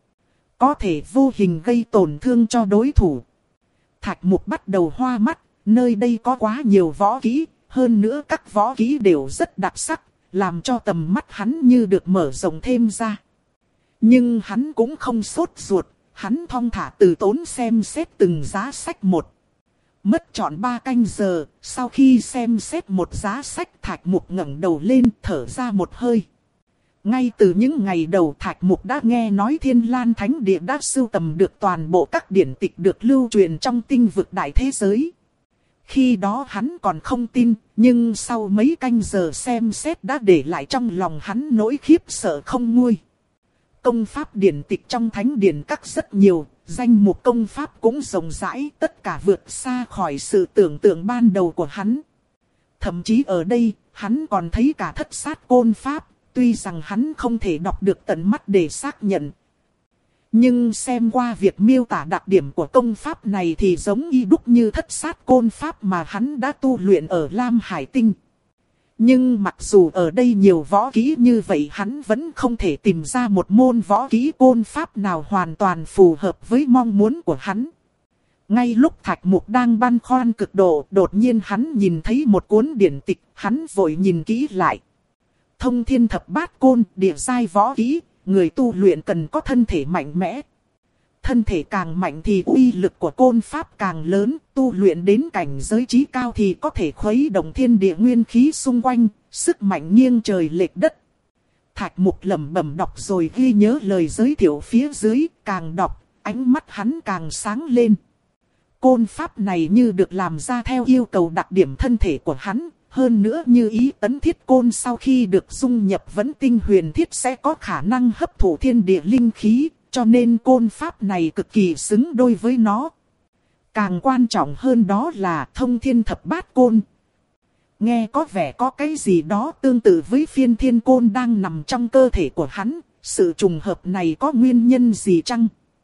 có thể vô hình gây tổn thương cho đối thủ. Thạch Mục bắt đầu hoa mắt, nơi đây có quá nhiều võ kỹ, hơn nữa các võ kỹ đều rất đặc sắc, làm cho tầm mắt hắn như được mở rộng thêm ra. Nhưng hắn cũng không sốt ruột. Hắn thong thả từ tốn xem xét từng giá sách một. Mất trọn ba canh giờ, sau khi xem xét một giá sách Thạch Mục ngẩng đầu lên thở ra một hơi. Ngay từ những ngày đầu Thạch Mục đã nghe nói Thiên Lan Thánh Địa đã sưu tầm được toàn bộ các điển tịch được lưu truyền trong tinh vực đại thế giới. Khi đó hắn còn không tin, nhưng sau mấy canh giờ xem xét đã để lại trong lòng hắn nỗi khiếp sợ không nguôi. Công pháp điển tịch trong thánh điển các rất nhiều, danh mục công pháp cũng rộng rãi, tất cả vượt xa khỏi sự tưởng tượng ban đầu của hắn. Thậm chí ở đây, hắn còn thấy cả thất sát côn pháp, tuy rằng hắn không thể đọc được tận mắt để xác nhận. Nhưng xem qua việc miêu tả đặc điểm của công pháp này thì giống y đúc như thất sát côn pháp mà hắn đã tu luyện ở Lam Hải Tinh. Nhưng mặc dù ở đây nhiều võ kỹ như vậy hắn vẫn không thể tìm ra một môn võ kỹ côn pháp nào hoàn toàn phù hợp với mong muốn của hắn. Ngay lúc Thạch Mục đang băn khoăn cực độ, đột nhiên hắn nhìn thấy một cuốn điển tịch, hắn vội nhìn kỹ lại. Thông Thiên Thập Bát Côn, địa giai võ kỹ, người tu luyện cần có thân thể mạnh mẽ. Thân thể càng mạnh thì uy lực của côn pháp càng lớn, tu luyện đến cảnh giới trí cao thì có thể khuấy động thiên địa nguyên khí xung quanh, sức mạnh nghiêng trời lệch đất. Thạch Mục lẩm bẩm đọc rồi ghi nhớ lời giới thiệu phía dưới, càng đọc, ánh mắt hắn càng sáng lên. Côn pháp này như được làm ra theo yêu cầu đặc điểm thân thể của hắn, hơn nữa như ý tấn thiết côn sau khi được dung nhập vẫn tinh huyền thiết sẽ có khả năng hấp thụ thiên địa linh khí. Cho nên côn pháp này cực kỳ xứng đôi với nó. Càng quan trọng hơn đó là thông thiên thập bát côn. Nghe có vẻ có cái gì đó tương tự với phiên thiên côn đang nằm trong cơ thể của hắn. Sự trùng hợp này có nguyên nhân gì chăng?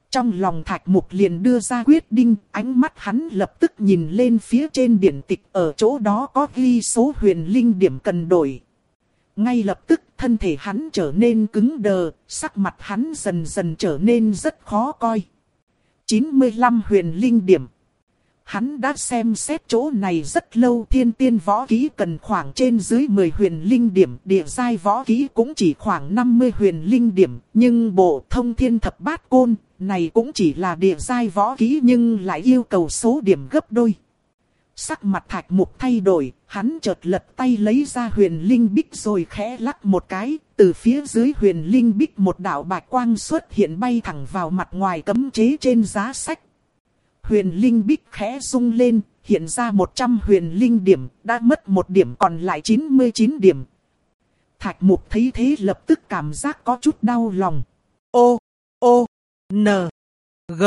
Trong lòng Thạch Mục liền đưa ra quyết định, ánh mắt hắn lập tức nhìn lên phía trên điển tịch, ở chỗ đó có ghi số huyền linh điểm cần đổi. Ngay lập tức thân thể hắn trở nên cứng đờ, sắc mặt hắn dần dần trở nên rất khó coi. chín mươi lăm huyền linh điểm. Hắn đã xem xét chỗ này rất lâu, thiên tiên võ kỹ cần khoảng trên dưới mười huyền linh điểm, địa giai võ kỹ cũng chỉ khoảng năm mươi huyền linh điểm, nhưng bộ thông thiên thập bát côn này cũng chỉ là địa giai võ kỹ nhưng lại yêu cầu số điểm gấp đôi. Sắc mặt Thạch Mục thay đổi, hắn chợt lật tay lấy ra huyền linh bích rồi khẽ lắc một cái, từ phía dưới huyền linh bích một đạo bạch quang xuất hiện bay thẳng vào mặt ngoài cấm chế trên giá sách. Huyền linh bích khẽ rung lên, hiện ra một trăm huyền linh điểm, đã mất một điểm còn lại chín mươi chín điểm. Thạch Mục thấy thế lập tức cảm giác có chút đau lòng. O, O, N, G.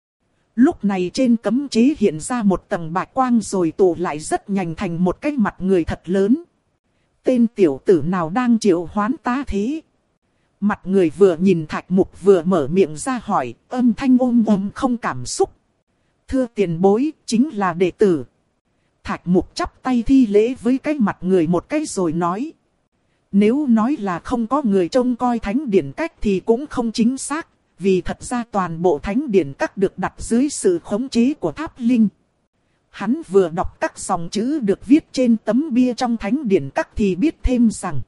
Lúc này trên cấm chế hiện ra một tầng bạch quang rồi tụ lại rất nhanh thành một cái mặt người thật lớn. Tên tiểu tử nào đang triệu hoán ta thế? Mặt người vừa nhìn Thạch Mục vừa mở miệng ra hỏi, âm thanh ôm ôm không cảm xúc. Thưa tiền bối, chính là đệ tử. Thạch Mục chắp tay thi lễ với cái mặt người một cái rồi nói. Nếu nói là không có người trông coi thánh điển cách thì cũng không chính xác. Vì thật ra toàn bộ thánh điển các được đặt dưới sự khống chế của Tháp Linh. Hắn vừa đọc các dòng chữ được viết trên tấm bia trong thánh điển các thì biết thêm rằng.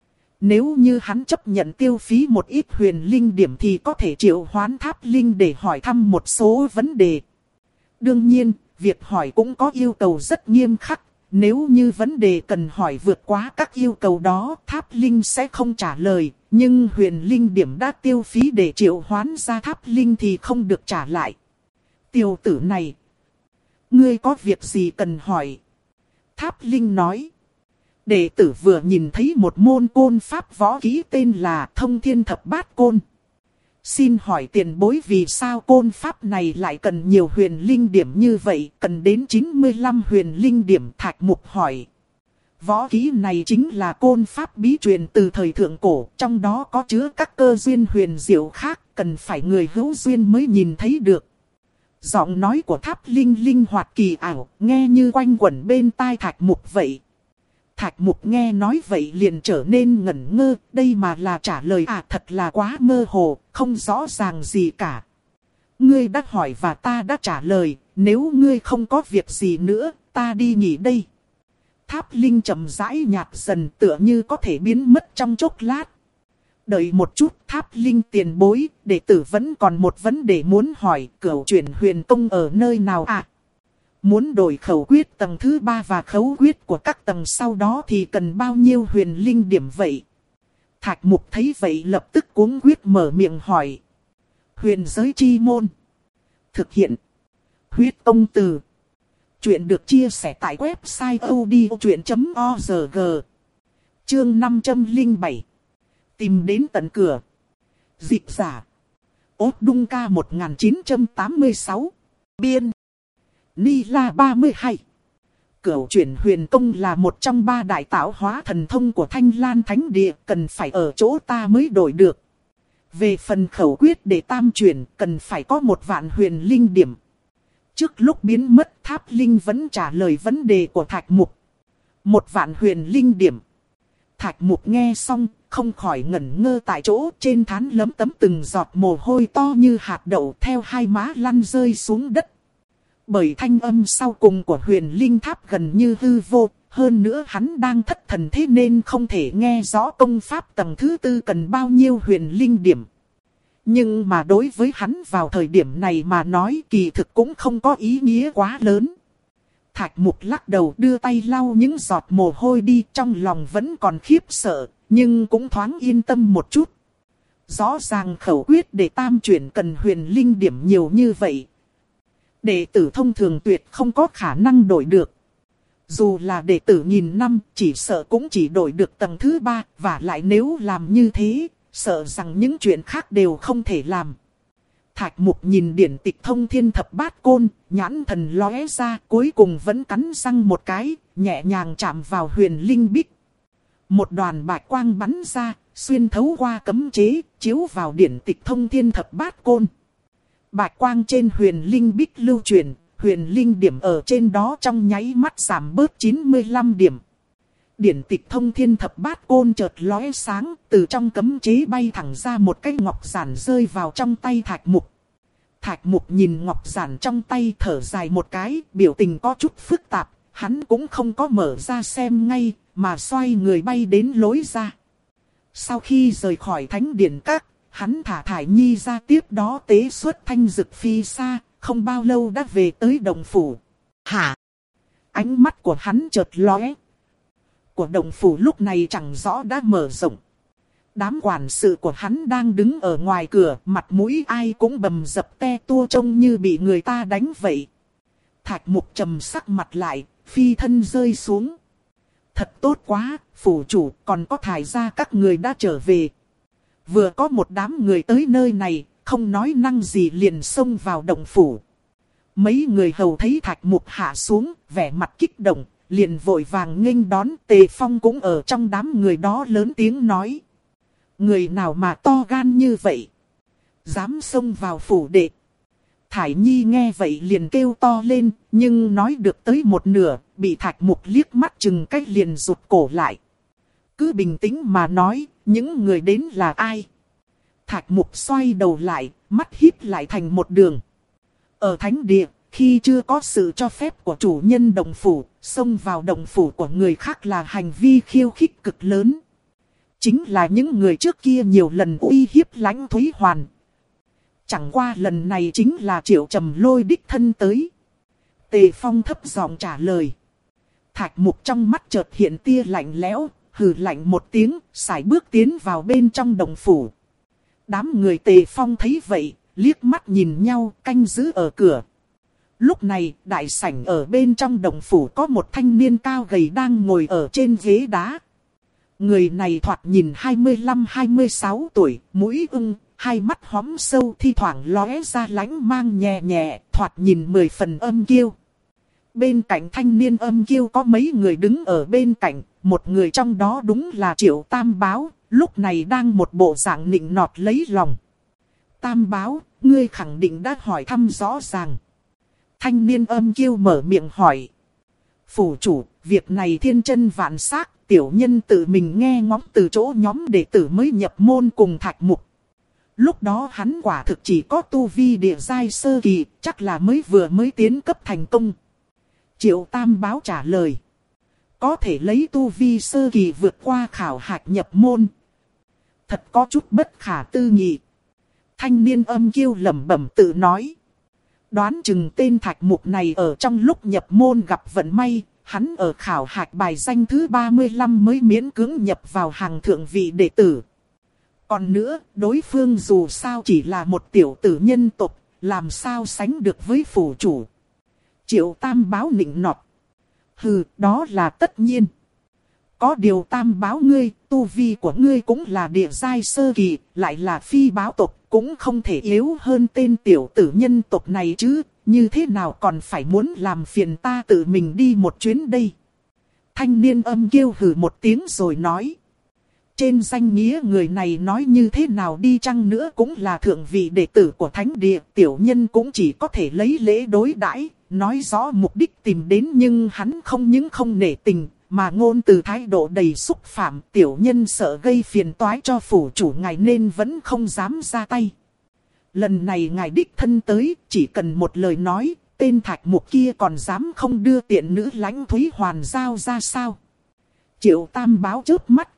Nếu như hắn chấp nhận tiêu phí một ít huyền linh điểm thì có thể triệu hoán Tháp Linh để hỏi thăm một số vấn đề. Đương nhiên, việc hỏi cũng có yêu cầu rất nghiêm khắc. Nếu như vấn đề cần hỏi vượt quá các yêu cầu đó, Tháp Linh sẽ không trả lời. Nhưng huyền linh điểm đã tiêu phí để triệu hoán ra Tháp Linh thì không được trả lại. Tiểu tử này, ngươi có việc gì cần hỏi? Tháp Linh nói. Đệ tử vừa nhìn thấy một môn côn pháp võ kỹ tên là Thông Thiên Thập Bát Côn. Xin hỏi tiền bối vì sao côn pháp này lại cần nhiều huyền linh điểm như vậy, cần đến chín mươi lăm huyền linh điểm? Thạch Mục hỏi. Võ kỹ này chính là côn pháp bí truyền từ thời thượng cổ, trong đó có chứa các cơ duyên huyền diệu khác, cần phải người hữu duyên mới nhìn thấy được. Giọng nói của Tháp Linh linh hoạt kỳ ảo, nghe như quanh quẩn bên tai Thạch Mục vậy. Thạch Mục nghe nói vậy liền trở nên ngẩn ngơ, đây mà là trả lời à, thật là quá mơ hồ, không rõ ràng gì cả. Ngươi đã hỏi và ta đã trả lời, nếu ngươi không có việc gì nữa, ta đi nghỉ đây. Tháp Linh chậm rãi nhạt dần tựa như có thể biến mất trong chốc lát. Đợi một chút, Tháp Linh tiền bối, đệ tử vẫn còn một vấn đề muốn hỏi, cửu chuyển huyền tông ở nơi nào à? Muốn đổi khẩu quyết tầng thứ ba và khẩu quyết của các tầng sau đó thì cần bao nhiêu huyền linh điểm vậy? Thạch Mục thấy vậy lập tức cuống quyết mở miệng hỏi. Huyền giới chi môn. Thực hiện. Huyết Tông Từ. Chuyện được chia sẻ tại website odchuyện chấm org. Chương năm trăm lẻ bảy. Tìm đến tận cửa. Dịch giả. Ốt Đung Ca một nghìn chín trăm tám mươi sáu. Biên. Ni La ba mươi hai. Cửu chuyển huyền công là một trong ba đại tạo hóa thần thông của Thanh Lan Thánh Địa, cần phải ở chỗ ta mới đổi được. Về phần khẩu quyết để tam chuyển, cần phải có một vạn huyền linh điểm. Trước lúc biến mất, Tháp Linh vẫn trả lời vấn đề của Thạch Mục. Một vạn huyền linh điểm. Thạch Mục nghe xong, không khỏi ngẩn ngơ tại chỗ, trên trán lấm tấm từng giọt mồ hôi to như hạt đậu theo hai má lăn rơi xuống đất. Bởi thanh âm sau cùng của huyền linh tháp gần như hư vô, hơn nữa hắn đang thất thần thế nên không thể nghe rõ công pháp tầng thứ tư cần bao nhiêu huyền linh điểm. Nhưng mà đối với hắn vào thời điểm này mà nói kỳ thực cũng không có ý nghĩa quá lớn. Thạch Mục lắc đầu đưa tay lau những giọt mồ hôi đi, trong lòng vẫn còn khiếp sợ, nhưng cũng thoáng yên tâm một chút. Rõ ràng khẩu quyết để tam chuyển cần huyền linh điểm nhiều như vậy. Đệ tử thông thường tuyệt không có khả năng đổi được. Dù là đệ tử nghìn năm, chỉ sợ cũng chỉ đổi được tầng thứ ba, và lại nếu làm như thế, sợ rằng những chuyện khác đều không thể làm. Thạch Mục nhìn điển tịch Thông Thiên Thập Bát Côn, nhãn thần lóe ra, cuối cùng vẫn cắn răng một cái, nhẹ nhàng chạm vào huyền linh bích. Một đoàn bạch quang bắn ra, xuyên thấu qua cấm chế, chiếu vào điển tịch Thông Thiên Thập Bát Côn. Bạch quang trên huyền linh bích lưu chuyển, huyền linh điểm ở trên đó trong nháy mắt giảm bớt chín mươi lăm điểm. Điển tịch thông thiên thập bát côn chợt lóe sáng, từ trong cấm chế bay thẳng ra một cái ngọc giản rơi vào trong tay Thạch Mục. Thạch Mục nhìn ngọc giản trong tay thở dài một cái, biểu tình có chút phức tạp, hắn cũng không có mở ra xem ngay, mà xoay người bay đến lối ra. Sau khi rời khỏi thánh điện các, hắn thả Thải Nhi ra tiếp đó tế xuất thanh dực phi xa, không bao lâu đã về tới đồng phủ. Hả? Ánh mắt của hắn chợt lóe. Của đồng phủ lúc này chẳng rõ đã mở rộng. Đám quản sự của hắn đang đứng ở ngoài cửa, mặt mũi ai cũng bầm dập te tua trông như bị người ta đánh vậy. Thạch Mục trầm sắc mặt lại, phi thân rơi xuống. Thật tốt quá, phủ chủ còn có Thải gia các người đã trở về. Vừa có một đám người tới nơi này, không nói năng gì liền xông vào động phủ. Mấy người hầu thấy Thạch Mục hạ xuống, vẻ mặt kích động, liền vội vàng nghênh đón. Tề Phong cũng ở trong đám người đó lớn tiếng nói. Người nào mà to gan như vậy? Dám xông vào phủ đệ. Thải Nhi nghe vậy liền kêu to lên, nhưng nói được tới một nửa, bị Thạch Mục liếc mắt chừng cách liền rụt cổ lại. Cứ bình tĩnh mà nói, những người đến là ai? Thạch Mục xoay đầu lại, mắt híp lại thành một đường. Ở thánh địa, khi chưa có sự cho phép của chủ nhân đồng phủ, xông vào đồng phủ của người khác là hành vi khiêu khích cực lớn. Chính là những người trước kia nhiều lần uy hiếp Lãnh Thúy Hoàn. Chẳng qua lần này chính là Triệu Trầm Lôi đích thân tới. Tề Phong thấp giọng trả lời. Thạch Mục trong mắt chợt hiện tia lạnh lẽo, hừ lạnh một tiếng, sải bước tiến vào bên trong đồng phủ. Đám người Tề Phong thấy vậy, liếc mắt nhìn nhau, canh giữ ở cửa. Lúc này, đại sảnh ở bên trong đồng phủ có một thanh niên cao gầy đang ngồi ở trên ghế đá. Người này thoạt nhìn hai mươi lăm hai mươi sáu tuổi, mũi ưng, hai mắt hóm sâu thi thoảng lóe ra lánh mang nhẹ nhẹ, thoạt nhìn mười phần âm kiêu. Bên cạnh thanh niên âm kiêu có mấy người đứng ở bên cạnh, một người trong đó đúng là Triệu Tam Báo, lúc này đang một bộ dạng nịnh nọt lấy lòng. Tam Báo, ngươi khẳng định đã hỏi thăm rõ ràng. Thanh niên âm kiêu mở miệng hỏi. Phủ chủ, việc này thiên chân vạn xác, tiểu nhân tự mình nghe ngóng từ chỗ nhóm đệ tử mới nhập môn cùng Thạch Mục. Lúc đó hắn quả thực chỉ có tu vi địa giai sơ kỳ, chắc là mới vừa mới tiến cấp thành công. Triệu Tam Báo trả lời. Có thể lấy tu vi sơ kỳ vượt qua khảo hạch nhập môn. Thật có chút bất khả tư nghị. Thanh niên âm kiêu lẩm bẩm tự nói. Đoán chừng tên Thạch Mục này ở trong lúc nhập môn gặp vận may, hắn ở khảo hạch bài danh thứ ba mươi lăm mới miễn cưỡng nhập vào hàng thượng vị đệ tử. Còn nữa, đối phương dù sao chỉ là một tiểu tử nhân tộc, làm sao sánh được với phủ chủ. Triệu Tam Báo nịnh nọt. Hừ, đó là tất nhiên. Có điều Tam Báo ngươi, tu vi của ngươi cũng là địa giai sơ kỳ, lại là phi báo tộc, cũng không thể yếu hơn tên tiểu tử nhân tộc này chứ, như thế nào còn phải muốn làm phiền ta tự mình đi một chuyến đây. Thanh niên âm kêu hừ một tiếng rồi nói. Trên danh nghĩa người này nói như thế nào đi chăng nữa cũng là thượng vị đệ tử của thánh địa, tiểu nhân cũng chỉ có thể lấy lễ đối đãi, nói rõ mục đích tìm đến, nhưng hắn không những không nể tình, mà ngôn từ thái độ đầy xúc phạm, tiểu nhân sợ gây phiền toái cho phủ chủ ngài nên vẫn không dám ra tay. Lần này ngài đích thân tới, chỉ cần một lời nói, tên Thạch Mục kia còn dám không đưa tiện nữ Lãnh Thúy Hoàn giao ra sao? Triệu Tam Báo chớp mắt.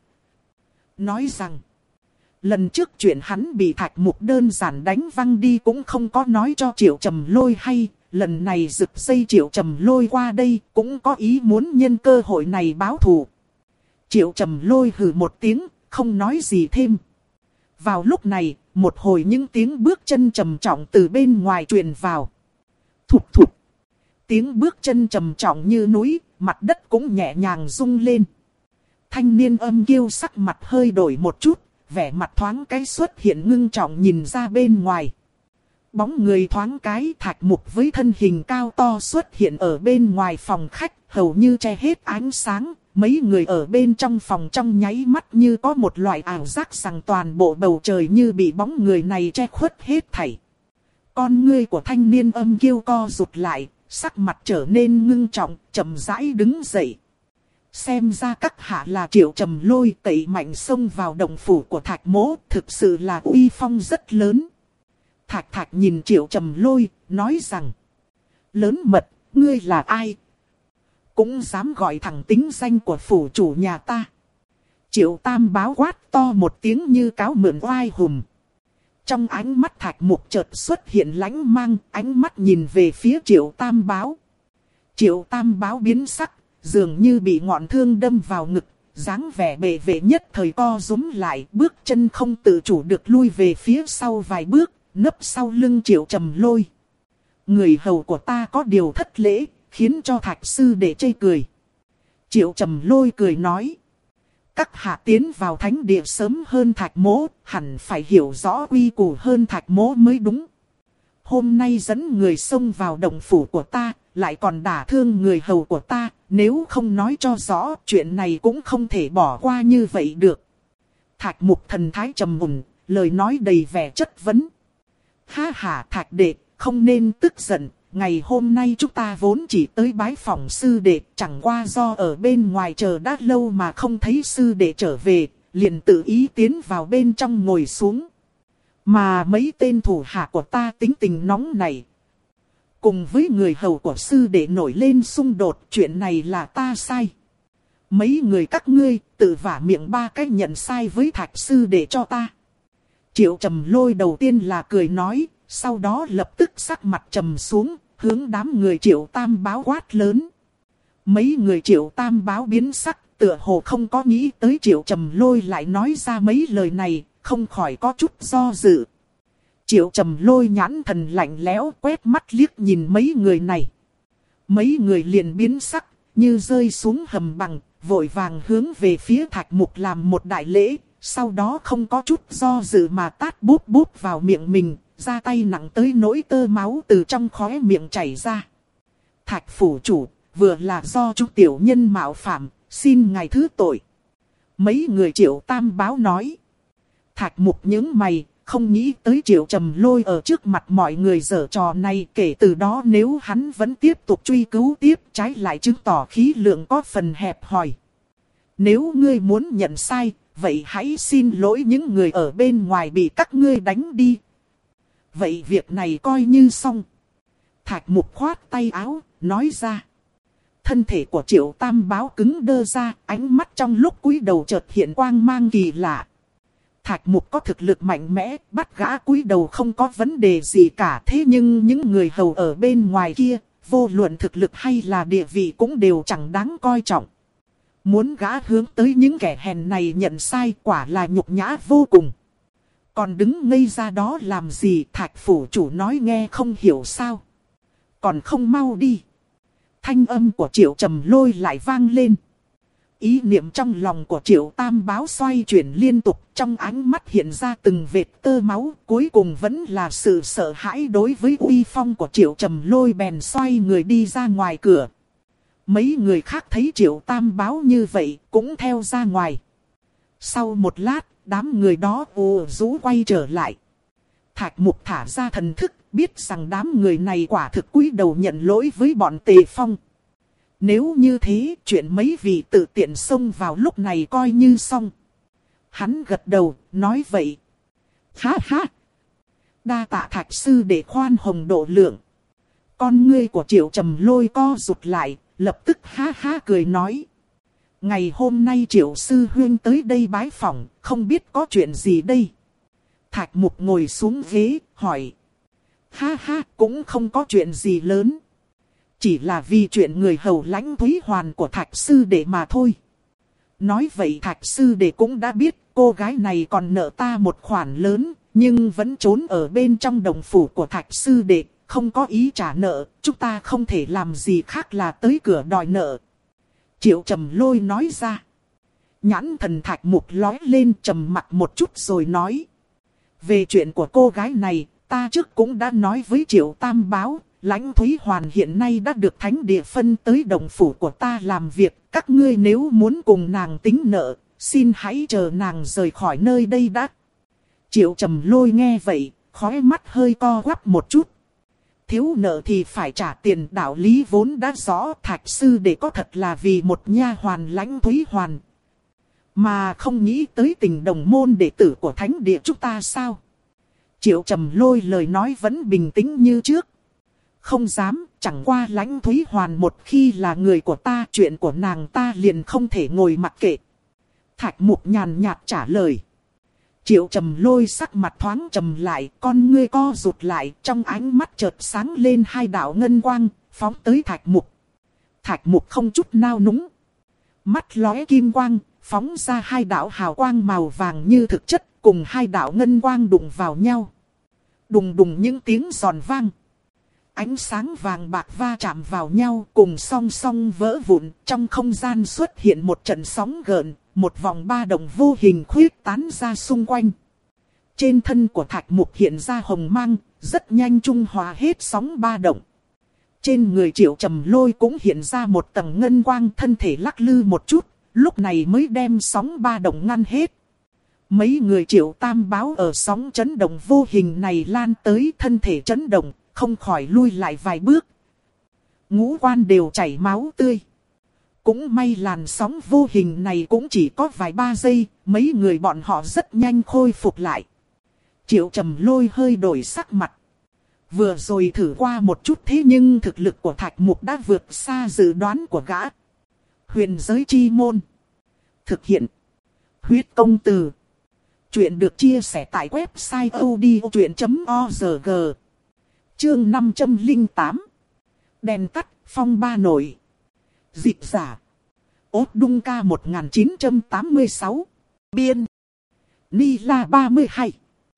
Nói rằng, lần trước chuyện hắn bị Thạch Mục đơn giản đánh văng đi cũng không có nói cho Triệu Trầm Lôi hay, lần này rực dây Triệu Trầm Lôi qua đây cũng có ý muốn nhân cơ hội này báo thù. Triệu Trầm Lôi hừ một tiếng, không nói gì thêm. Vào lúc này, một hồi những tiếng bước chân trầm trọng từ bên ngoài truyền vào. Thụp thụp. Tiếng bước chân trầm trọng như núi, mặt đất cũng nhẹ nhàng rung lên. Thanh niên âm kiêu sắc mặt hơi đổi một chút, vẻ mặt thoáng cái xuất hiện ngưng trọng nhìn ra bên ngoài. Bóng người thoáng cái Thạch Mục với thân hình cao to xuất hiện ở bên ngoài phòng khách, hầu như che hết ánh sáng. Mấy người ở bên trong phòng trong nháy mắt như có một loại ảo giác rằng toàn bộ bầu trời như bị bóng người này che khuất hết thảy. Con ngươi của thanh niên âm kiêu co rụt lại, sắc mặt trở nên ngưng trọng, chậm rãi đứng dậy. Xem ra các hạ là Triệu Trầm Lôi, tẩy mạnh xông vào động phủ của Thạch Mỗ, thực sự là uy phong rất lớn. Thạch Thạch nhìn Triệu Trầm Lôi, nói rằng: lớn mật, ngươi là ai? Cũng dám gọi thẳng tính danh của phủ chủ nhà ta. Triệu Tam Báo quát to một tiếng như cáo mượn oai hùm. Trong ánh mắt Thạch Mục chợt xuất hiện lãnh mang, ánh mắt nhìn về phía Triệu Tam Báo. Triệu Tam Báo biến sắc, dường như bị ngọn thương đâm vào ngực, dáng vẻ bệ vệ nhất thời co rúm lại, bước chân không tự chủ được lui về phía sau vài bước, nấp sau lưng Triệu Trầm Lôi. Người hầu của ta có điều thất lễ, khiến cho Thạch sư đệ chê cười. Triệu Trầm Lôi cười nói: các hạ tiến vào thánh địa sớm hơn Thạch Mỗ, hẳn phải hiểu rõ quy củ hơn Thạch Mỗ mới đúng. Hôm nay dẫn người xông vào động phủ của ta, lại còn đả thương người hầu của ta, nếu không nói cho rõ, chuyện này cũng không thể bỏ qua như vậy được. Thạch Mục thần thái trầm mùn, lời nói đầy vẻ chất vấn. Ha ha Thạch đệ, không nên tức giận, ngày hôm nay chúng ta vốn chỉ tới bái phỏng sư đệ, chẳng qua do ở bên ngoài chờ đã lâu mà không thấy sư đệ trở về, liền tự ý tiến vào bên trong ngồi xuống. Mà mấy tên thủ hạ của ta tính tình nóng này, cùng với người hầu của sư đệ nổi lên xung đột, chuyện này là ta sai. Mấy người các ngươi tự vả miệng ba cái nhận sai với Thạch sư đệ cho ta. Triệu Trầm Lôi đầu tiên là cười nói, sau đó lập tức sắc mặt trầm xuống, hướng đám người Triệu Tam Báo quát lớn. Mấy người Triệu Tam Báo biến sắc, tựa hồ không có nghĩ tới Triệu Trầm Lôi lại nói ra mấy lời này, không khỏi có chút do dự. Triệu Trầm Lôi nhãn thần lạnh lẽo, quét mắt liếc nhìn mấy người này. Mấy người liền biến sắc, như rơi xuống hầm bằng, vội vàng hướng về phía Thạch Mục làm một đại lễ, sau đó không có chút do dự mà tát búp búp vào miệng mình, ra tay nặng tới nỗi tơ máu từ trong khóe miệng chảy ra. Thạch phủ chủ, vừa là do chúng tiểu nhân mạo phạm, xin ngài thứ tội. Mấy người Triệu Tam Báo nói. Thạch Mục nhướng mày, không nghĩ tới Triệu Trầm Lôi ở trước mặt mọi người giở trò này, kể từ đó nếu hắn vẫn tiếp tục truy cứu tiếp, trái lại chứng tỏ khí lượng có phần hẹp hòi. Nếu ngươi muốn nhận sai, vậy hãy xin lỗi những người ở bên ngoài bị các ngươi đánh đi. Vậy việc này coi như xong. Thạch Mục khoát tay áo, nói ra. Thân thể của Triệu Tam Báo cứng đơ ra, ánh mắt trong lúc cúi đầu chợt hiện quang mang kỳ lạ. Thạch Mục có thực lực mạnh mẽ, bắt gã cúi đầu không có vấn đề gì cả. Thế nhưng những người hầu ở bên ngoài kia, vô luận thực lực hay là địa vị cũng đều chẳng đáng coi trọng. Muốn gã hướng tới những kẻ hèn này nhận sai, quả là nhục nhã vô cùng. Còn đứng ngây ra đó làm gì? Thạch phủ chủ nói nghe không hiểu sao. Còn không mau đi. Thanh âm của Triệu Trầm Lôi lại vang lên. Ý niệm trong lòng của Triệu Tam Báo xoay chuyển liên tục, trong ánh mắt hiện ra từng vệt tơ máu, cuối cùng vẫn là sự sợ hãi đối với uy phong của Triệu Trầm Lôi, bèn xoay người đi ra ngoài cửa. Mấy người khác thấy Triệu Tam Báo như vậy, cũng theo ra ngoài. Sau một lát, đám người đó ù rũ quay trở lại. Thạch Mục thả ra thần thức, biết rằng đám người này quả thực cúi đầu nhận lỗi với bọn Tề Phong. Nếu như thế, chuyện mấy vị tự tiện xông vào lúc này coi như xong. Hắn gật đầu, nói vậy. Ha ha! Đa tạ Thạch sư để khoan hồng độ lượng. Con ngươi của Triệu Trầm Lôi co rụt lại, lập tức ha ha cười nói. Ngày hôm nay Triệu sư huynh tới đây bái phỏng, không biết có chuyện gì đây? Thạch Mục ngồi xuống ghế, hỏi. Ha ha, cũng không có chuyện gì lớn. Chỉ là vì chuyện người hầu Lãnh Thúy Hoàn của Thạch sư đệ mà thôi. Nói vậy Thạch sư đệ cũng đã biết cô gái này còn nợ ta một khoản lớn, nhưng vẫn trốn ở bên trong đồng phủ của Thạch sư đệ, không có ý trả nợ, chúng ta không thể làm gì khác là tới cửa đòi nợ. Triệu Trầm Lôi nói ra. Nhãn thần Thạch Mục lói lên, trầm mặt một chút rồi nói. Về chuyện của cô gái này, ta trước cũng đã nói với Triệu Tam Báo, Lãnh Thúy Hoàn hiện nay đã được thánh địa phân tới đồng phủ của ta làm việc. Các ngươi nếu muốn cùng nàng tính nợ, xin hãy chờ nàng rời khỏi nơi đây đã. Triệu Trầm Lôi nghe vậy, khóe mắt hơi co quắp một chút. Thiếu nợ thì phải trả tiền, đạo lý vốn đã rõ, Thạch sư để có thật là vì một nha hoàn Lãnh Thúy Hoàn. Mà không nghĩ tới tình đồng môn đệ tử của thánh địa chúng ta sao? Triệu Trầm Lôi lời nói vẫn bình tĩnh như trước. Không dám, chẳng qua Lãnh Thúy Hoàn một khi là người của ta, chuyện của nàng ta liền không thể ngồi mặc kệ. Thạch Mục nhàn nhạt trả lời. Triệu Trầm Lôi sắc mặt thoáng trầm lại, con ngươi co rụt lại, trong ánh mắt chợt sáng lên hai đạo ngân quang, phóng tới Thạch Mục. Thạch Mục không chút nao núng. Mắt lóe kim quang, phóng ra hai đạo hào quang màu vàng như thực chất, cùng hai đạo ngân quang đụng vào nhau. Đùng đùng những tiếng giòn vang. Ánh sáng vàng bạc va chạm vào nhau, cùng song song vỡ vụn, trong không gian xuất hiện một trận sóng gợn, một vòng ba động vô hình khuyết tán ra xung quanh. Trên thân của Thạch Mục hiện ra hồng mang, rất nhanh trung hòa hết sóng ba động. Trên người Triệu Trầm Lôi cũng hiện ra một tầng ngân quang, thân thể lắc lư một chút, lúc này mới đem sóng ba động ngăn hết. Mấy người Triệu Tam Báo ở sóng chấn động vô hình này lan tới, thân thể chấn động, không khỏi lui lại vài bước. Ngũ quan đều chảy máu tươi. Cũng may làn sóng vô hình này cũng chỉ có vài ba giây, mấy người bọn họ rất nhanh khôi phục lại. Triệu Trầm Lôi hơi đổi sắc mặt. Vừa rồi thử qua một chút, thế nhưng thực lực của Thạch Mục đã vượt xa dự đoán của gã. Huyền giới chi môn. Thực hiện. Huyết công từ. Chuyện được chia sẻ tại website odchuyện chấm org. Chương năm trăm lẻ tám. Đèn tắt, phong ba nổi. Dịch giả. Ốt Đung Ca một nghìn chín trăm tám mươi sáu. Biên. Ni La ba mươi hai.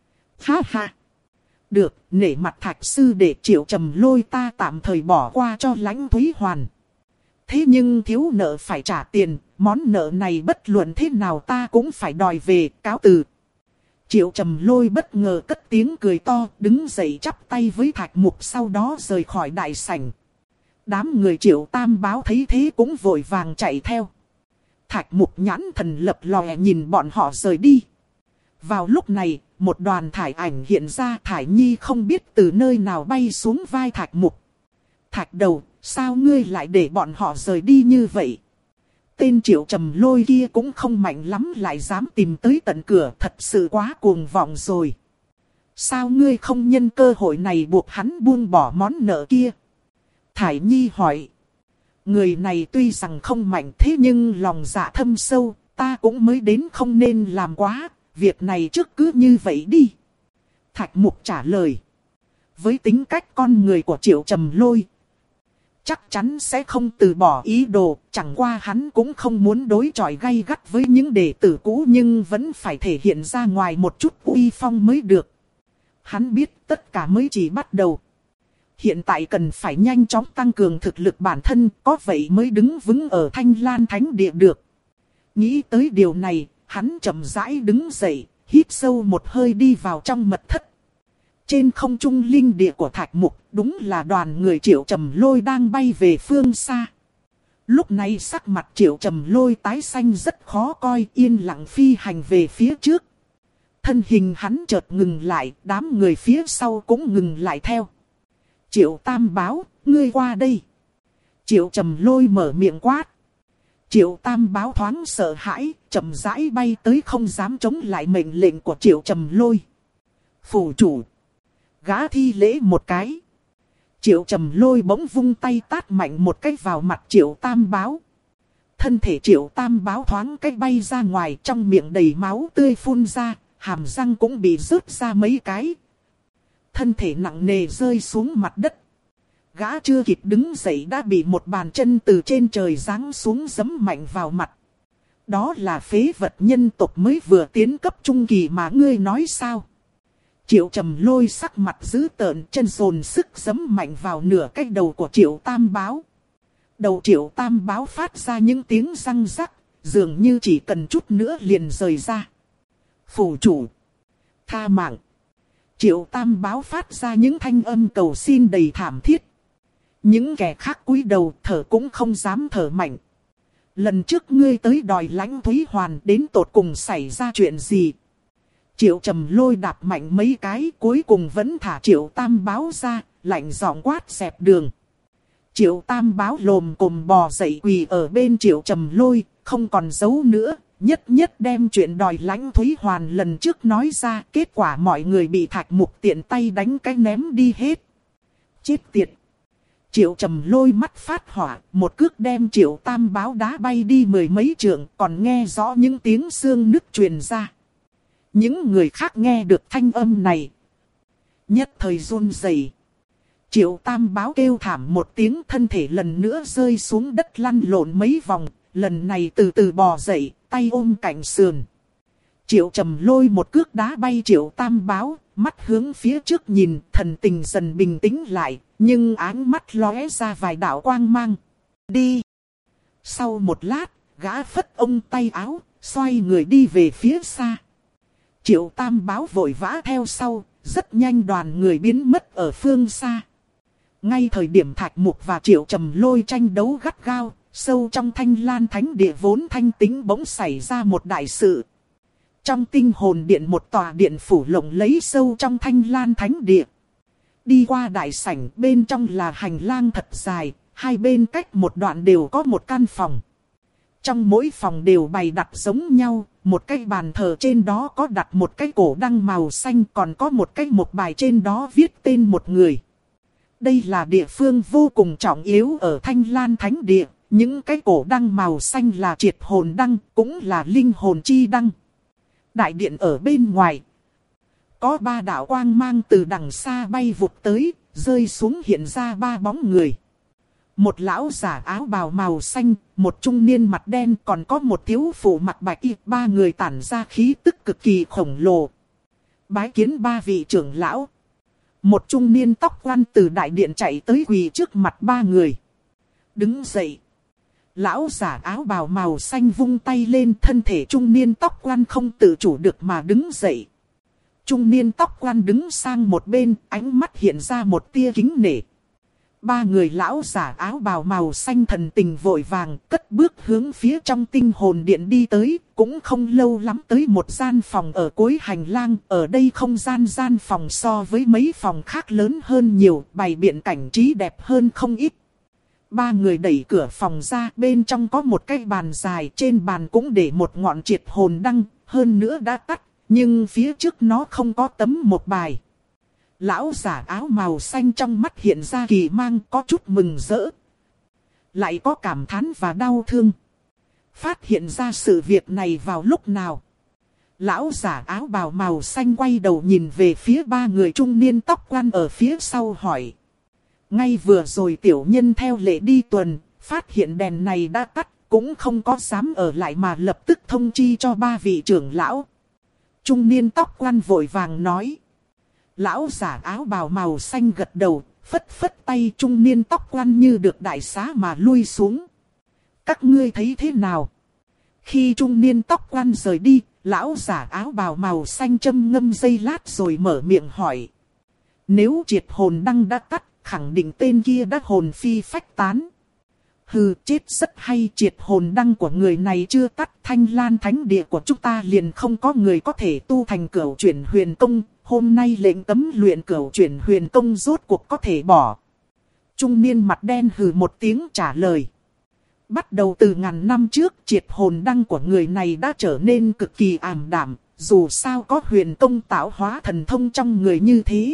Ha ha. Được, nể mặt Thạch sư để Triệu Trầm Lôi ta tạm thời bỏ qua cho Lãnh Thúy Hoàn. Thế nhưng thiếu nợ phải trả tiền, món nợ này bất luận thế nào ta cũng phải đòi về, cáo từ. Triệu Trầm Lôi bất ngờ cất tiếng cười to, đứng dậy chắp tay với Thạch Mục, sau đó rời khỏi đại sảnh. Đám người Triệu Tam Báo thấy thế cũng vội vàng chạy theo. Thạch Mục nhãn thần lập lòe nhìn bọn họ rời đi. Vào lúc này, một đoàn thải ảnh hiện ra, Thải Nhi không biết từ nơi nào bay xuống vai Thạch Mục. Thạch đầu, sao ngươi lại để bọn họ rời đi như vậy? Tên Triệu Trầm Lôi kia cũng không mạnh lắm lại dám tìm tới tận cửa, thật sự quá cuồng vọng rồi. Sao ngươi không nhân cơ hội này buộc hắn buông bỏ món nợ kia? Thải Nhi hỏi. Người này tuy rằng không mạnh thế nhưng lòng dạ thâm sâu, ta cũng mới đến không nên làm quá, việc này trước cứ như vậy đi. Thạch Mục trả lời. Với tính cách con người của Triệu Trầm Lôi, chắc chắn sẽ không từ bỏ ý đồ, chẳng qua hắn cũng không muốn đối chọi gay gắt với những đệ tử cũ nhưng vẫn phải thể hiện ra ngoài một chút uy phong mới được. Hắn biết tất cả mới chỉ bắt đầu. Hiện tại cần phải nhanh chóng tăng cường thực lực bản thân, có vậy mới đứng vững ở Thanh Lan Thánh Địa được. Nghĩ tới điều này, hắn chậm rãi đứng dậy, hít sâu một hơi đi vào trong mật thất. Trên không trung linh địa của Thạch Mục, đúng là đoàn người Triệu Trầm Lôi đang bay về phương xa. Lúc này sắc mặt Triệu Trầm Lôi tái xanh rất khó coi, yên lặng phi hành về phía trước. Thân hình hắn chợt ngừng lại, đám người phía sau cũng ngừng lại theo. Triệu Tam Báo, ngươi qua đây. Triệu Trầm Lôi mở miệng quát. Triệu Tam Báo thoáng sợ hãi, chậm rãi bay tới, không dám chống lại mệnh lệnh của Triệu Trầm Lôi. Phủ chủ. Gã thi lễ một cái. Triệu Trầm Lôi bỗng vung tay tát mạnh một cái vào mặt Triệu Tam Báo. Thân thể Triệu Tam Báo thoáng cái bay ra ngoài, trong miệng đầy máu tươi phun ra, hàm răng cũng bị rớt ra mấy cái. Thân thể nặng nề rơi xuống mặt đất. Gã chưa kịp đứng dậy đã bị một bàn chân từ trên trời giáng xuống giẫm mạnh vào mặt. Đó là phế vật nhân tộc mới vừa tiến cấp trung kỳ mà ngươi nói sao? Triệu Trầm Lôi sắc mặt dữ tợn, chân dồn sức giẫm mạnh vào nửa cái đầu của Triệu Tam Báo. Đầu Triệu Tam Báo phát ra những tiếng răng rắc, dường như chỉ cần chút nữa liền rời ra. Phủ chủ. Tha mạng. Triệu Tam Báo phát ra những thanh âm cầu xin đầy thảm thiết. Những kẻ khác cúi đầu thở cũng không dám thở mạnh. Lần trước ngươi tới đòi Lãnh Thúy Hoàn, đến tột cùng xảy ra chuyện gì? Triệu Trầm Lôi đạp mạnh mấy cái, cuối cùng vẫn thả Triệu Tam Báo ra, lạnh giọng quát dẹp đường. Triệu Tam Báo lồm cồm bò dậy quỳ ở bên Triệu Trầm Lôi, không còn giấu nữa, nhất nhất đem chuyện đòi Lãnh Thúy Hoàn lần trước nói ra, kết quả mọi người bị Thạch Mục tiện tay đánh cái ném đi hết. Chết tiệt! Triệu Trầm Lôi mắt phát hỏa, một cước đem Triệu Tam Báo đá bay đi mười mấy trượng, còn nghe rõ những tiếng xương nứt truyền ra. Những người khác nghe được thanh âm này, nhất thời run rẩy. Triệu Tam Báo kêu thảm một tiếng, thân thể lần nữa rơi xuống đất lăn lộn mấy vòng, lần này từ từ bò dậy, tay ôm cạnh sườn. Triệu Trầm Lôi một cước đá bay Triệu Tam Báo, mắt hướng phía trước nhìn, thần tình dần bình tĩnh lại, nhưng áng mắt lóe ra vài đạo quang mang. Đi! Sau một lát, gã phất ông tay áo, xoay người đi về phía xa. Triệu Tam Báo vội vã theo sau, rất nhanh đoàn người biến mất ở phương xa. Ngay thời điểm Thạch Mục và Triệu Trầm Lôi tranh đấu gắt gao, sâu trong Thanh Lan Thánh Địa vốn thanh tĩnh bỗng xảy ra một đại sự. Trong tinh hồn điện một tòa điện phủ lộng lấy sâu trong Thanh Lan Thánh Địa. Đi qua đại sảnh, bên trong là hành lang thật dài, hai bên cách một đoạn đều có một căn phòng. Trong mỗi phòng đều bày đặt giống nhau, một cái bàn thờ trên đó có đặt một cái cổ đăng màu xanh, còn có một cái một bài trên đó viết tên một người. Đây là địa phương vô cùng trọng yếu ở Thanh Lan Thánh Địa, những cái cổ đăng màu xanh là triệt hồn đăng, cũng là linh hồn chi đăng. Đại điện ở bên ngoài, có ba đạo quang mang từ đằng xa bay vụt tới, rơi xuống hiện ra ba bóng người. Một lão giả áo bào màu xanh, một trung niên mặt đen, còn có một thiếu phụ mặt bạch y, ba người tản ra khí tức cực kỳ khổng lồ. Bái kiến ba vị trưởng lão. Một trung niên tóc quăn từ đại điện chạy tới quỳ trước mặt ba người. Đứng dậy. Lão giả áo bào màu xanh vung tay lên, thân thể trung niên tóc quăn không tự chủ được mà đứng dậy. Trung niên tóc quăn đứng sang một bên, ánh mắt hiện ra một tia kính nể. Ba người lão giả áo bào màu xanh thần tình vội vàng, cất bước hướng phía trong tinh hồn điện đi tới, cũng không lâu lắm tới một gian phòng ở cuối hành lang. Ở đây không gian gian phòng so với mấy phòng khác lớn hơn nhiều, bày biện cảnh trí đẹp hơn không ít. Ba người đẩy cửa phòng ra, bên trong có một cái bàn dài, trên bàn cũng để một ngọn triệt hồn đăng, hơn nữa đã tắt, nhưng phía trước nó không có tấm một bài. Lão giả áo màu xanh trong mắt hiện ra kỳ mang, có chút mừng rỡ, lại có cảm thán và đau thương. Phát hiện ra sự việc này vào lúc nào? Lão giả áo bào màu xanh quay đầu nhìn về phía ba người trung niên tóc quăn ở phía sau hỏi. Ngay vừa rồi tiểu nhân theo lệ đi tuần, phát hiện đèn này đã tắt, cũng không có dám ở lại mà lập tức thông chi cho ba vị trưởng lão. Trung niên tóc quăn vội vàng nói. Lão giả áo bào màu xanh gật đầu, phất phất tay, trung niên tóc quăn như được đại xá mà lui xuống. Các ngươi thấy thế nào? Khi trung niên tóc quăn rời đi, lão giả áo bào màu xanh châm ngâm giây lát rồi mở miệng hỏi. Nếu triệt hồn đăng đã tắt, khẳng định tên kia đã hồn phi phách tán. Hừ, chết rất hay, triệt hồn đăng của người này chưa tắt, Thanh Lan Thánh Địa của chúng ta liền không có người có thể tu thành cửu chuyển huyền công. Hôm nay lệnh cấm luyện cửu chuyển huyền công rốt cuộc có thể bỏ. Trung niên mặt đen hừ một tiếng trả lời. Bắt đầu từ ngàn năm trước, triệt hồn đăng của người này đã trở nên cực kỳ ảm đạm, dù sao có huyền công tạo hóa thần thông trong người như thế.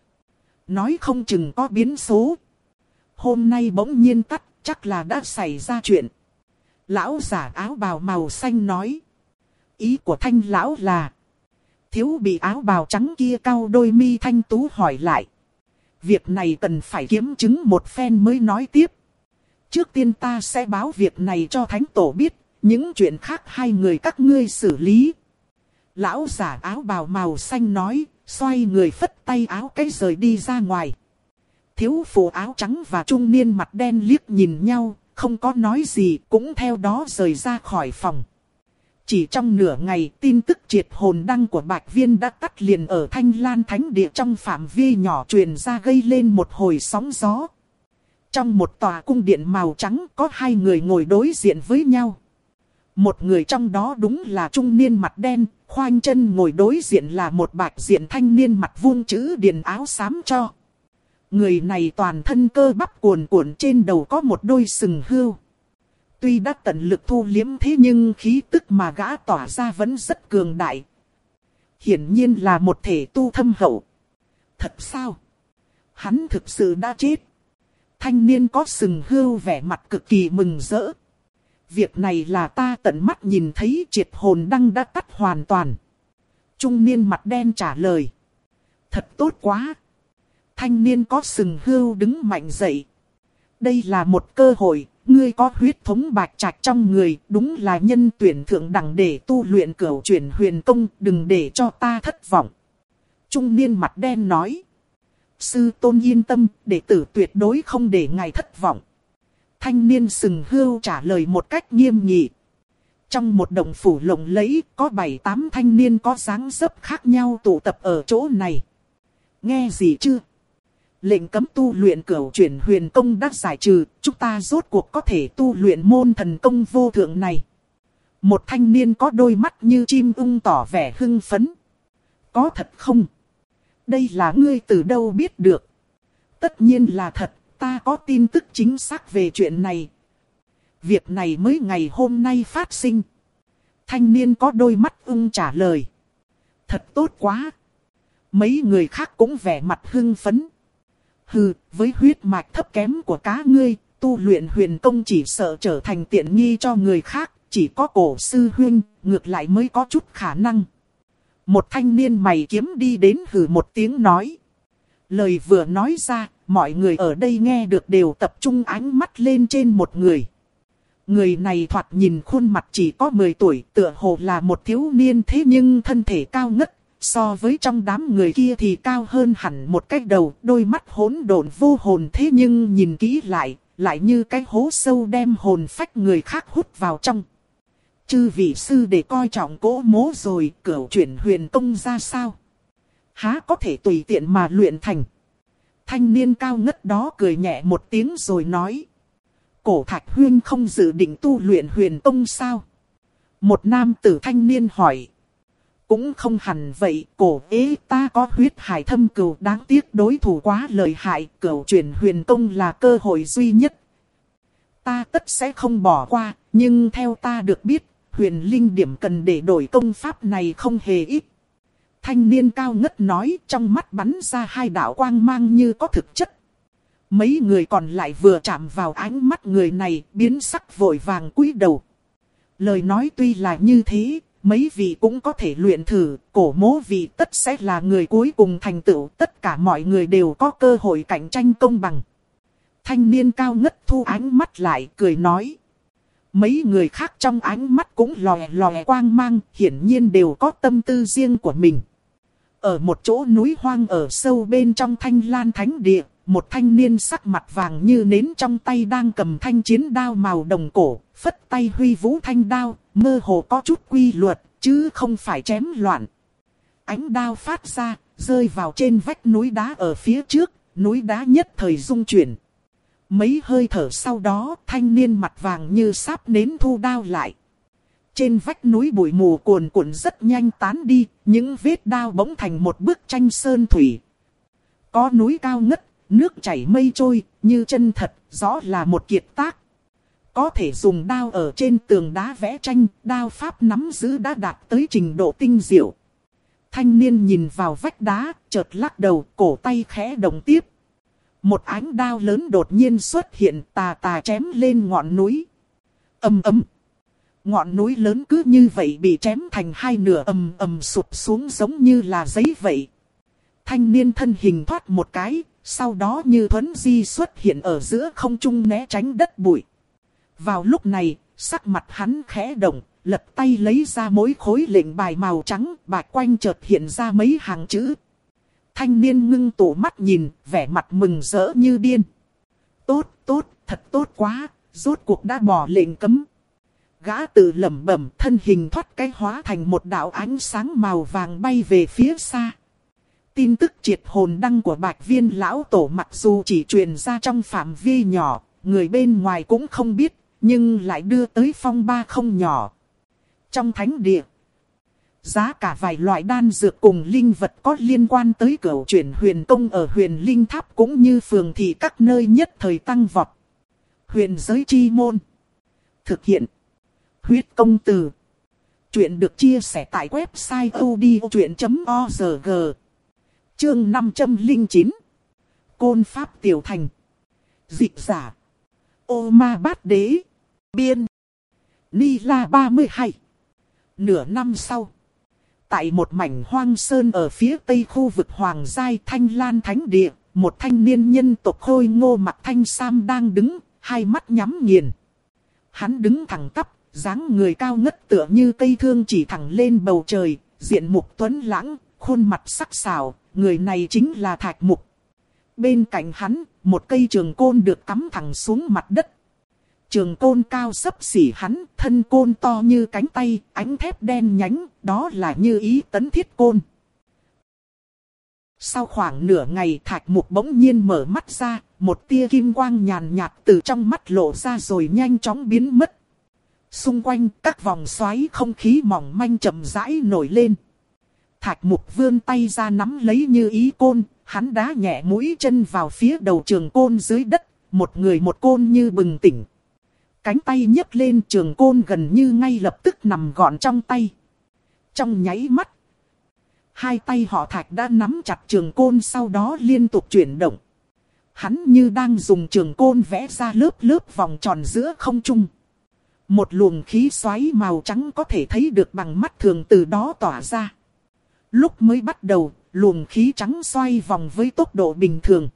Nói không chừng có biến số. Hôm nay bỗng nhiên tắt, chắc là đã xảy ra chuyện. Lão giả áo bào màu xanh nói. Ý của Thanh lão là... Thiếu bị áo bào trắng kia cau đôi mi thanh tú hỏi lại. Việc này cần phải kiểm chứng một phen mới nói tiếp. Trước tiên ta sẽ báo việc này cho thánh tổ biết, những chuyện khác hai người các ngươi xử lý. Lão giả áo bào màu xanh nói, xoay người phất tay áo cái rời đi ra ngoài. Thiếu phụ áo trắng và trung niên mặt đen liếc nhìn nhau, không có nói gì, cũng theo đó rời ra khỏi phòng. Chỉ trong nửa ngày, tin tức triệt hồn đăng của Bạch Viên đã tắt liền ở Thanh Lan Thánh Địa trong phạm vi nhỏ truyền ra, gây lên một hồi sóng gió. Trong một tòa cung điện màu trắng có hai người ngồi đối diện với nhau. Một người trong đó đúng là trung niên mặt đen, khoanh chân ngồi đối diện là một bạch diện thanh niên mặt vuông chữ điền áo xám cho. Người này toàn thân cơ bắp cuồn cuộn, trên đầu có một đôi sừng hươu. Tuy đã tận lực thu liếm thế nhưng khí tức mà gã tỏa ra vẫn rất cường đại. Hiển nhiên là một thể tu thâm hậu. Thật sao? Hắn thực sự đã chết. Thanh niên có sừng hươu vẻ mặt cực kỳ mừng rỡ. Việc này là ta tận mắt nhìn thấy, triệt hồn đăng đã tắt hoàn toàn. Trung niên mặt đen trả lời. Thật tốt quá. Thanh niên có sừng hươu đứng mạnh dậy. Đây là một cơ hội, ngươi có huyết thống bạch trạch trong người, đúng là nhân tuyển thượng đẳng để tu luyện cửu chuyển huyền công, đừng để cho ta thất vọng. Trung niên mặt đen nói. Sư tôn yên tâm, đệ tử tuyệt đối không để ngài thất vọng. Thanh niên sừng hươu trả lời một cách nghiêm nghị. Trong một động phủ lộng lẫy, có bảy tám thanh niên có dáng dấp khác nhau tụ tập ở chỗ này. Nghe gì chưa? Lệnh cấm tu luyện cửu chuyển huyền công đã giải trừ, chúng ta rốt cuộc có thể tu luyện môn thần công vô thượng này. Một thanh niên có đôi mắt như chim ưng tỏ vẻ hưng phấn. Có thật không? Đây là ngươi từ đâu biết được? Tất nhiên là thật, ta có tin tức chính xác về chuyện này. Việc này mới ngày hôm nay phát sinh. Thanh niên có đôi mắt ưng trả lời. Thật tốt quá. Mấy người khác cũng vẻ mặt hưng phấn. Hừ, với huyết mạch thấp kém của cá ngươi, tu luyện huyền công chỉ sợ trở thành tiện nghi cho người khác, chỉ có cổ sư huynh, ngược lại mới có chút khả năng. Một thanh niên mày kiếm đi đến hừ một tiếng nói. Lời vừa nói ra, mọi người ở đây nghe được đều tập trung ánh mắt lên trên một người. Người này thoạt nhìn khuôn mặt chỉ có mười tuổi, tựa hồ là một thiếu niên thế nhưng thân thể cao ngất. So với trong đám người kia thì cao hơn hẳn một cái đầu, đôi mắt hỗn độn vô hồn thế nhưng nhìn kỹ lại, lại như cái hố sâu đem hồn phách người khác hút vào trong. Chư vị sư để coi trọng cỗ mố rồi, cửu chuyển huyền công ra sao? Há có thể tùy tiện mà luyện thành. Thanh niên cao ngất đó cười nhẹ một tiếng rồi nói. Cổ Thạch huynh không dự định tu luyện huyền công sao? Một nam tử thanh niên hỏi. Cũng không hẳn vậy, cổ ế ta có huyết hải thâm cừu, đáng tiếc đối thủ quá lợi hại, cửu chuyển huyền công là cơ hội duy nhất. Ta tất sẽ không bỏ qua, nhưng theo ta được biết, huyền linh điểm cần để đổi công pháp này không hề ít. Thanh niên cao ngất nói, trong mắt bắn ra hai đạo quang mang như có thực chất. Mấy người còn lại vừa chạm vào ánh mắt người này, biến sắc vội vàng cúi đầu. Lời nói tuy là như thế, mấy vị cũng có thể luyện thử, cổ mố vị tất sẽ là người cuối cùng thành tựu, tất cả mọi người đều có cơ hội cạnh tranh công bằng. Thanh niên cao ngất thu ánh mắt lại, cười nói. Mấy người khác trong ánh mắt cũng lòe lòe quang mang, hiển nhiên đều có tâm tư riêng của mình. Ở một chỗ núi hoang ở sâu bên trong Thanh Lan Thánh Địa, một thanh niên sắc mặt vàng như nến trong tay đang cầm thanh chiến đao màu đồng cổ, phất tay huy vũ thanh đao, mơ hồ có chút quy luật, chứ không phải chém loạn. Ánh đao phát ra, rơi vào trên vách núi đá ở phía trước, núi đá nhất thời rung chuyển. Mấy hơi thở sau đó, thanh niên mặt vàng như sáp nến thu đao lại. Trên vách núi bụi mù cuồn cuộn rất nhanh tán đi, những vết đao bỗng thành một bức tranh sơn thủy. Có núi cao ngất, nước chảy mây trôi, như chân thật, rõ là một kiệt tác. Có thể dùng đao ở trên tường đá vẽ tranh, đao pháp nắm giữ đã đạt tới trình độ tinh diệu. Thanh niên nhìn vào vách đá, chợt lắc đầu, cổ tay khẽ động tiếp. Một ánh đao lớn đột nhiên xuất hiện, tà tà chém lên ngọn núi. Ầm ầm. Ngọn núi lớn cứ như vậy bị chém thành hai nửa, ầm ầm sụp xuống giống như là giấy vậy. Thanh niên thân hình thoát một cái, sau đó như thuấn di xuất hiện ở giữa không trung né tránh đất bụi. Vào lúc này, sắc mặt hắn khẽ động, lật tay lấy ra mỗi khối lệnh bài màu trắng, bạch quanh chợt hiện ra mấy hàng chữ. Thanh niên ngưng tụ mắt nhìn, vẻ mặt mừng rỡ như điên. Tốt, tốt, thật tốt quá, rốt cuộc đã bỏ lệnh cấm. Gã tự lẩm bẩm, thân hình thoát cái hóa thành một đạo ánh sáng màu vàng bay về phía xa. Tin tức triệt hồn đăng của Bạch Viên lão tổ mặc dù chỉ truyền ra trong phạm vi nhỏ, người bên ngoài cũng không biết, nhưng lại đưa tới phong ba không nhỏ. Trong thánh địa, giá cả vài loại đan dược cùng linh vật có liên quan tới cửu chuyển huyền công ở huyền linh tháp cũng như phường thị các nơi nhất thời tăng vọt. Huyền giới chi môn. Thực hiện. Huyết công từ. Chuyện được chia sẻ tại website odchuyện chấm org. Chương năm trăm lẻ chín. Côn pháp tiểu thành. Dịch giả. Ô ma bát đế. Biên. Ni la ba mươi hai. Nửa năm sau. Tại một mảnh hoang sơn ở phía tây khu vực Hoàng Giai Thanh Lan Thánh Địa, một thanh niên nhân tộc khôi ngô mặc thanh sam đang đứng, hai mắt nhắm nghiền. Hắn đứng thẳng tắp, dáng người cao ngất tựa như cây thương chỉ thẳng lên bầu trời, diện mục tuấn lãng, khuôn mặt sắc sảo, người này chính là Thạch Mục. Bên cạnh hắn, một cây trường côn được cắm thẳng xuống mặt đất. Trường côn cao xấp xỉ hắn, thân côn to như cánh tay, ánh thép đen nhánh, đó là Như Ý tấn thiết côn. Sau khoảng nửa ngày Thạch Mục bỗng nhiên mở mắt ra, một tia kim quang nhàn nhạt từ trong mắt lộ ra rồi nhanh chóng biến mất. Xung quanh các vòng xoáy không khí mỏng manh chậm rãi nổi lên. Thạch Mục vươn tay ra nắm lấy Như Ý côn, hắn đá nhẹ mũi chân vào phía đầu trường côn dưới đất, một người một côn như bừng tỉnh. Cánh tay nhấc lên trường côn gần như ngay lập tức nằm gọn trong tay. Trong nháy mắt, hai tay họ Thạch đã nắm chặt trường côn sau đó liên tục chuyển động. Hắn như đang dùng trường côn vẽ ra lớp lớp vòng tròn giữa không trung. Một luồng khí xoáy màu trắng có thể thấy được bằng mắt thường từ đó tỏa ra. Lúc mới bắt đầu, luồng khí trắng xoay vòng với tốc độ bình thường.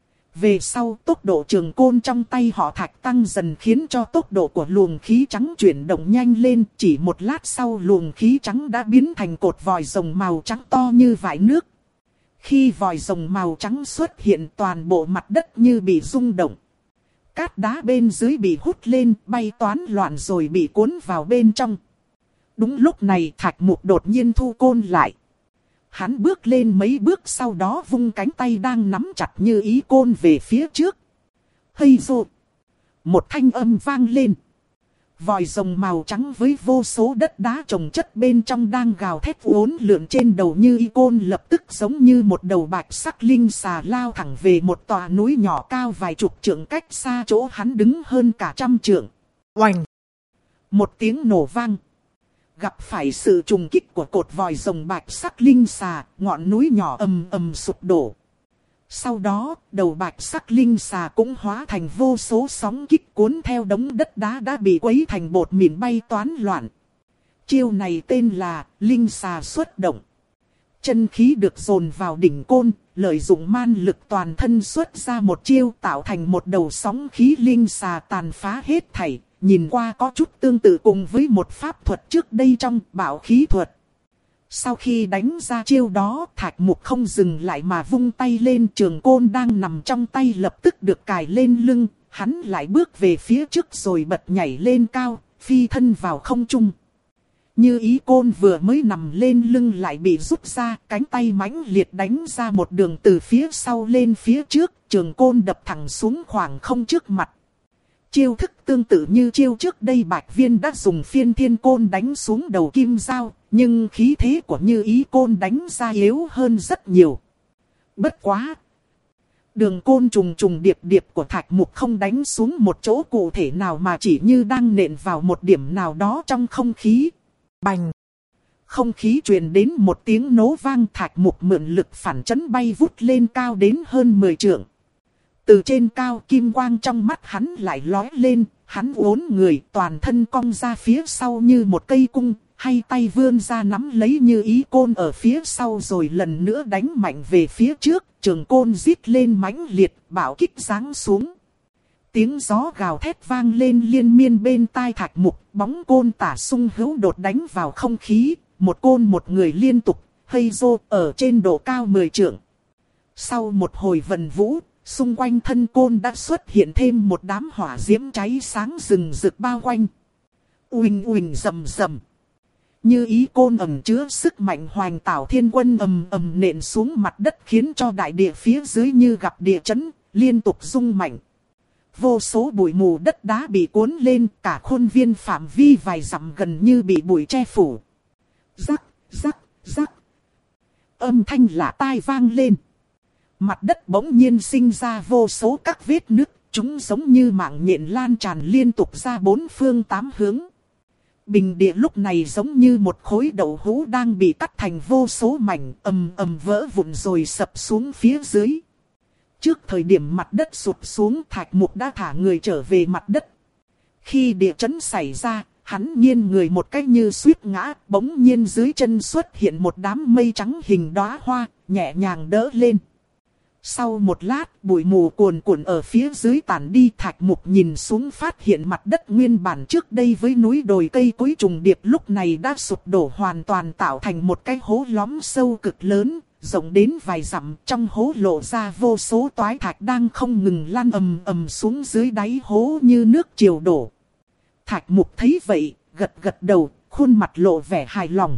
Về sau tốc độ trường côn trong tay họ Thạch tăng dần khiến cho tốc độ của luồng khí trắng chuyển động nhanh lên. Chỉ một lát sau luồng khí trắng đã biến thành cột vòi rồng màu trắng to như vải nước. Khi vòi rồng màu trắng xuất hiện toàn bộ mặt đất như bị rung động. Cát đá bên dưới bị hút lên bay toán loạn rồi bị cuốn vào bên trong. Đúng lúc này Thạch Mục đột nhiên thu côn lại. Hắn bước lên mấy bước sau đó vung cánh tay đang nắm chặt Như Ý côn về phía trước. Hây rộ! Một thanh âm vang lên. Vòi rồng màu trắng với vô số đất đá trồng chất bên trong đang gào thét uốn lượn trên đầu Như Ý côn lập tức giống như một đầu bạch sắc linh xà lao thẳng về một tòa núi nhỏ cao vài chục trượng cách xa chỗ hắn đứng hơn cả trăm trượng. Oành! Một tiếng nổ vang. Gặp phải sự trùng kích của cột vòi rồng bạch sắc linh xà, ngọn núi nhỏ ầm ầm sụp đổ. Sau đó, đầu bạch sắc linh xà cũng hóa thành vô số sóng kích cuốn theo đống đất đá đã bị quấy thành bột mịn bay toán loạn. Chiêu này tên là linh xà xuất động. Chân khí được dồn vào đỉnh côn, lợi dụng man lực toàn thân xuất ra một chiêu tạo thành một đầu sóng khí linh xà tàn phá hết thảy. Nhìn qua có chút tương tự cùng với một pháp thuật trước đây trong bảo khí thuật. Sau khi đánh ra chiêu đó, Thạch Mục không dừng lại mà vung tay lên, trường côn đang nằm trong tay lập tức được cài lên lưng. Hắn lại bước về phía trước rồi bật nhảy lên cao, phi thân vào không trung. Như Ý côn vừa mới nằm lên lưng lại bị rút ra, cánh tay mãnh liệt đánh ra một đường từ phía sau lên phía trước, trường côn đập thẳng xuống khoảng không trước mặt. Chiêu thức tương tự như chiêu trước đây Bạch Viên đã dùng phiên thiên côn đánh xuống đầu kim dao, nhưng khí thế của Như Ý côn đánh ra yếu hơn rất nhiều. Bất quá! Đường côn trùng trùng điệp điệp của Thạch Mục không đánh xuống một chỗ cụ thể nào mà chỉ như đang nện vào một điểm nào đó trong không khí. Bành! Không khí truyền đến một tiếng nổ vang, Thạch Mục mượn lực phản chấn bay vút lên cao đến hơn mười trượng. Từ trên cao kim quang trong mắt hắn lại lóe lên, hắn uốn người toàn thân cong ra phía sau như một cây cung, hay tay vươn ra nắm lấy Như Ý côn ở phía sau rồi lần nữa đánh mạnh về phía trước, trường côn rít lên mãnh liệt, bạo kích giáng xuống. Tiếng gió gào thét vang lên liên miên bên tai Thạch Mục, bóng côn tả sung hữu đột đánh vào không khí, một côn một người liên tục, hây rô ở trên độ cao mười trượng. Sau một hồi vần vũ, xung quanh thân côn đã xuất hiện thêm một đám hỏa diễm cháy sáng rừng rực bao quanh. Uỳnh uỳnh rầm rầm. Như Ý côn ẩn chứa sức mạnh hoành tảo thiên quân ầm ầm nện xuống mặt đất khiến cho đại địa phía dưới như gặp địa chấn, liên tục rung mạnh. vô số bụi mù đất đá bị cuốn lên, cả khuôn viên phạm vi vài dặm gần như bị bụi che phủ. Rắc, rắc, rắc. Âm thanh lạ tai vang lên. Mặt đất bỗng nhiên sinh ra vô số các vết nứt, chúng giống như mạng nhện lan tràn liên tục ra bốn phương tám hướng. Bình địa lúc này giống như một khối đậu hũ đang bị cắt thành vô số mảnh, ầm ầm vỡ vụn rồi sập xuống phía dưới. Trước thời điểm mặt đất sụp xuống, Thạch Mục đã thả người trở về mặt đất. Khi địa chấn xảy ra, hắn nghiêng người một cách như suýt ngã, bỗng nhiên dưới chân xuất hiện một đám mây trắng hình đóa hoa, nhẹ nhàng đỡ lên. Sau một lát, bụi mù cuồn cuộn ở phía dưới tản đi. Thạch Mục nhìn xuống phát hiện mặt đất nguyên bản trước đây với núi đồi cây cối trùng điệp lúc này đã sụp đổ hoàn toàn, tạo thành một cái hố lõm sâu cực lớn, rộng đến vài dặm. Trong hố lộ ra vô số toái thạch đang không ngừng lăn ầm ầm xuống dưới đáy hố như nước triều đổ. Thạch Mục thấy vậy, gật gật đầu, khuôn mặt lộ vẻ hài lòng.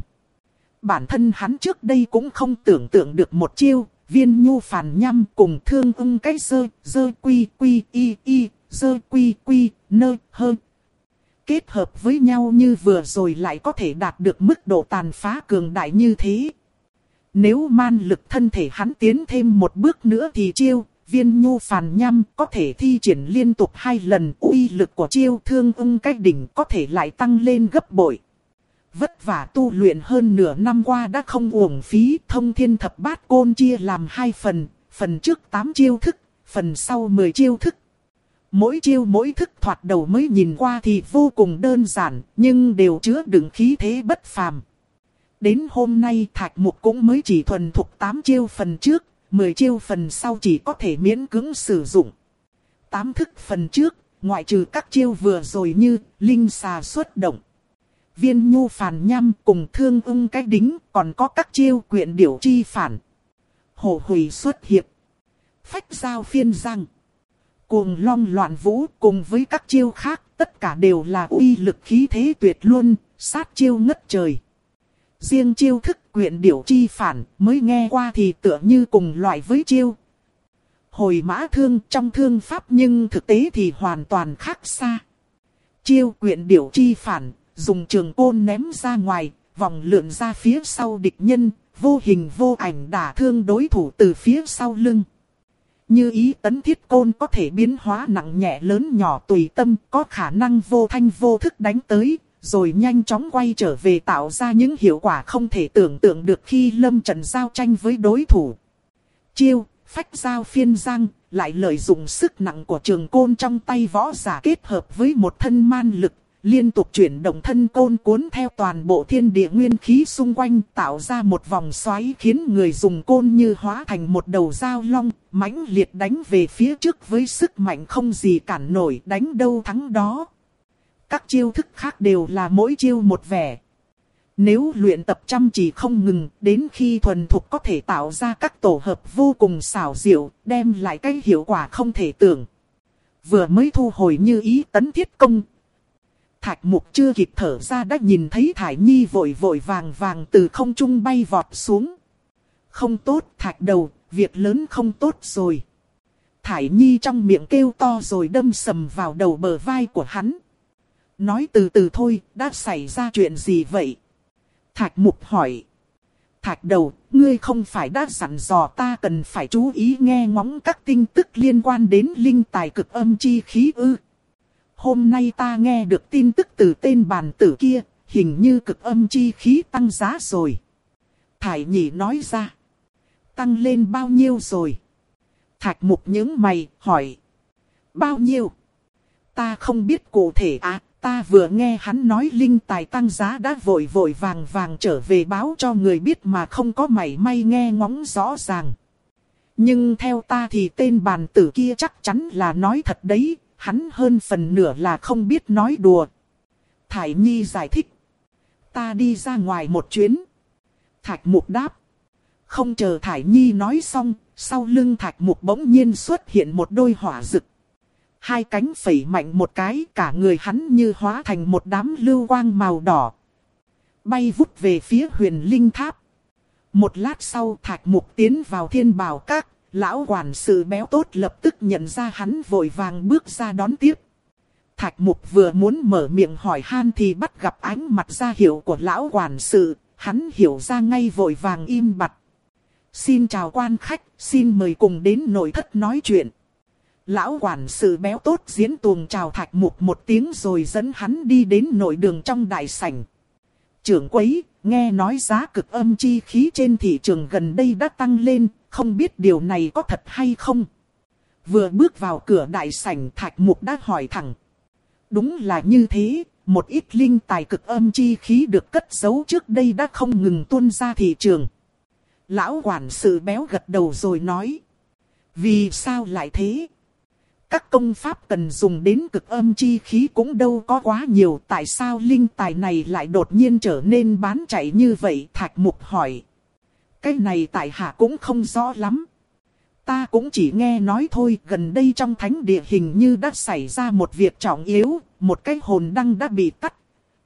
Bản thân hắn trước đây cũng không tưởng tượng được một chiêu viên nhu phàn nhăm cùng thương ưng cái dơ, dơ quy quy y y, dơ quy quy nơ hơ. Kết hợp với nhau như vừa rồi lại có thể đạt được mức độ tàn phá cường đại như thế. Nếu man lực thân thể hắn tiến thêm một bước nữa thì chiêu viên nhu phàn nhăm có thể thi triển liên tục hai lần, uy lực của chiêu thương ưng cái đỉnh có thể lại tăng lên gấp bội. Vất vả tu luyện hơn nửa năm qua đã không uổng phí. Thông thiên thập bát côn chia làm hai phần, phần trước tám chiêu thức, phần sau mười chiêu thức. Mỗi chiêu mỗi thức thoạt đầu mới nhìn qua thì vô cùng đơn giản, nhưng đều chứa đựng khí thế bất phàm. Đến hôm nay Thạch Mục cũng mới chỉ thuần thục tám chiêu phần trước, mười chiêu phần sau chỉ có thể miễn cưỡng sử dụng. tám thức phần trước, ngoại trừ các chiêu vừa rồi như linh xà xuất động, viên nhu phàn nhăm cùng thương ưng cái đính, còn có các chiêu quyện điểu chi phản, hổ hủy xuất hiệp, phách giao phiên răng, cuồng long loạn vũ cùng với các chiêu khác, tất cả đều là uy lực khí thế tuyệt luân, sát chiêu ngất trời. Riêng chiêu thức quyện điểu chi phản mới nghe qua thì tựa như cùng loại với chiêu hồi mã thương trong thương pháp, nhưng thực tế thì hoàn toàn khác xa. Chiêu quyện điểu chi phản dùng trường côn ném ra ngoài, vòng lượn ra phía sau địch nhân, vô hình vô ảnh đả thương đối thủ từ phía sau lưng. Như ý tấn thiết côn có thể biến hóa nặng nhẹ lớn nhỏ tùy tâm, có khả năng vô thanh vô thức đánh tới, rồi nhanh chóng quay trở về tạo ra những hiệu quả không thể tưởng tượng được khi lâm trận giao tranh với đối thủ. Chiêu, phách giao phiên giang, lại lợi dụng sức nặng của trường côn trong tay võ giả kết hợp với một thân man lực, liên tục chuyển động thân côn cuốn theo toàn bộ thiên địa nguyên khí xung quanh, tạo ra một vòng xoáy khiến người dùng côn như hóa thành một đầu dao long, mãnh liệt đánh về phía trước với sức mạnh không gì cản nổi, đánh đâu thắng đó. Các chiêu thức khác đều là mỗi chiêu một vẻ. Nếu luyện tập chăm chỉ không ngừng, đến khi thuần thục có thể tạo ra các tổ hợp vô cùng xảo diệu, đem lại cái hiệu quả không thể tưởng. Vừa mới thu hồi như ý tấn thiết công, Thạch Mục chưa kịp thở ra đã nhìn thấy Thải Nhi vội vội vàng vàng từ không trung bay vọt xuống. Không tốt Thạch đầu, việc lớn không tốt rồi. Thải Nhi trong miệng kêu to rồi đâm sầm vào đầu bờ vai của hắn. Nói từ từ thôi, đã xảy ra chuyện gì vậy? Thạch Mục hỏi. Thạch đầu, ngươi không phải đã dặn dò ta cần phải chú ý nghe ngóng các tin tức liên quan đến linh tài cực âm chi khí ư? Hôm nay ta nghe được tin tức từ tên bàn tử kia, hình như cực âm chi khí tăng giá rồi. Thải Nhĩ nói ra. Tăng lên bao nhiêu rồi? Thạch Mục nhướng mày, hỏi. Bao nhiêu? Ta không biết cụ thể à, ta vừa nghe hắn nói linh tài tăng giá đã vội vội vàng vàng trở về báo cho người biết mà không có mảy may nghe ngóng rõ ràng. Nhưng theo ta thì tên bàn tử kia chắc chắn là nói thật đấy. Hắn hơn phần nửa là không biết nói đùa. Thải Nhi giải thích. Ta đi ra ngoài một chuyến. Thạch Mục đáp. Không chờ Thải Nhi nói xong, sau lưng Thạch Mục bỗng nhiên xuất hiện một đôi hỏa rực. Hai cánh phẩy mạnh một cái, cả người hắn như hóa thành một đám lưu quang màu đỏ. Bay vút về phía Huyền Linh Tháp. Một lát sau Thạch Mục tiến vào Thiên Bảo Các, Lão quản sự béo tốt lập tức nhận ra hắn, vội vàng bước ra đón tiếp. Thạch Mục vừa muốn mở miệng hỏi han thì bắt gặp ánh mặt ra hiệu của lão quản sự, hắn hiểu ra ngay, vội vàng im bặt. Xin chào quan khách, xin mời cùng đến nội thất nói chuyện. Lão quản sự béo tốt diễn tuồng chào Thạch Mục một tiếng rồi dẫn hắn đi đến nội đường trong đại sảnh. Trưởng quấy, nghe nói giá cực âm chi khí trên thị trường gần đây đã tăng lên, không biết điều này có thật hay không? Vừa bước vào cửa đại sảnh, Thạch Mục đã hỏi thẳng. Đúng là như thế, một ít linh tài cực âm chi khí được cất giấu trước đây đã không ngừng tuôn ra thị trường. Lão quản sự béo gật đầu rồi nói. Vì sao lại thế? Các công pháp cần dùng đến cực âm chi khí cũng đâu có quá nhiều. Tại sao linh tài này lại đột nhiên trở nên bán chạy như vậy? Thạch Mục hỏi. Cái này tại hạ cũng không rõ lắm. Ta cũng chỉ nghe nói thôi. Gần đây trong thánh địa hình như đã xảy ra một việc trọng yếu. Một cái hồn đăng đã bị tắt.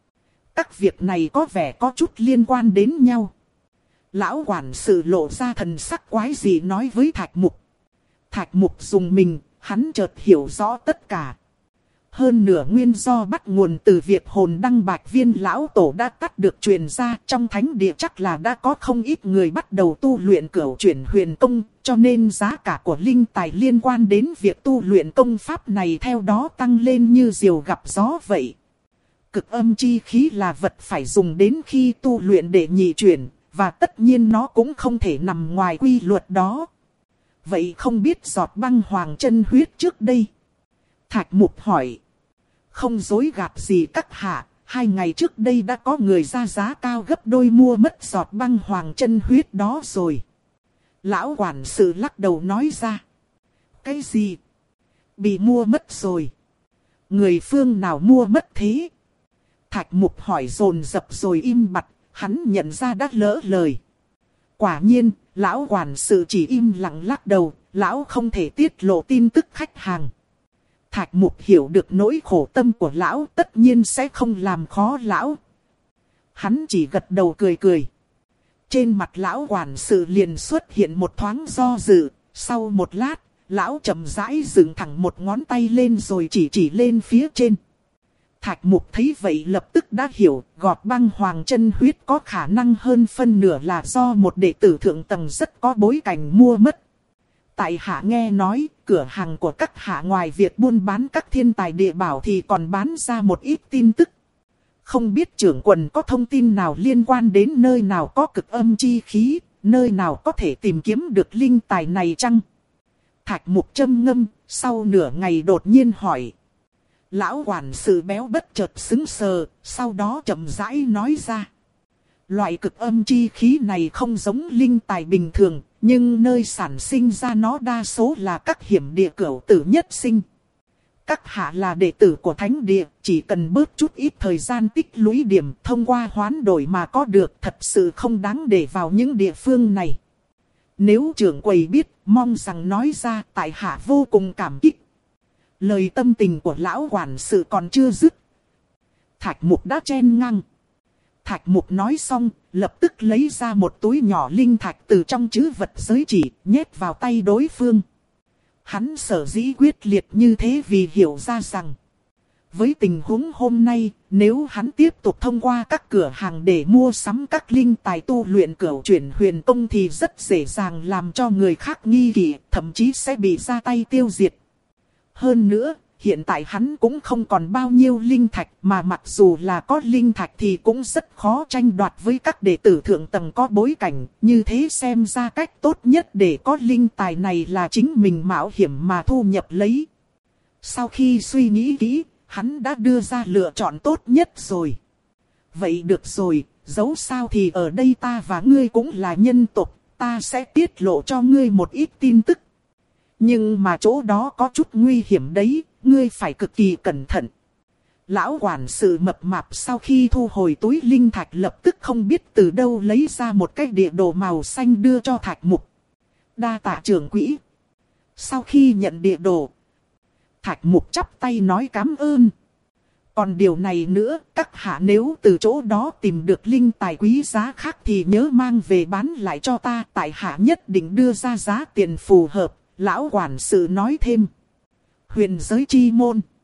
Các việc này có vẻ có chút liên quan đến nhau. Lão quản sự lộ ra thần sắc quái dị nói với Thạch Mục. Thạch Mục dùng mình, hắn chợt hiểu rõ tất cả. Hơn nửa nguyên do bắt nguồn từ việc hồn đăng bạch viên lão tổ đã tắt được truyền ra. Trong thánh địa chắc là đã có không ít người bắt đầu tu luyện cửu chuyển huyền công, cho nên giá cả của linh tài liên quan đến việc tu luyện công pháp này theo đó tăng lên như diều gặp gió vậy. Cực âm chi khí là vật phải dùng đến khi tu luyện để nhị chuyển, và tất nhiên nó cũng không thể nằm ngoài quy luật đó. Vậy không biết giọt băng hoàng chân huyết trước đây? Thạch Mục hỏi. Không dối gạt gì các hạ, hai ngày trước đây đã có người ra giá cao gấp đôi mua mất giọt băng hoàng chân huyết đó rồi. Lão quản sự lắc đầu nói ra. Cái gì? Bị mua mất rồi. Người phương nào mua mất thế? Thạch Mục hỏi dồn dập rồi im bặt, hắn nhận ra đã lỡ lời. Quả nhiên, lão quản sự chỉ im lặng lắc đầu, lão không thể tiết lộ tin tức khách hàng. Thạch Mục hiểu được nỗi khổ tâm của lão, tất nhiên sẽ không làm khó lão. Hắn chỉ gật đầu cười cười. Trên mặt lão quản sự liền xuất hiện một thoáng do dự, sau một lát, lão chậm rãi dựng thẳng một ngón tay lên rồi chỉ chỉ lên phía trên. Thạch Mục thấy vậy lập tức đã hiểu, gọt băng hoàng chân huyết có khả năng hơn phân nửa là do một đệ tử thượng tầng rất có bối cảnh mua mất. Tại hạ nghe nói, cửa hàng của các hạ ngoài việc buôn bán các thiên tài địa bảo thì còn bán ra một ít tin tức. Không biết trưởng quần có thông tin nào liên quan đến nơi nào có cực âm chi khí, nơi nào có thể tìm kiếm được linh tài này chăng? Thạch Mục châm ngâm, sau nửa ngày đột nhiên hỏi. Lão quản sự béo bất chợt sững sờ, sau đó chậm rãi nói ra. Loại cực âm chi khí này không giống linh tài bình thường, nhưng nơi sản sinh ra nó đa số là các hiểm địa cửu tử nhất sinh. Các hạ là đệ tử của thánh địa, chỉ cần bớt chút ít thời gian tích lũy điểm thông qua hoán đổi mà có được, thật sự không đáng để vào những địa phương này. Nếu trưởng quầy biết, mong rằng nói ra, tại hạ vô cùng cảm kích. Lời tâm tình của lão quản sự còn chưa dứt. Thạch Mục đã chen ngang. Thạch Mục nói xong, lập tức lấy ra một túi nhỏ linh thạch từ trong trữ vật giới chỉ, nhét vào tay đối phương. Hắn sở dĩ quyết liệt như thế vì hiểu ra rằng, với tình huống hôm nay, nếu hắn tiếp tục thông qua các cửa hàng để mua sắm các linh tài tu luyện cửu chuyển huyền công thì rất dễ dàng làm cho người khác nghi kỵ, thậm chí sẽ bị ra tay tiêu diệt. Hơn nữa, hiện tại hắn cũng không còn bao nhiêu linh thạch, mà mặc dù là có linh thạch thì cũng rất khó tranh đoạt với các đệ tử thượng tầng có bối cảnh. Như thế xem ra cách tốt nhất để có linh tài này là chính mình mạo hiểm mà thu nhập lấy. Sau khi suy nghĩ kỹ, hắn đã đưa ra lựa chọn tốt nhất rồi. Vậy được rồi, dẫu sao thì ở đây ta và ngươi cũng là nhân tộc, ta sẽ tiết lộ cho ngươi một ít tin tức. Nhưng mà chỗ đó có chút nguy hiểm đấy, ngươi phải cực kỳ cẩn thận. Lão quản sự mập mạp sau khi thu hồi túi linh thạch lập tức không biết từ đâu lấy ra một cái địa đồ màu xanh đưa cho Thạch Mục. Đa tạ trưởng quỹ. Sau khi nhận địa đồ, Thạch Mục chắp tay nói cảm ơn. Còn điều này nữa, các hạ nếu từ chỗ đó tìm được linh tài quý giá khác thì nhớ mang về bán lại cho ta. Tại hạ nhất định đưa ra giá tiền phù hợp, lão quản sự nói thêm. Huyền giới chi môn.